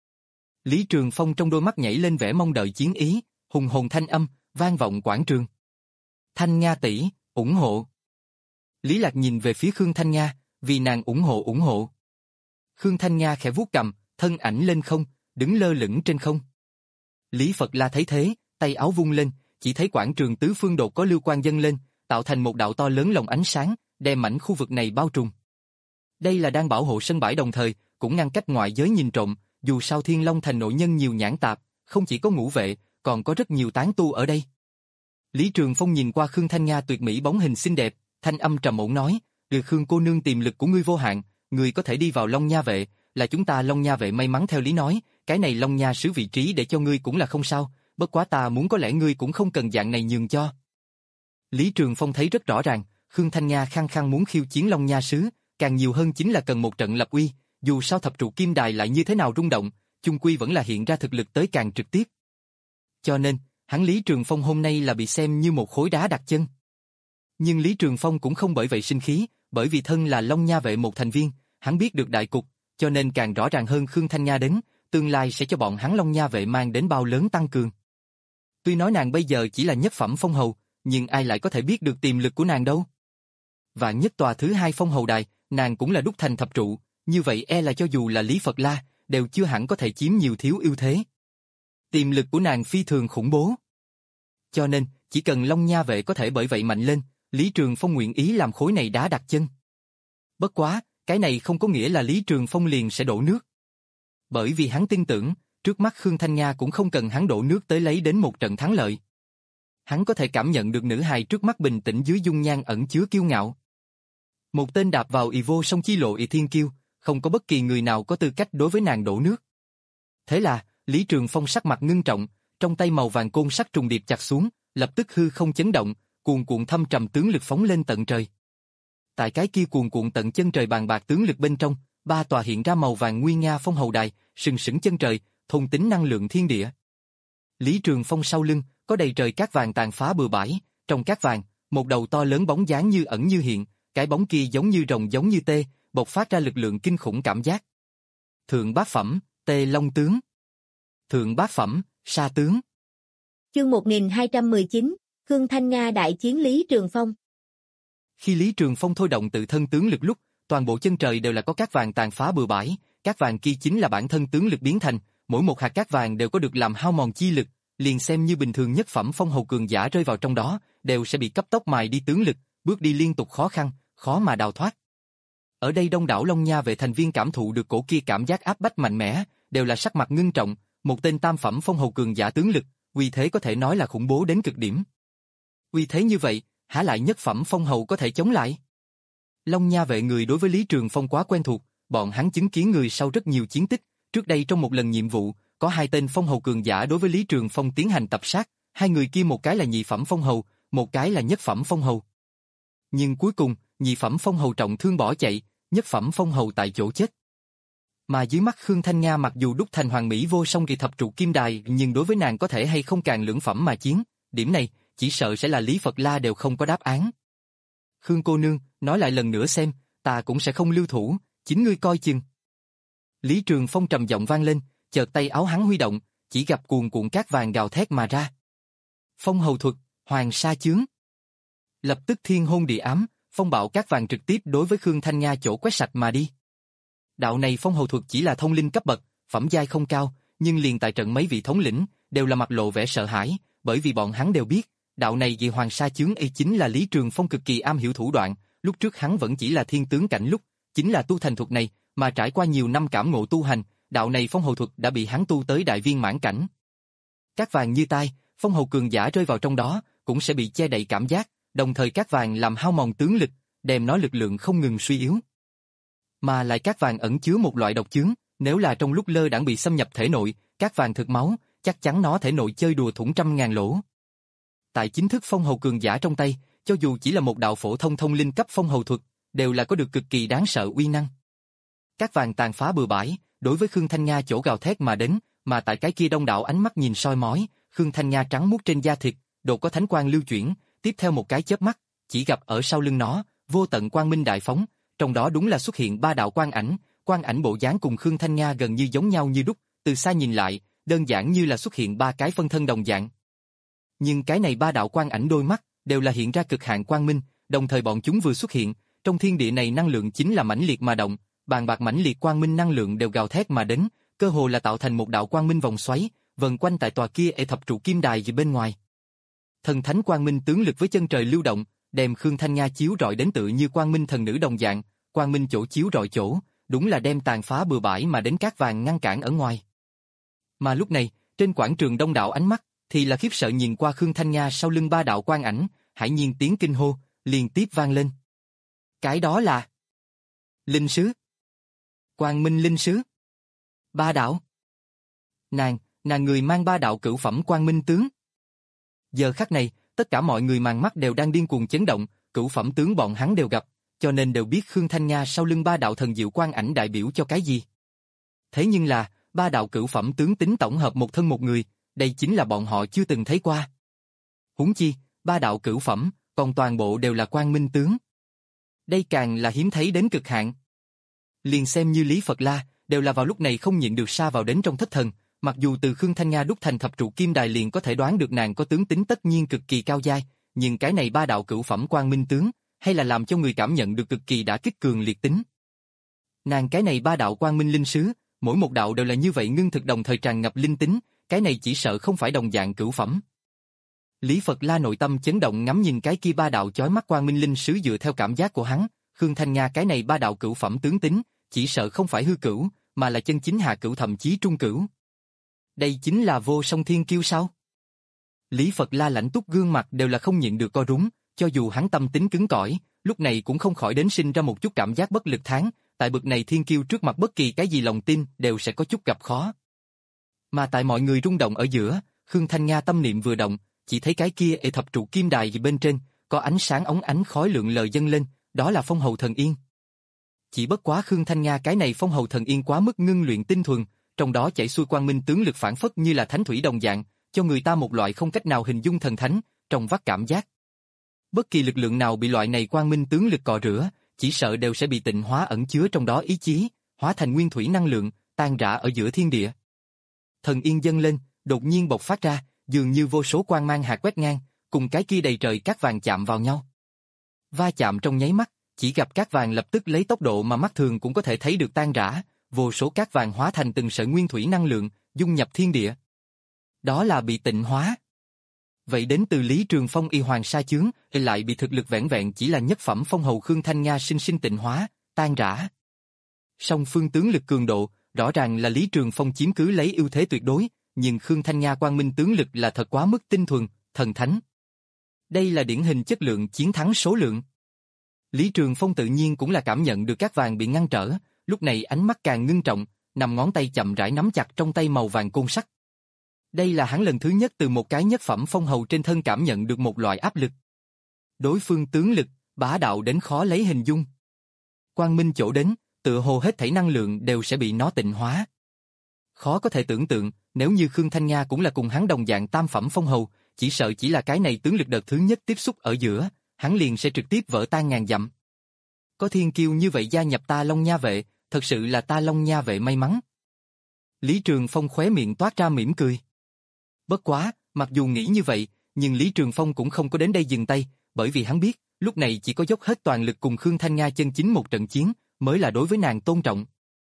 Lý Trường Phong trong đôi mắt nhảy lên vẻ mong đợi chiến ý, hùng hồn thanh âm, vang vọng quảng trường. Thanh Nga tỷ, ủng hộ. Lý Lạc nhìn về phía Khương Thanh Nga, vì nàng ủng hộ ủng hộ. Khương Thanh Nga khẽ vuốt cầm, thân ảnh lên không, đứng lơ lửng trên không. Lý Phật La thấy thế, tay áo vung lên, chỉ thấy quảng trường tứ phương đột có lưu quang dâng lên, tạo thành một đạo to lớn lồng ánh sáng, đem mảnh khu vực này bao trùm. Đây là đang bảo hộ sân bãi đồng thời, cũng ngăn cách ngoại giới nhìn trộm, dù sao Thiên Long thành nội nhân nhiều nhãn tạp, không chỉ có ngũ vệ, còn có rất nhiều tán tu ở đây. Lý Trường Phong nhìn qua Khương Thanh Nga tuyệt mỹ bóng hình xinh đẹp, thanh âm trầm ổn nói, "Từ Khương cô nương tiềm lực của ngươi vô hạn, ngươi có thể đi vào Long Nha vệ, là chúng ta Long Nha vệ may mắn theo lý nói, cái này Long Nha sứ vị trí để cho ngươi cũng là không sao, bất quá ta muốn có lẽ ngươi cũng không cần dạng này nhường cho." Lý Trường Phong thấy rất rõ ràng, Khương Thanh Nga khăng khăng muốn khiêu chiến Long Nha sứ, càng nhiều hơn chính là cần một trận lập uy, dù sao thập trụ kim đài lại như thế nào rung động, chung quy vẫn là hiện ra thực lực tới càng trực tiếp. Cho nên, hắn Lý Trường Phong hôm nay là bị xem như một khối đá đặt chân. Nhưng Lý Trường Phong cũng không bởi vậy sinh khí, bởi vì thân là Long Nha vệ một thành viên, hắn biết được đại cục, cho nên càng rõ ràng hơn Khương Thanh Nga đến, tương lai sẽ cho bọn hắn Long Nha vệ mang đến bao lớn tăng cường. Tuy nói nàng bây giờ chỉ là nhất phẩm phong hầu, nhưng ai lại có thể biết được tiềm lực của nàng đâu. Và nhất tòa thứ hai phong hầu đài, nàng cũng là đúc thành thập trụ, như vậy e là cho dù là Lý Phật La, đều chưa hẳn có thể chiếm nhiều thiếu ưu thế. Tiềm lực của nàng phi thường khủng bố. Cho nên, chỉ cần Long Nha vệ có thể bởi vậy mạnh lên, Lý Trường Phong nguyện ý làm khối này đá đặt chân. Bất quá, cái này không có nghĩa là Lý Trường Phong liền sẽ đổ nước. Bởi vì hắn tin tưởng, trước mắt Khương Thanh Nga cũng không cần hắn đổ nước tới lấy đến một trận thắng lợi. Hắn có thể cảm nhận được nữ hài trước mắt bình tĩnh dưới dung nhan ẩn chứa kiêu ngạo. Một tên đạp vào ì vô song chi lộ ì thiên kiêu, không có bất kỳ người nào có tư cách đối với nàng đổ nước. Thế là, Lý Trường Phong sắc mặt ngưng trọng, trong tay màu vàng côn sắt trùng điệp chặt xuống, lập tức hư không chấn động, cuồn cuộn thâm trầm tướng lực phóng lên tận trời. Tại cái kia cuồn cuộn tận chân trời bàn bạc tướng lực bên trong, ba tòa hiện ra màu vàng nguy nga phong hầu đài, sừng sững chân trời, thôn tính năng lượng thiên địa. Lý Trường Phong sau lưng, có đầy trời cát vàng tàn phá bừa bãi, trong cát vàng, một đầu to lớn bóng dáng như ẩn như hiện, cái bóng kia giống như rồng giống như tê, bộc phát ra lực lượng kinh khủng cảm giác. Thượng bát phẩm, Tê Long tướng. Thượng bát phẩm, Sa tướng. Chương một nghìn hai trăm mười chín, Khương Thanh Nga đại chiến Lý Trường Phong. Khi Lý Trường Phong thôi động tự thân tướng lực lúc, toàn bộ chân trời đều là có cát vàng tàn phá bừa bãi, cát vàng kia chính là bản thân tướng lực biến thành, mỗi một hạt cát vàng đều có được làm hao mòn chi lực, liền xem như bình thường nhất phẩm phong hầu cường giả rơi vào trong đó, đều sẽ bị cấp tốc mài đi tướng lực, bước đi liên tục khó khăn, khó mà đào thoát. Ở đây đông đảo Long Nha vệ thành viên cảm thụ được cổ kia cảm giác áp bách mạnh mẽ, đều là sắc mặt ngưng trọng, một tên tam phẩm phong hầu cường giả tướng lực, uy thế có thể nói là khủng bố đến cực điểm. Uy thế như vậy, há lại nhất phẩm phong hầu có thể chống lại? Long Nha vệ người đối với Lý Trường Phong quá quen thuộc, bọn hắn chứng kiến người sau rất nhiều chiến tích, trước đây trong một lần nhiệm vụ, có hai tên phong hầu cường giả đối với Lý Trường Phong tiến hành tập sát, hai người kia một cái là nhị phẩm phong hầu, một cái là nhất phẩm phong hầu. Nhưng cuối cùng, nhị phẩm phong hầu trọng thương bỏ chạy, nhất phẩm phong hầu tại chỗ chết. Mà dưới mắt Khương Thanh Nga mặc dù đúc thành hoàng mỹ vô song kỳ thập trụ kim đài, nhưng đối với nàng có thể hay không càng lưỡng phẩm mà chiến, điểm này, chỉ sợ sẽ là Lý Phật La đều không có đáp án. Khương cô nương, nói lại lần nữa xem, ta cũng sẽ không lưu thủ, chính ngươi coi chừng. Lý Trường Phong trầm giọng vang lên, chợt tay áo hắn huy động, chỉ gặp cuồn cuộn cát vàng gào thét mà ra. Phong hầu thuật, Hoàng Sa chướng. Lập tức thiên hôn địa ám, phong bạo cát vàng trực tiếp đối với Khương Thanh Nga chỗ quét sạch mà đi. Đạo này phong hầu thuật chỉ là thông linh cấp bậc, phẩm giai không cao, nhưng liền tại trận mấy vị thống lĩnh đều là mặt lộ vẻ sợ hãi, bởi vì bọn hắn đều biết, đạo này vì Hoàng Sa chướng ấy chính là Lý Trường Phong cực kỳ am hiểu thủ đoạn, lúc trước hắn vẫn chỉ là thiên tướng cảnh lúc, chính là tu thành thuật này, mà trải qua nhiều năm cảm ngộ tu hành, đạo này phong hầu thuật đã bị hắn tu tới đại viên mãn cảnh. Cát vàng như tai, phong hầu cường giả rơi vào trong đó, cũng sẽ bị che đậy cảm giác, đồng thời cát vàng làm hao mòn tướng lực, đem nó lực lượng không ngừng suy yếu. Mà lại cát vàng ẩn chứa một loại độc chướng, nếu là trong lúc lơ đãng bị xâm nhập thể nội, cát vàng thực máu, chắc chắn nó thể nội chơi đùa thủng trăm ngàn lỗ. Tại chính thức phong hầu cường giả trong tay, cho dù chỉ là một đạo phổ thông thông linh cấp phong hầu thuật, đều là có được cực kỳ đáng sợ uy năng. Cát vàng tàn phá bừa bãi, đối với Khương Thanh Nga chỗ gào thét mà đến, mà tại cái kia đông đảo ánh mắt nhìn soi mói, Khương Thanh Nga trắng muốt trên da thịt, đột có thánh quang lưu chuyển, tiếp theo một cái chớp mắt, chỉ gặp ở sau lưng nó, vô tận quang minh đại phóng, trong đó đúng là xuất hiện ba đạo quang ảnh, quang ảnh bộ dáng cùng Khương Thanh Nga gần như giống nhau như đúc, từ xa nhìn lại, đơn giản như là xuất hiện ba cái phân thân đồng dạng. Nhưng cái này ba đạo quang ảnh đôi mắt, đều là hiện ra cực hạn quang minh, đồng thời bọn chúng vừa xuất hiện, trong thiên địa này năng lượng chính là mãnh liệt mà động, bàn bạc mãnh liệt quang minh năng lượng đều gào thét mà đến, cơ hồ là tạo thành một đạo quang minh vòng xoáy, vần quanh tại tòa kia ê thập trụ kim đài gì bên ngoài. Thần thánh quang minh tướng lực với chân trời lưu động, đem Khương Thanh Nga chiếu rọi đến tự như quang minh thần nữ đồng dạng, quang minh chỗ chiếu rọi chỗ, đúng là đem tàn phá bừa bãi mà đến cát vàng ngăn cản ở ngoài. Mà lúc này, trên quảng trường đông đảo ánh mắt, thì là khiếp sợ nhìn qua Khương Thanh Nga sau lưng ba đạo quang ảnh, hải nhiên tiếng kinh hô, liên tiếp vang lên. Cái đó là linh sứ. Quang minh linh sứ. Ba đạo. Nàng, nàng người mang ba đạo cửu phẩm quang minh tướng. Giờ khắc này, tất cả mọi người màn mắt đều đang điên cuồng chấn động, cửu phẩm tướng bọn hắn đều gặp, cho nên đều biết Khương Thanh Nga sau lưng ba đạo thần diệu quang ảnh đại biểu cho cái gì. Thế nhưng là, ba đạo cửu phẩm tướng tính tổng hợp một thân một người, đây chính là bọn họ chưa từng thấy qua. Huống chi, ba đạo cửu phẩm, còn toàn bộ đều là quang minh tướng. Đây càng là hiếm thấy đến cực hạn. Liền xem như Lý Phật La, đều là vào lúc này không nhịn được sa vào đến trong thất thần, mặc dù từ Khương Thanh Nga đúc thành thập trụ kim đài liền có thể đoán được nàng có tướng tính tất nhiên cực kỳ cao giai, nhưng cái này ba đạo cửu phẩm quang minh tướng, hay là làm cho người cảm nhận được cực kỳ đã kích cường liệt tính. Nàng cái này ba đạo quang minh linh sứ, mỗi một đạo đều là như vậy ngưng thực đồng thời tràn ngập linh tính, cái này chỉ sợ không phải đồng dạng cửu phẩm. Lý Phật La nội tâm chấn động ngắm nhìn cái kia ba đạo chói mắt quang minh linh sứ dựa theo cảm giác của hắn, Khương Thanh Nga cái này ba đạo cửu phẩm tướng tính, chỉ sợ không phải hư cửu, mà là chân chính hạ cửu thậm chí trung cửu. Đây chính là vô song thiên kiêu sao? Lý Phật La lãnh túc gương mặt đều là không nhịn được co rúm, cho dù hắn tâm tính cứng cỏi, lúc này cũng không khỏi đến sinh ra một chút cảm giác bất lực thán, tại bực này thiên kiêu trước mặt bất kỳ cái gì lòng tin đều sẽ có chút gặp khó. Mà tại mọi người rung động ở giữa, Khương Thanh Nga tâm niệm vừa động, chỉ thấy cái kia ê thập trụ kim đài gì bên trên, có ánh sáng óng ánh khói lượng lờ dâng lên, đó là phong hầu thần yên. Chỉ bất quá Khương Thanh Nga cái này phong hầu thần yên quá mức ngưng luyện tinh thuần, trong đó chảy xuôi quang minh tướng lực phản phất như là thánh thủy đồng dạng, cho người ta một loại không cách nào hình dung thần thánh, trong vắt cảm giác. Bất kỳ lực lượng nào bị loại này quang minh tướng lực cọ rửa, chỉ sợ đều sẽ bị tịnh hóa ẩn chứa trong đó ý chí, hóa thành nguyên thủy năng lượng, tan rã ở giữa thiên địa. Thần yên dâng lên, đột nhiên bộc phát ra, dường như vô số quang mang hạt quét ngang, cùng cái kia đầy trời cát vàng chạm vào nhau. Va chạm trong nháy mắt, chỉ gặp cát vàng lập tức lấy tốc độ mà mắt thường cũng có thể thấy được tan rã, vô số cát vàng hóa thành từng sợi nguyên thủy năng lượng, dung nhập thiên địa. Đó là bị tịnh hóa. Vậy đến từ Lý Trường Phong y hoàng sa chướng, lại bị thực lực vẻn vẹn chỉ là nhất phẩm phong hầu Khương Thanh Nga sinh sinh tịnh hóa, tan rã. Song phương tướng lực cường độ, rõ ràng là Lý Trường Phong chiếm cứ lấy ưu thế tuyệt đối, nhưng Khương Thanh Nga quang minh tướng lực là thật quá mức tinh thuần, thần thánh. Đây là điển hình chất lượng chiến thắng số lượng. Lý Trường Phong tự nhiên cũng là cảm nhận được các vàng bị ngăn trở, lúc này ánh mắt càng ngưng trọng, nằm ngón tay chậm rãi nắm chặt trong tay màu vàng côn sắt. Đây là hắn lần thứ nhất từ một cái nhất phẩm phong hầu trên thân cảm nhận được một loại áp lực. Đối phương tướng lực, bá đạo đến khó lấy hình dung. Quang minh chỗ đến, tựa hồ hết thảy năng lượng đều sẽ bị nó tịnh hóa. Khó có thể tưởng tượng, nếu như Khương Thanh Nga cũng là cùng hắn đồng dạng tam phẩm phong hầu, chỉ sợ chỉ là cái này tướng lực đợt thứ nhất tiếp xúc ở giữa, hắn liền sẽ trực tiếp vỡ tan ngàn dặm. Có thiên kiêu như vậy gia nhập ta Long Nha vệ, thật sự là ta Long Nha vệ may mắn. Lý Trường Phong khóe miệng toát ra mỉm cười. Bất quá, mặc dù nghĩ như vậy, nhưng Lý Trường Phong cũng không có đến đây dừng tay, bởi vì hắn biết, lúc này chỉ có dốc hết toàn lực cùng Khương Thanh Nga chân chính một trận chiến, mới là đối với nàng tôn trọng.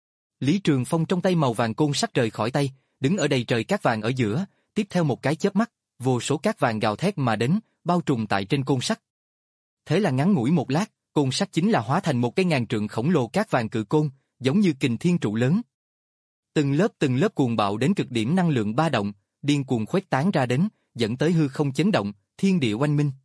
Lý Trường Phong trong tay màu vàng côn sắt rời khỏi tay, đứng ở đầy trời cát vàng ở giữa, tiếp theo một cái chớp mắt, vô số cát vàng gào thét mà đến, bao trùm tại trên côn sắt. Thế là ngắn ngủi một lát, côn sắt chính là hóa thành một cái ngàn trượng khổng lồ cát vàng cự côn, giống như kình thiên trụ lớn. Từng lớp từng lớp cuồng bạo đến cực điểm năng lượng ba động, điên cuồng khuếch tán ra đến, dẫn tới hư không chấn động, thiên địa oanh minh.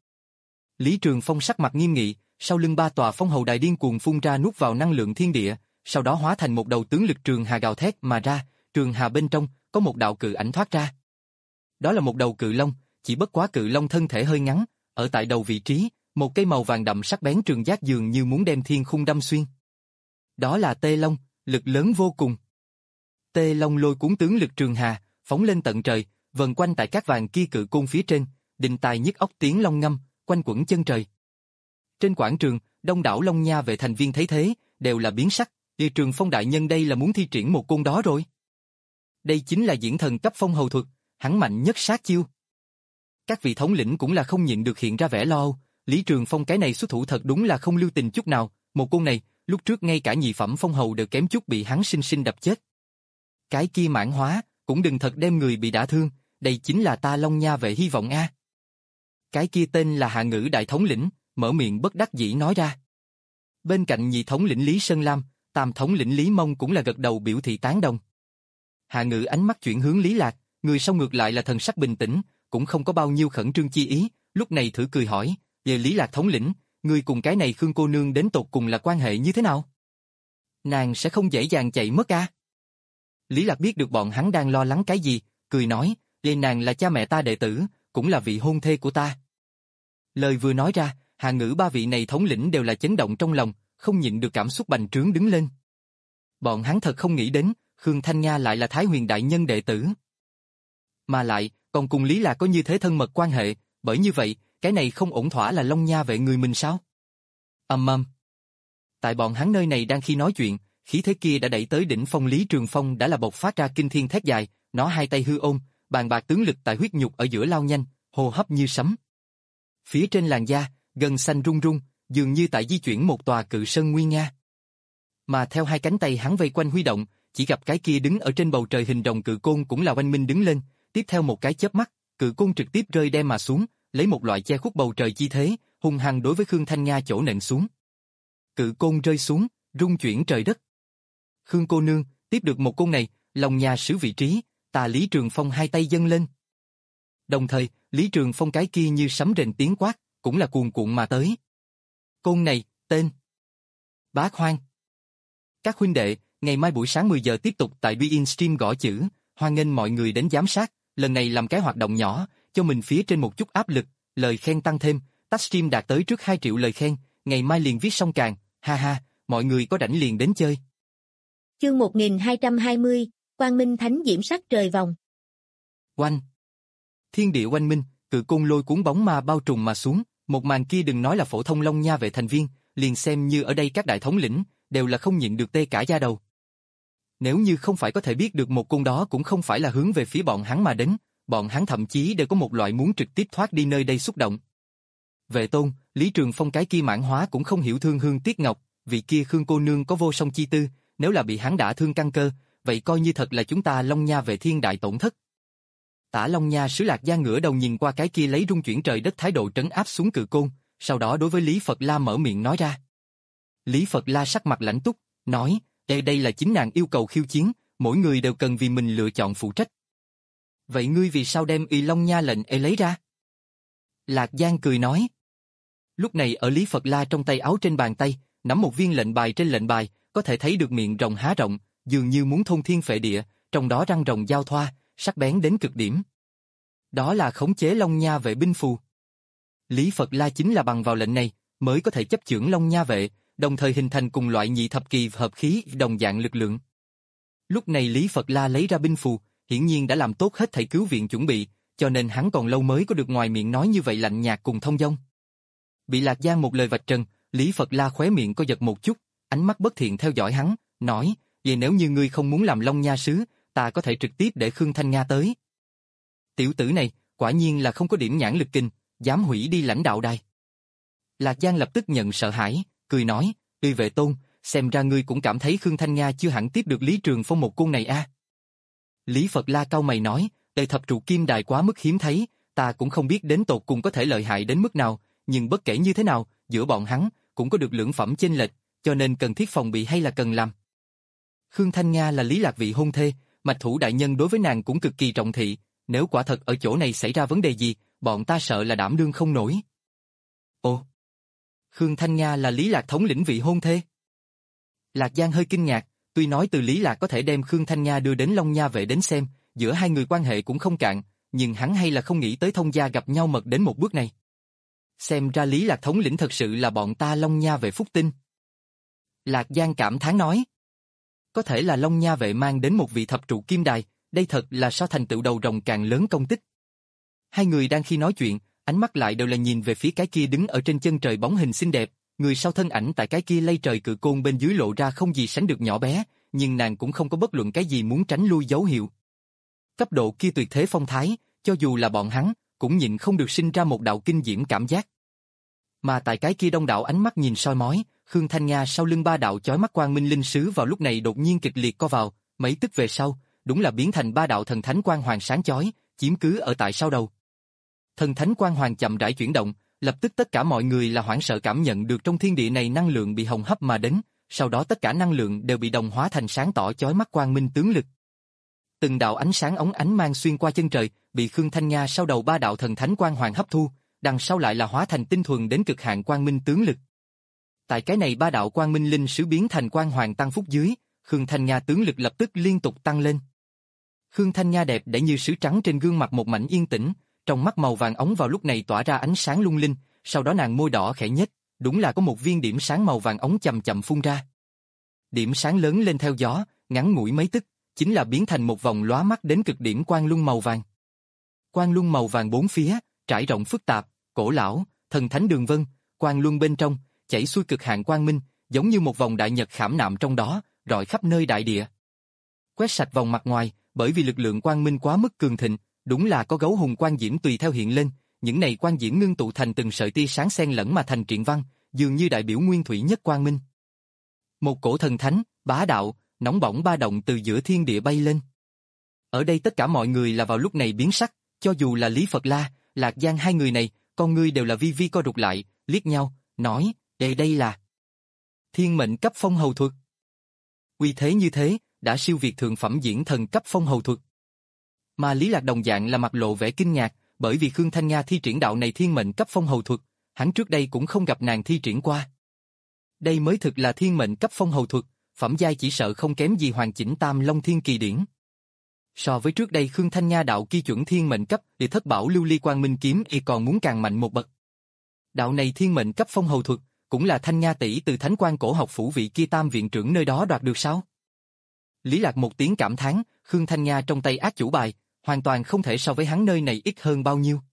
Lý Trường Phong sắc mặt nghiêm nghị, sau lưng ba tòa phong hầu đài điên cuồng phun ra nuốt vào năng lượng thiên địa, sau đó hóa thành một đầu tướng lực trường hà gào thét mà ra, trường hà bên trong có một đạo cự ảnh thoát ra. Đó là một đầu cự long, chỉ bất quá cự long thân thể hơi ngắn, ở tại đầu vị trí, một cây màu vàng đậm sắc bén trường giác dường như muốn đem thiên khung đâm xuyên. Đó là Tê Long, lực lớn vô cùng. Tê Long lôi cuốn tướng lực trường hà, phóng lên tận trời, vần quanh tại các vàng kia cự côn phía trên, đình tài nhức óc tiếng long ngâm, quanh quẩn chân trời. Trên quảng trường, đông đảo Long Nha vệ thành viên thấy thế, đều là biến sắc, Địa Trường Phong đại nhân đây là muốn thi triển một côn đó rồi. Đây chính là diễn thần cấp phong hầu thuật, hắn mạnh nhất sát chiêu. Các vị thống lĩnh cũng là không nhịn được hiện ra vẻ lo âu, Lý Trường Phong cái này xuất thủ thật đúng là không lưu tình chút nào, một côn này, lúc trước ngay cả nhị phẩm phong hầu đều kém chút bị hắn sinh sinh đập chết. Cái kia mãn hóa, cũng đừng thật đem người bị đả thương, đây chính là ta Long Nha vệ hy vọng a. Cái kia tên là Hạ Ngữ đại thống lĩnh, mở miệng bất đắc dĩ nói ra. Bên cạnh nhị thống lĩnh Lý Sơn Lam, tam thống lĩnh Lý Mông cũng là gật đầu biểu thị tán đồng. Hạ Ngữ ánh mắt chuyển hướng Lý Lạc, người sau ngược lại là thần sắc bình tĩnh, cũng không có bao nhiêu khẩn trương chi ý, lúc này thử cười hỏi, về Lý Lạc thống lĩnh, người cùng cái này Khương cô nương đến tột cùng là quan hệ như thế nào? Nàng sẽ không dễ dàng chạy mất a? Lý Lạc biết được bọn hắn đang lo lắng cái gì, cười nói, về nàng là cha mẹ ta đệ tử, cũng là vị hôn thê của ta. Lời vừa nói ra, Hạ Ngữ ba vị này thống lĩnh đều là chấn động trong lòng, không nhịn được cảm xúc bành trướng đứng lên. Bọn hắn thật không nghĩ đến, Khương Thanh Nga lại là Thái Huyền đại nhân đệ tử. Mà lại, còn cùng Lý Lạc có như thế thân mật quan hệ, bởi như vậy, cái này không ổn thỏa là Long Nha vệ người mình sao? Ầm ầm. Tại bọn hắn nơi này đang khi nói chuyện, khí thế kia đã đẩy tới đỉnh phong. Lý Trường Phong đã là bộc phát ra kinh thiên thét dài, nó hai tay hư ôm, bàn bạc tướng lực tại huyết nhục ở giữa lao nhanh, hô hấp như sấm. Phía trên làn da, gân xanh rung rung, dường như tại di chuyển một tòa cự sơn nguy nga. Mà theo hai cánh tay hắn vây quanh huy động, chỉ gặp cái kia đứng ở trên bầu trời hình rồng cự côn cũng là oanh minh đứng lên, tiếp theo một cái chớp mắt, cự côn trực tiếp rơi đem mà xuống, lấy một loại che khuất bầu trời chi thế, hung hăng đối với Khương Thanh Nga chỗ nện xuống. Cự côn rơi xuống, rung chuyển trời đất. Khương cô nương, tiếp được một côn này, lòng nhà xử vị trí, ta Lý Trường Phong hai tay dâng lên. Đồng thời, Lý Trường Phong cái kia như sấm rền tiếng quát, cũng là cuồn cuộn mà tới. Côn này, tên Bác Hoang. Các huynh đệ, ngày mai buổi sáng mười giờ tiếp tục tại Bein Stream gõ chữ, hoan nghênh mọi người đến giám sát, lần này làm cái hoạt động nhỏ, cho mình phía trên một chút áp lực, lời khen tăng thêm, tag stream đạt tới trước hai triệu lời khen, ngày mai liền viết xong càng, ha ha, mọi người có rảnh liền đến chơi. Chương một nghìn hai trăm hai mươi, Quang Minh Thánh Diễm Sắc trời vòng. Oanh. Thiên địa oanh minh, cự côn lôi cuốn bóng ma bao trùm mà xuống, một màn kia đừng nói là phổ thông Long Nha vệ thành viên, liền xem như ở đây các đại thống lĩnh, đều là không nhịn được tê cả da đầu. Nếu như không phải có thể biết được một côn đó cũng không phải là hướng về phía bọn hắn mà đến, bọn hắn thậm chí đều có một loại muốn trực tiếp thoát đi nơi đây xúc động. Vệ Tôn, Lý Trường Phong cái kia mãn hóa cũng không hiểu thương Hương Tiết Ngọc, vị kia Khương cô nương có vô song chi tư, nếu là bị hắn đả thương căn cơ, vậy coi như thật là chúng ta Long Nha vệ thiên đại tổn thất. Tả Long Nha sứ Lạc Gia ngửa đầu nhìn qua cái kia lấy rung chuyển trời đất thái độ trấn áp xuống cự côn, sau đó đối với Lý Phật La mở miệng nói ra. Lý Phật La sắc mặt lãnh túc, nói, đây đây là chính nàng yêu cầu khiêu chiến, mỗi người đều cần vì mình lựa chọn phụ trách. Vậy ngươi vì sao đem Y Long Nha lệnh e lấy ra? Lạc Giang cười nói. Lúc này ở Lý Phật La trong tay áo trên bàn tay, nắm một viên lệnh bài trên lệnh bài, có thể thấy được miệng rồng há rộng, dường như muốn thôn thiên phệ địa, trong đó răng rồng giao thoa, sắc bén đến cực điểm. Đó là khống chế Long Nha vệ binh phù. Lý Phật La chính là bằng vào lệnh này, mới có thể chấp chưởng Long Nha vệ, đồng thời hình thành cùng loại nhị thập kỳ hợp khí đồng dạng lực lượng. Lúc này Lý Phật La lấy ra binh phù, hiển nhiên đã làm tốt hết thảy cứu viện chuẩn bị, cho nên hắn còn lâu mới có được ngoài miệng nói như vậy lạnh nhạt cùng thông dong. Bị Lạc Giang một lời vạch trần, Lý Phật La khóe miệng co giật một chút, ánh mắt bất thiện theo dõi hắn, nói, vậy nếu như ngươi không muốn làm Long Nha sứ, ta có thể trực tiếp để Khương Thanh Nga tới. Tiểu tử này, quả nhiên là không có điểm nhãn lực kinh, dám hủy đi lãnh đạo đài. Lạc Giang lập tức nhận sợ hãi, cười nói, "Uy Vệ Tôn, xem ra ngươi cũng cảm thấy Khương Thanh Nga chưa hẳn tiếp được Lý Trường Phong một côn này a." À? Lý Phật La cau mày nói, "Đời thập trụ kim đài quá mức hiếm thấy, ta cũng không biết đến tột cùng có thể lợi hại đến mức nào, nhưng bất kể như thế nào, giữa bọn hắn cũng có được lưỡng phẩm chênh lệch, cho nên cần thiết phòng bị hay là cần làm." Khương Thanh Nga là Lý Lạc vị hôn thê, Mạch Thủ đại nhân đối với nàng cũng cực kỳ trọng thị, nếu quả thật ở chỗ này xảy ra vấn đề gì, bọn ta sợ là đảm đương không nổi. Ồ, Khương Thanh Nga là Lý Lạc thống lĩnh vị hôn thê. Lạc Giang hơi kinh ngạc, tuy nói từ Lý Lạc có thể đem Khương Thanh Nga đưa đến Long Nha vệ đến xem, giữa hai người quan hệ cũng không cạn, nhưng hắn hay là không nghĩ tới thông gia gặp nhau mật đến một bước này. Xem ra Lý Lạc thống lĩnh thật sự là bọn ta Long Nha vệ phúc tinh. Lạc Giang cảm thán nói. Có thể là Long Nha vệ mang đến một vị thập trụ kim đài, đây thật là so thành tựu đầu rồng càng lớn công tích. Hai người đang khi nói chuyện, ánh mắt lại đều là nhìn về phía cái kia đứng ở trên chân trời bóng hình xinh đẹp, người sau thân ảnh tại cái kia lay trời cự côn bên dưới lộ ra không gì sánh được nhỏ bé, nhưng nàng cũng không có bất luận cái gì muốn tránh lui dấu hiệu. Cấp độ kia tuyệt thế phong thái, cho dù là bọn hắn, cũng nhịn không được sinh ra một đạo kinh diễm cảm giác. Mà tại cái kia đông đảo ánh mắt nhìn soi mói, Khương Thanh Nga sau lưng ba đạo chói mắt quang minh linh sứ vào lúc này đột nhiên kịch liệt co vào, mấy tức về sau, đúng là biến thành ba đạo thần thánh quang hoàng sáng chói, chiếm cứ ở tại sau đầu. Thần thánh quang hoàng chậm rãi chuyển động, lập tức tất cả mọi người là hoảng sợ cảm nhận được trong thiên địa này năng lượng bị hồng hấp mà đến, sau đó tất cả năng lượng đều bị đồng hóa thành sáng tỏ chói mắt quang minh tướng lực. Từng đạo ánh sáng óng ánh mang xuyên qua chân trời, bị Khương Thanh Nga sau đầu ba đạo thần thánh quang hoàng hấp thu, đằng sau lại là hóa thành tinh thuần đến cực hạn quang minh tướng lực. Tại cái này ba đạo quang minh linh sứ biến thành quang hoàng tăng phúc dưới, Khương Thanh Nga tướng lực lập tức liên tục tăng lên. Khương Thanh Nga đẹp đẽ như sứ trắng trên gương mặt một mảnh yên tĩnh, trong mắt màu vàng ống vào lúc này tỏa ra ánh sáng lung linh, sau đó nàng môi đỏ khẽ nhếch, đúng là có một viên điểm sáng màu vàng ống chậm chậm phun ra. Điểm sáng lớn lên theo gió, ngắn ngủi mấy tức, chính là biến thành một vòng lóa mắt đến cực điểm quang luân màu vàng. Quang luân màu vàng bốn phía, trải rộng phức tạp, cổ lão, thần thánh đường vân, quang luân bên trong, chảy xuôi cực hạn quang minh, giống như một vòng đại nhật khảm nạm trong đó, rọi khắp nơi đại địa. Quét sạch vòng mặt ngoài, bởi vì lực lượng quang minh quá mức cường thịnh, đúng là có gấu hùng quang diễm tùy theo hiện lên, những này quang diễm ngưng tụ thành từng sợi tia sáng xen lẫn mà thành triện văn, dường như đại biểu nguyên thủy nhất quang minh. Một cổ thần thánh, bá đạo, nóng bỏng ba động từ giữa thiên địa bay lên. Ở đây tất cả mọi người là vào lúc này biến sắc, cho dù là Lý Phật La, Lạc Giang hai người này, con ngươi đều là vi vi co rụt lại, liếc nhau, nói, đây đây là thiên mệnh cấp phong hầu thuật. Uy thế như thế, đã siêu việt thượng phẩm diễn thần cấp phong hầu thuật. Mà Lý Lạc đồng dạng là mặt lộ vẻ kinh ngạc, bởi vì Khương Thanh Nga thi triển đạo này thiên mệnh cấp phong hầu thuật, hắn trước đây cũng không gặp nàng thi triển qua. Đây mới thực là thiên mệnh cấp phong hầu thuật, phẩm giai chỉ sợ không kém gì hoàn chỉnh Tam Long Thiên Kỳ Điển. So với trước đây Khương Thanh Nga đạo kỳ chuẩn thiên mệnh cấp thì thất bảo lưu ly quang minh kiếm y còn muốn càng mạnh một bậc. Đạo này thiên mệnh cấp phong hầu thuật, cũng là Thanh Nga tỷ từ Thánh Quan Cổ Học Phủ vị kia tam viện trưởng nơi đó đoạt được sao? Lý Lạc một tiếng cảm thán, Khương Thanh Nga trong tay ác chủ bài, hoàn toàn không thể so với hắn nơi này ít hơn bao nhiêu.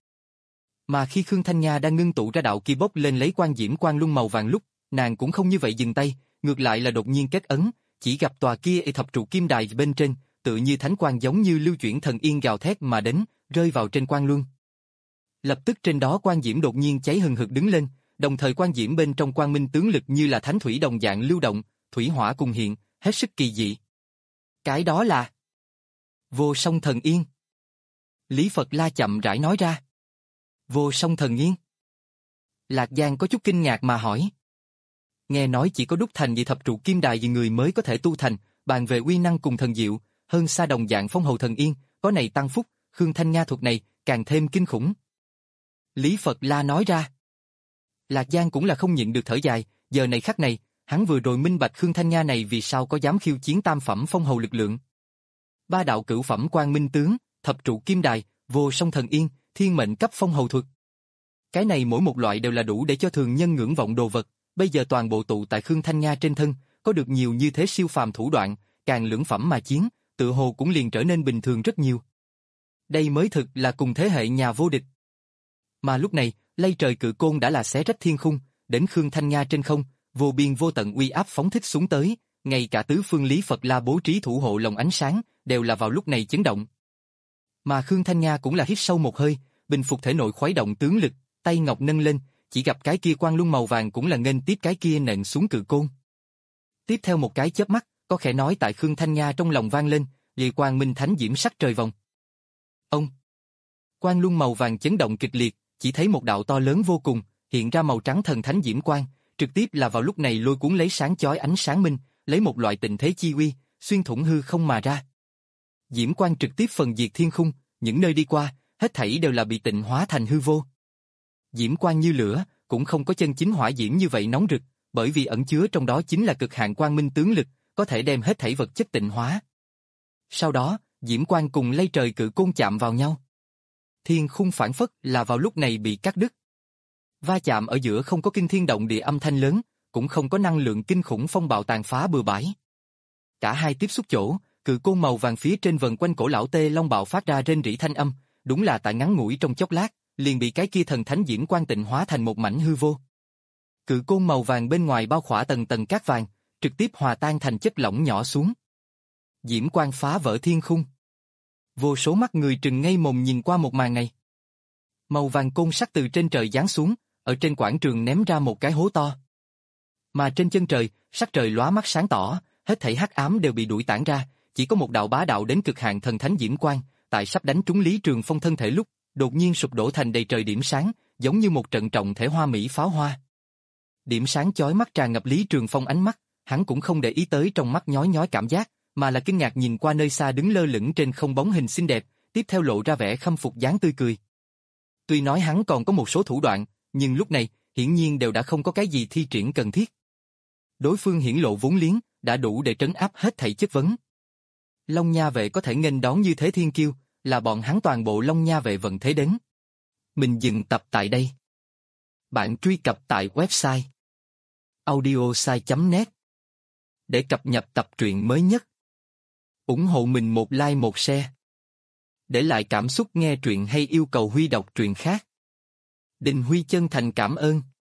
Mà khi Khương Thanh Nga đang ngưng tụ ra đạo kỳ bốc lên lấy quang diễm quang luân màu vàng lúc, nàng cũng không như vậy dừng tay, ngược lại là đột nhiên kết ấn, chỉ gặp tòa kia y thập trụ kim đài bên trên, tự như thánh quang giống như lưu chuyển thần yên gào thét mà đến, rơi vào trên quang luân. Lập tức trên đó quang diễm đột nhiên cháy hừng hực đứng lên, đồng thời quang diễm bên trong quang minh tướng lực như là thánh thủy đồng dạng lưu động, thủy hỏa cùng hiện, hết sức kỳ dị. Cái đó là Vô Song Thần Yên. Lý Phật La chậm rãi nói ra. Vô Song Thần Yên. Lạc Giang có chút kinh ngạc mà hỏi. Nghe nói chỉ có đúc thành vì thập trụ kim đài gì người mới có thể tu thành, bàn về uy năng cùng thần diệu, hơn xa đồng dạng phong hầu thần yên, có này tăng phúc, Khương Thanh Nga thuật này càng thêm kinh khủng. Lý Phật La nói ra. Lạc Giang cũng là không nhịn được thở dài, giờ này khắc này, hắn vừa rồi minh bạch Khương Thanh Nga này vì sao có dám khiêu chiến tam phẩm phong hầu lực lượng. Ba đạo cửu phẩm quang minh tướng, thập trụ kim đài, vô song thần yên, thiên mệnh cấp phong hầu thuật. Cái này mỗi một loại đều là đủ để cho thường nhân ngưỡng vọng đồ vật, bây giờ toàn bộ tụ tại Khương Thanh Nga trên thân, có được nhiều như thế siêu phàm thủ đoạn, càng lưỡng phẩm mà chiến, tự hồ cũng liền trở nên bình thường rất nhiều. Đây mới thực là cùng thế hệ nhà vô địch. Mà lúc này, lay trời cự côn đã là xé rách thiên khung, đến Khương Thanh Nga trên không, vô biên vô tận uy áp phóng thích xuống tới, ngay cả tứ phương Lý Phật La bố trí thủ hộ lồng ánh sáng, đều là vào lúc này chấn động. Mà Khương Thanh Nga cũng là hít sâu một hơi, bình phục thể nội khuấy động tướng lực, tay ngọc nâng lên, chỉ gặp cái kia quang luân màu vàng cũng là nghênh tiếp cái kia nện xuống cự côn. Tiếp theo một cái chớp mắt, có khẽ nói tại Khương Thanh Nga trong lòng vang lên, vì quang minh thánh diễm sắc trời vòng. Ông! Quang luân màu vàng chấn động kịch liệt, chỉ thấy một đạo to lớn vô cùng, hiện ra màu trắng thần thánh diễm quang, trực tiếp là vào lúc này lôi cuốn lấy sáng chói ánh sáng minh, lấy một loại tịnh thế chi uy, xuyên thủng hư không mà ra. Diễm quang trực tiếp phần diệt thiên khung, những nơi đi qua, hết thảy đều là bị tịnh hóa thành hư vô. Diễm quang như lửa, cũng không có chân chính hỏa diễm như vậy nóng rực, bởi vì ẩn chứa trong đó chính là cực hạn quang minh tướng lực, có thể đem hết thảy vật chất tịnh hóa. Sau đó, diễm quang cùng lay trời cự côn chạm vào nhau. Thiên khung phản phất là vào lúc này bị cắt đứt. Va chạm ở giữa không có kinh thiên động địa âm thanh lớn, cũng không có năng lượng kinh khủng phong bạo tàn phá bừa bãi. Cả hai tiếp xúc chỗ, cự côn màu vàng phía trên vần quanh cổ lão Tê Long bạo phát ra rên rỉ thanh âm, đúng là tại ngắn ngủi trong chốc lát, liền bị cái kia thần thánh diễm quang tịnh hóa thành một mảnh hư vô. Cự côn màu vàng bên ngoài bao khỏa tầng tầng cát vàng, trực tiếp hòa tan thành chất lỏng nhỏ xuống. Diễm quang phá vỡ thiên khung. Vô số mắt người trừng ngây mồm nhìn qua một màn này. Màu vàng côn sắt từ trên trời giáng xuống, ở trên quảng trường ném ra một cái hố to. Mà trên chân trời, sắc trời lóa mắt sáng tỏ, hết thảy hắc ám đều bị đuổi tản ra, chỉ có một đạo bá đạo đến cực hạn thần thánh diễm quang, tại sắp đánh trúng Lý Trường Phong thân thể lúc, đột nhiên sụp đổ thành đầy trời điểm sáng, giống như một trận trọng thể hoa mỹ pháo hoa. Điểm sáng chói mắt tràn ngập Lý Trường Phong ánh mắt, hắn cũng không để ý tới trong mắt nhói nhói cảm giác, mà là kinh ngạc nhìn qua nơi xa đứng lơ lửng trên không bóng hình xinh đẹp, tiếp theo lộ ra vẻ khâm phục dáng tươi cười. Tuy nói hắn còn có một số thủ đoạn, nhưng lúc này, hiển nhiên đều đã không có cái gì thi triển cần thiết. Đối phương hiển lộ vốn liếng, đã đủ để trấn áp hết thảy chất vấn. Long Nha vệ có thể nghênh đón như thế thiên kiêu, là bọn hắn toàn bộ Long Nha vệ vận thế đến. Mình dừng tập tại đây. Bạn truy cập tại website audiosai chấm net để cập nhật tập truyện mới nhất. Ủng hộ mình một like một share. Để lại cảm xúc nghe truyện hay yêu cầu Huy đọc truyện khác. Đình Huy chân thành cảm ơn.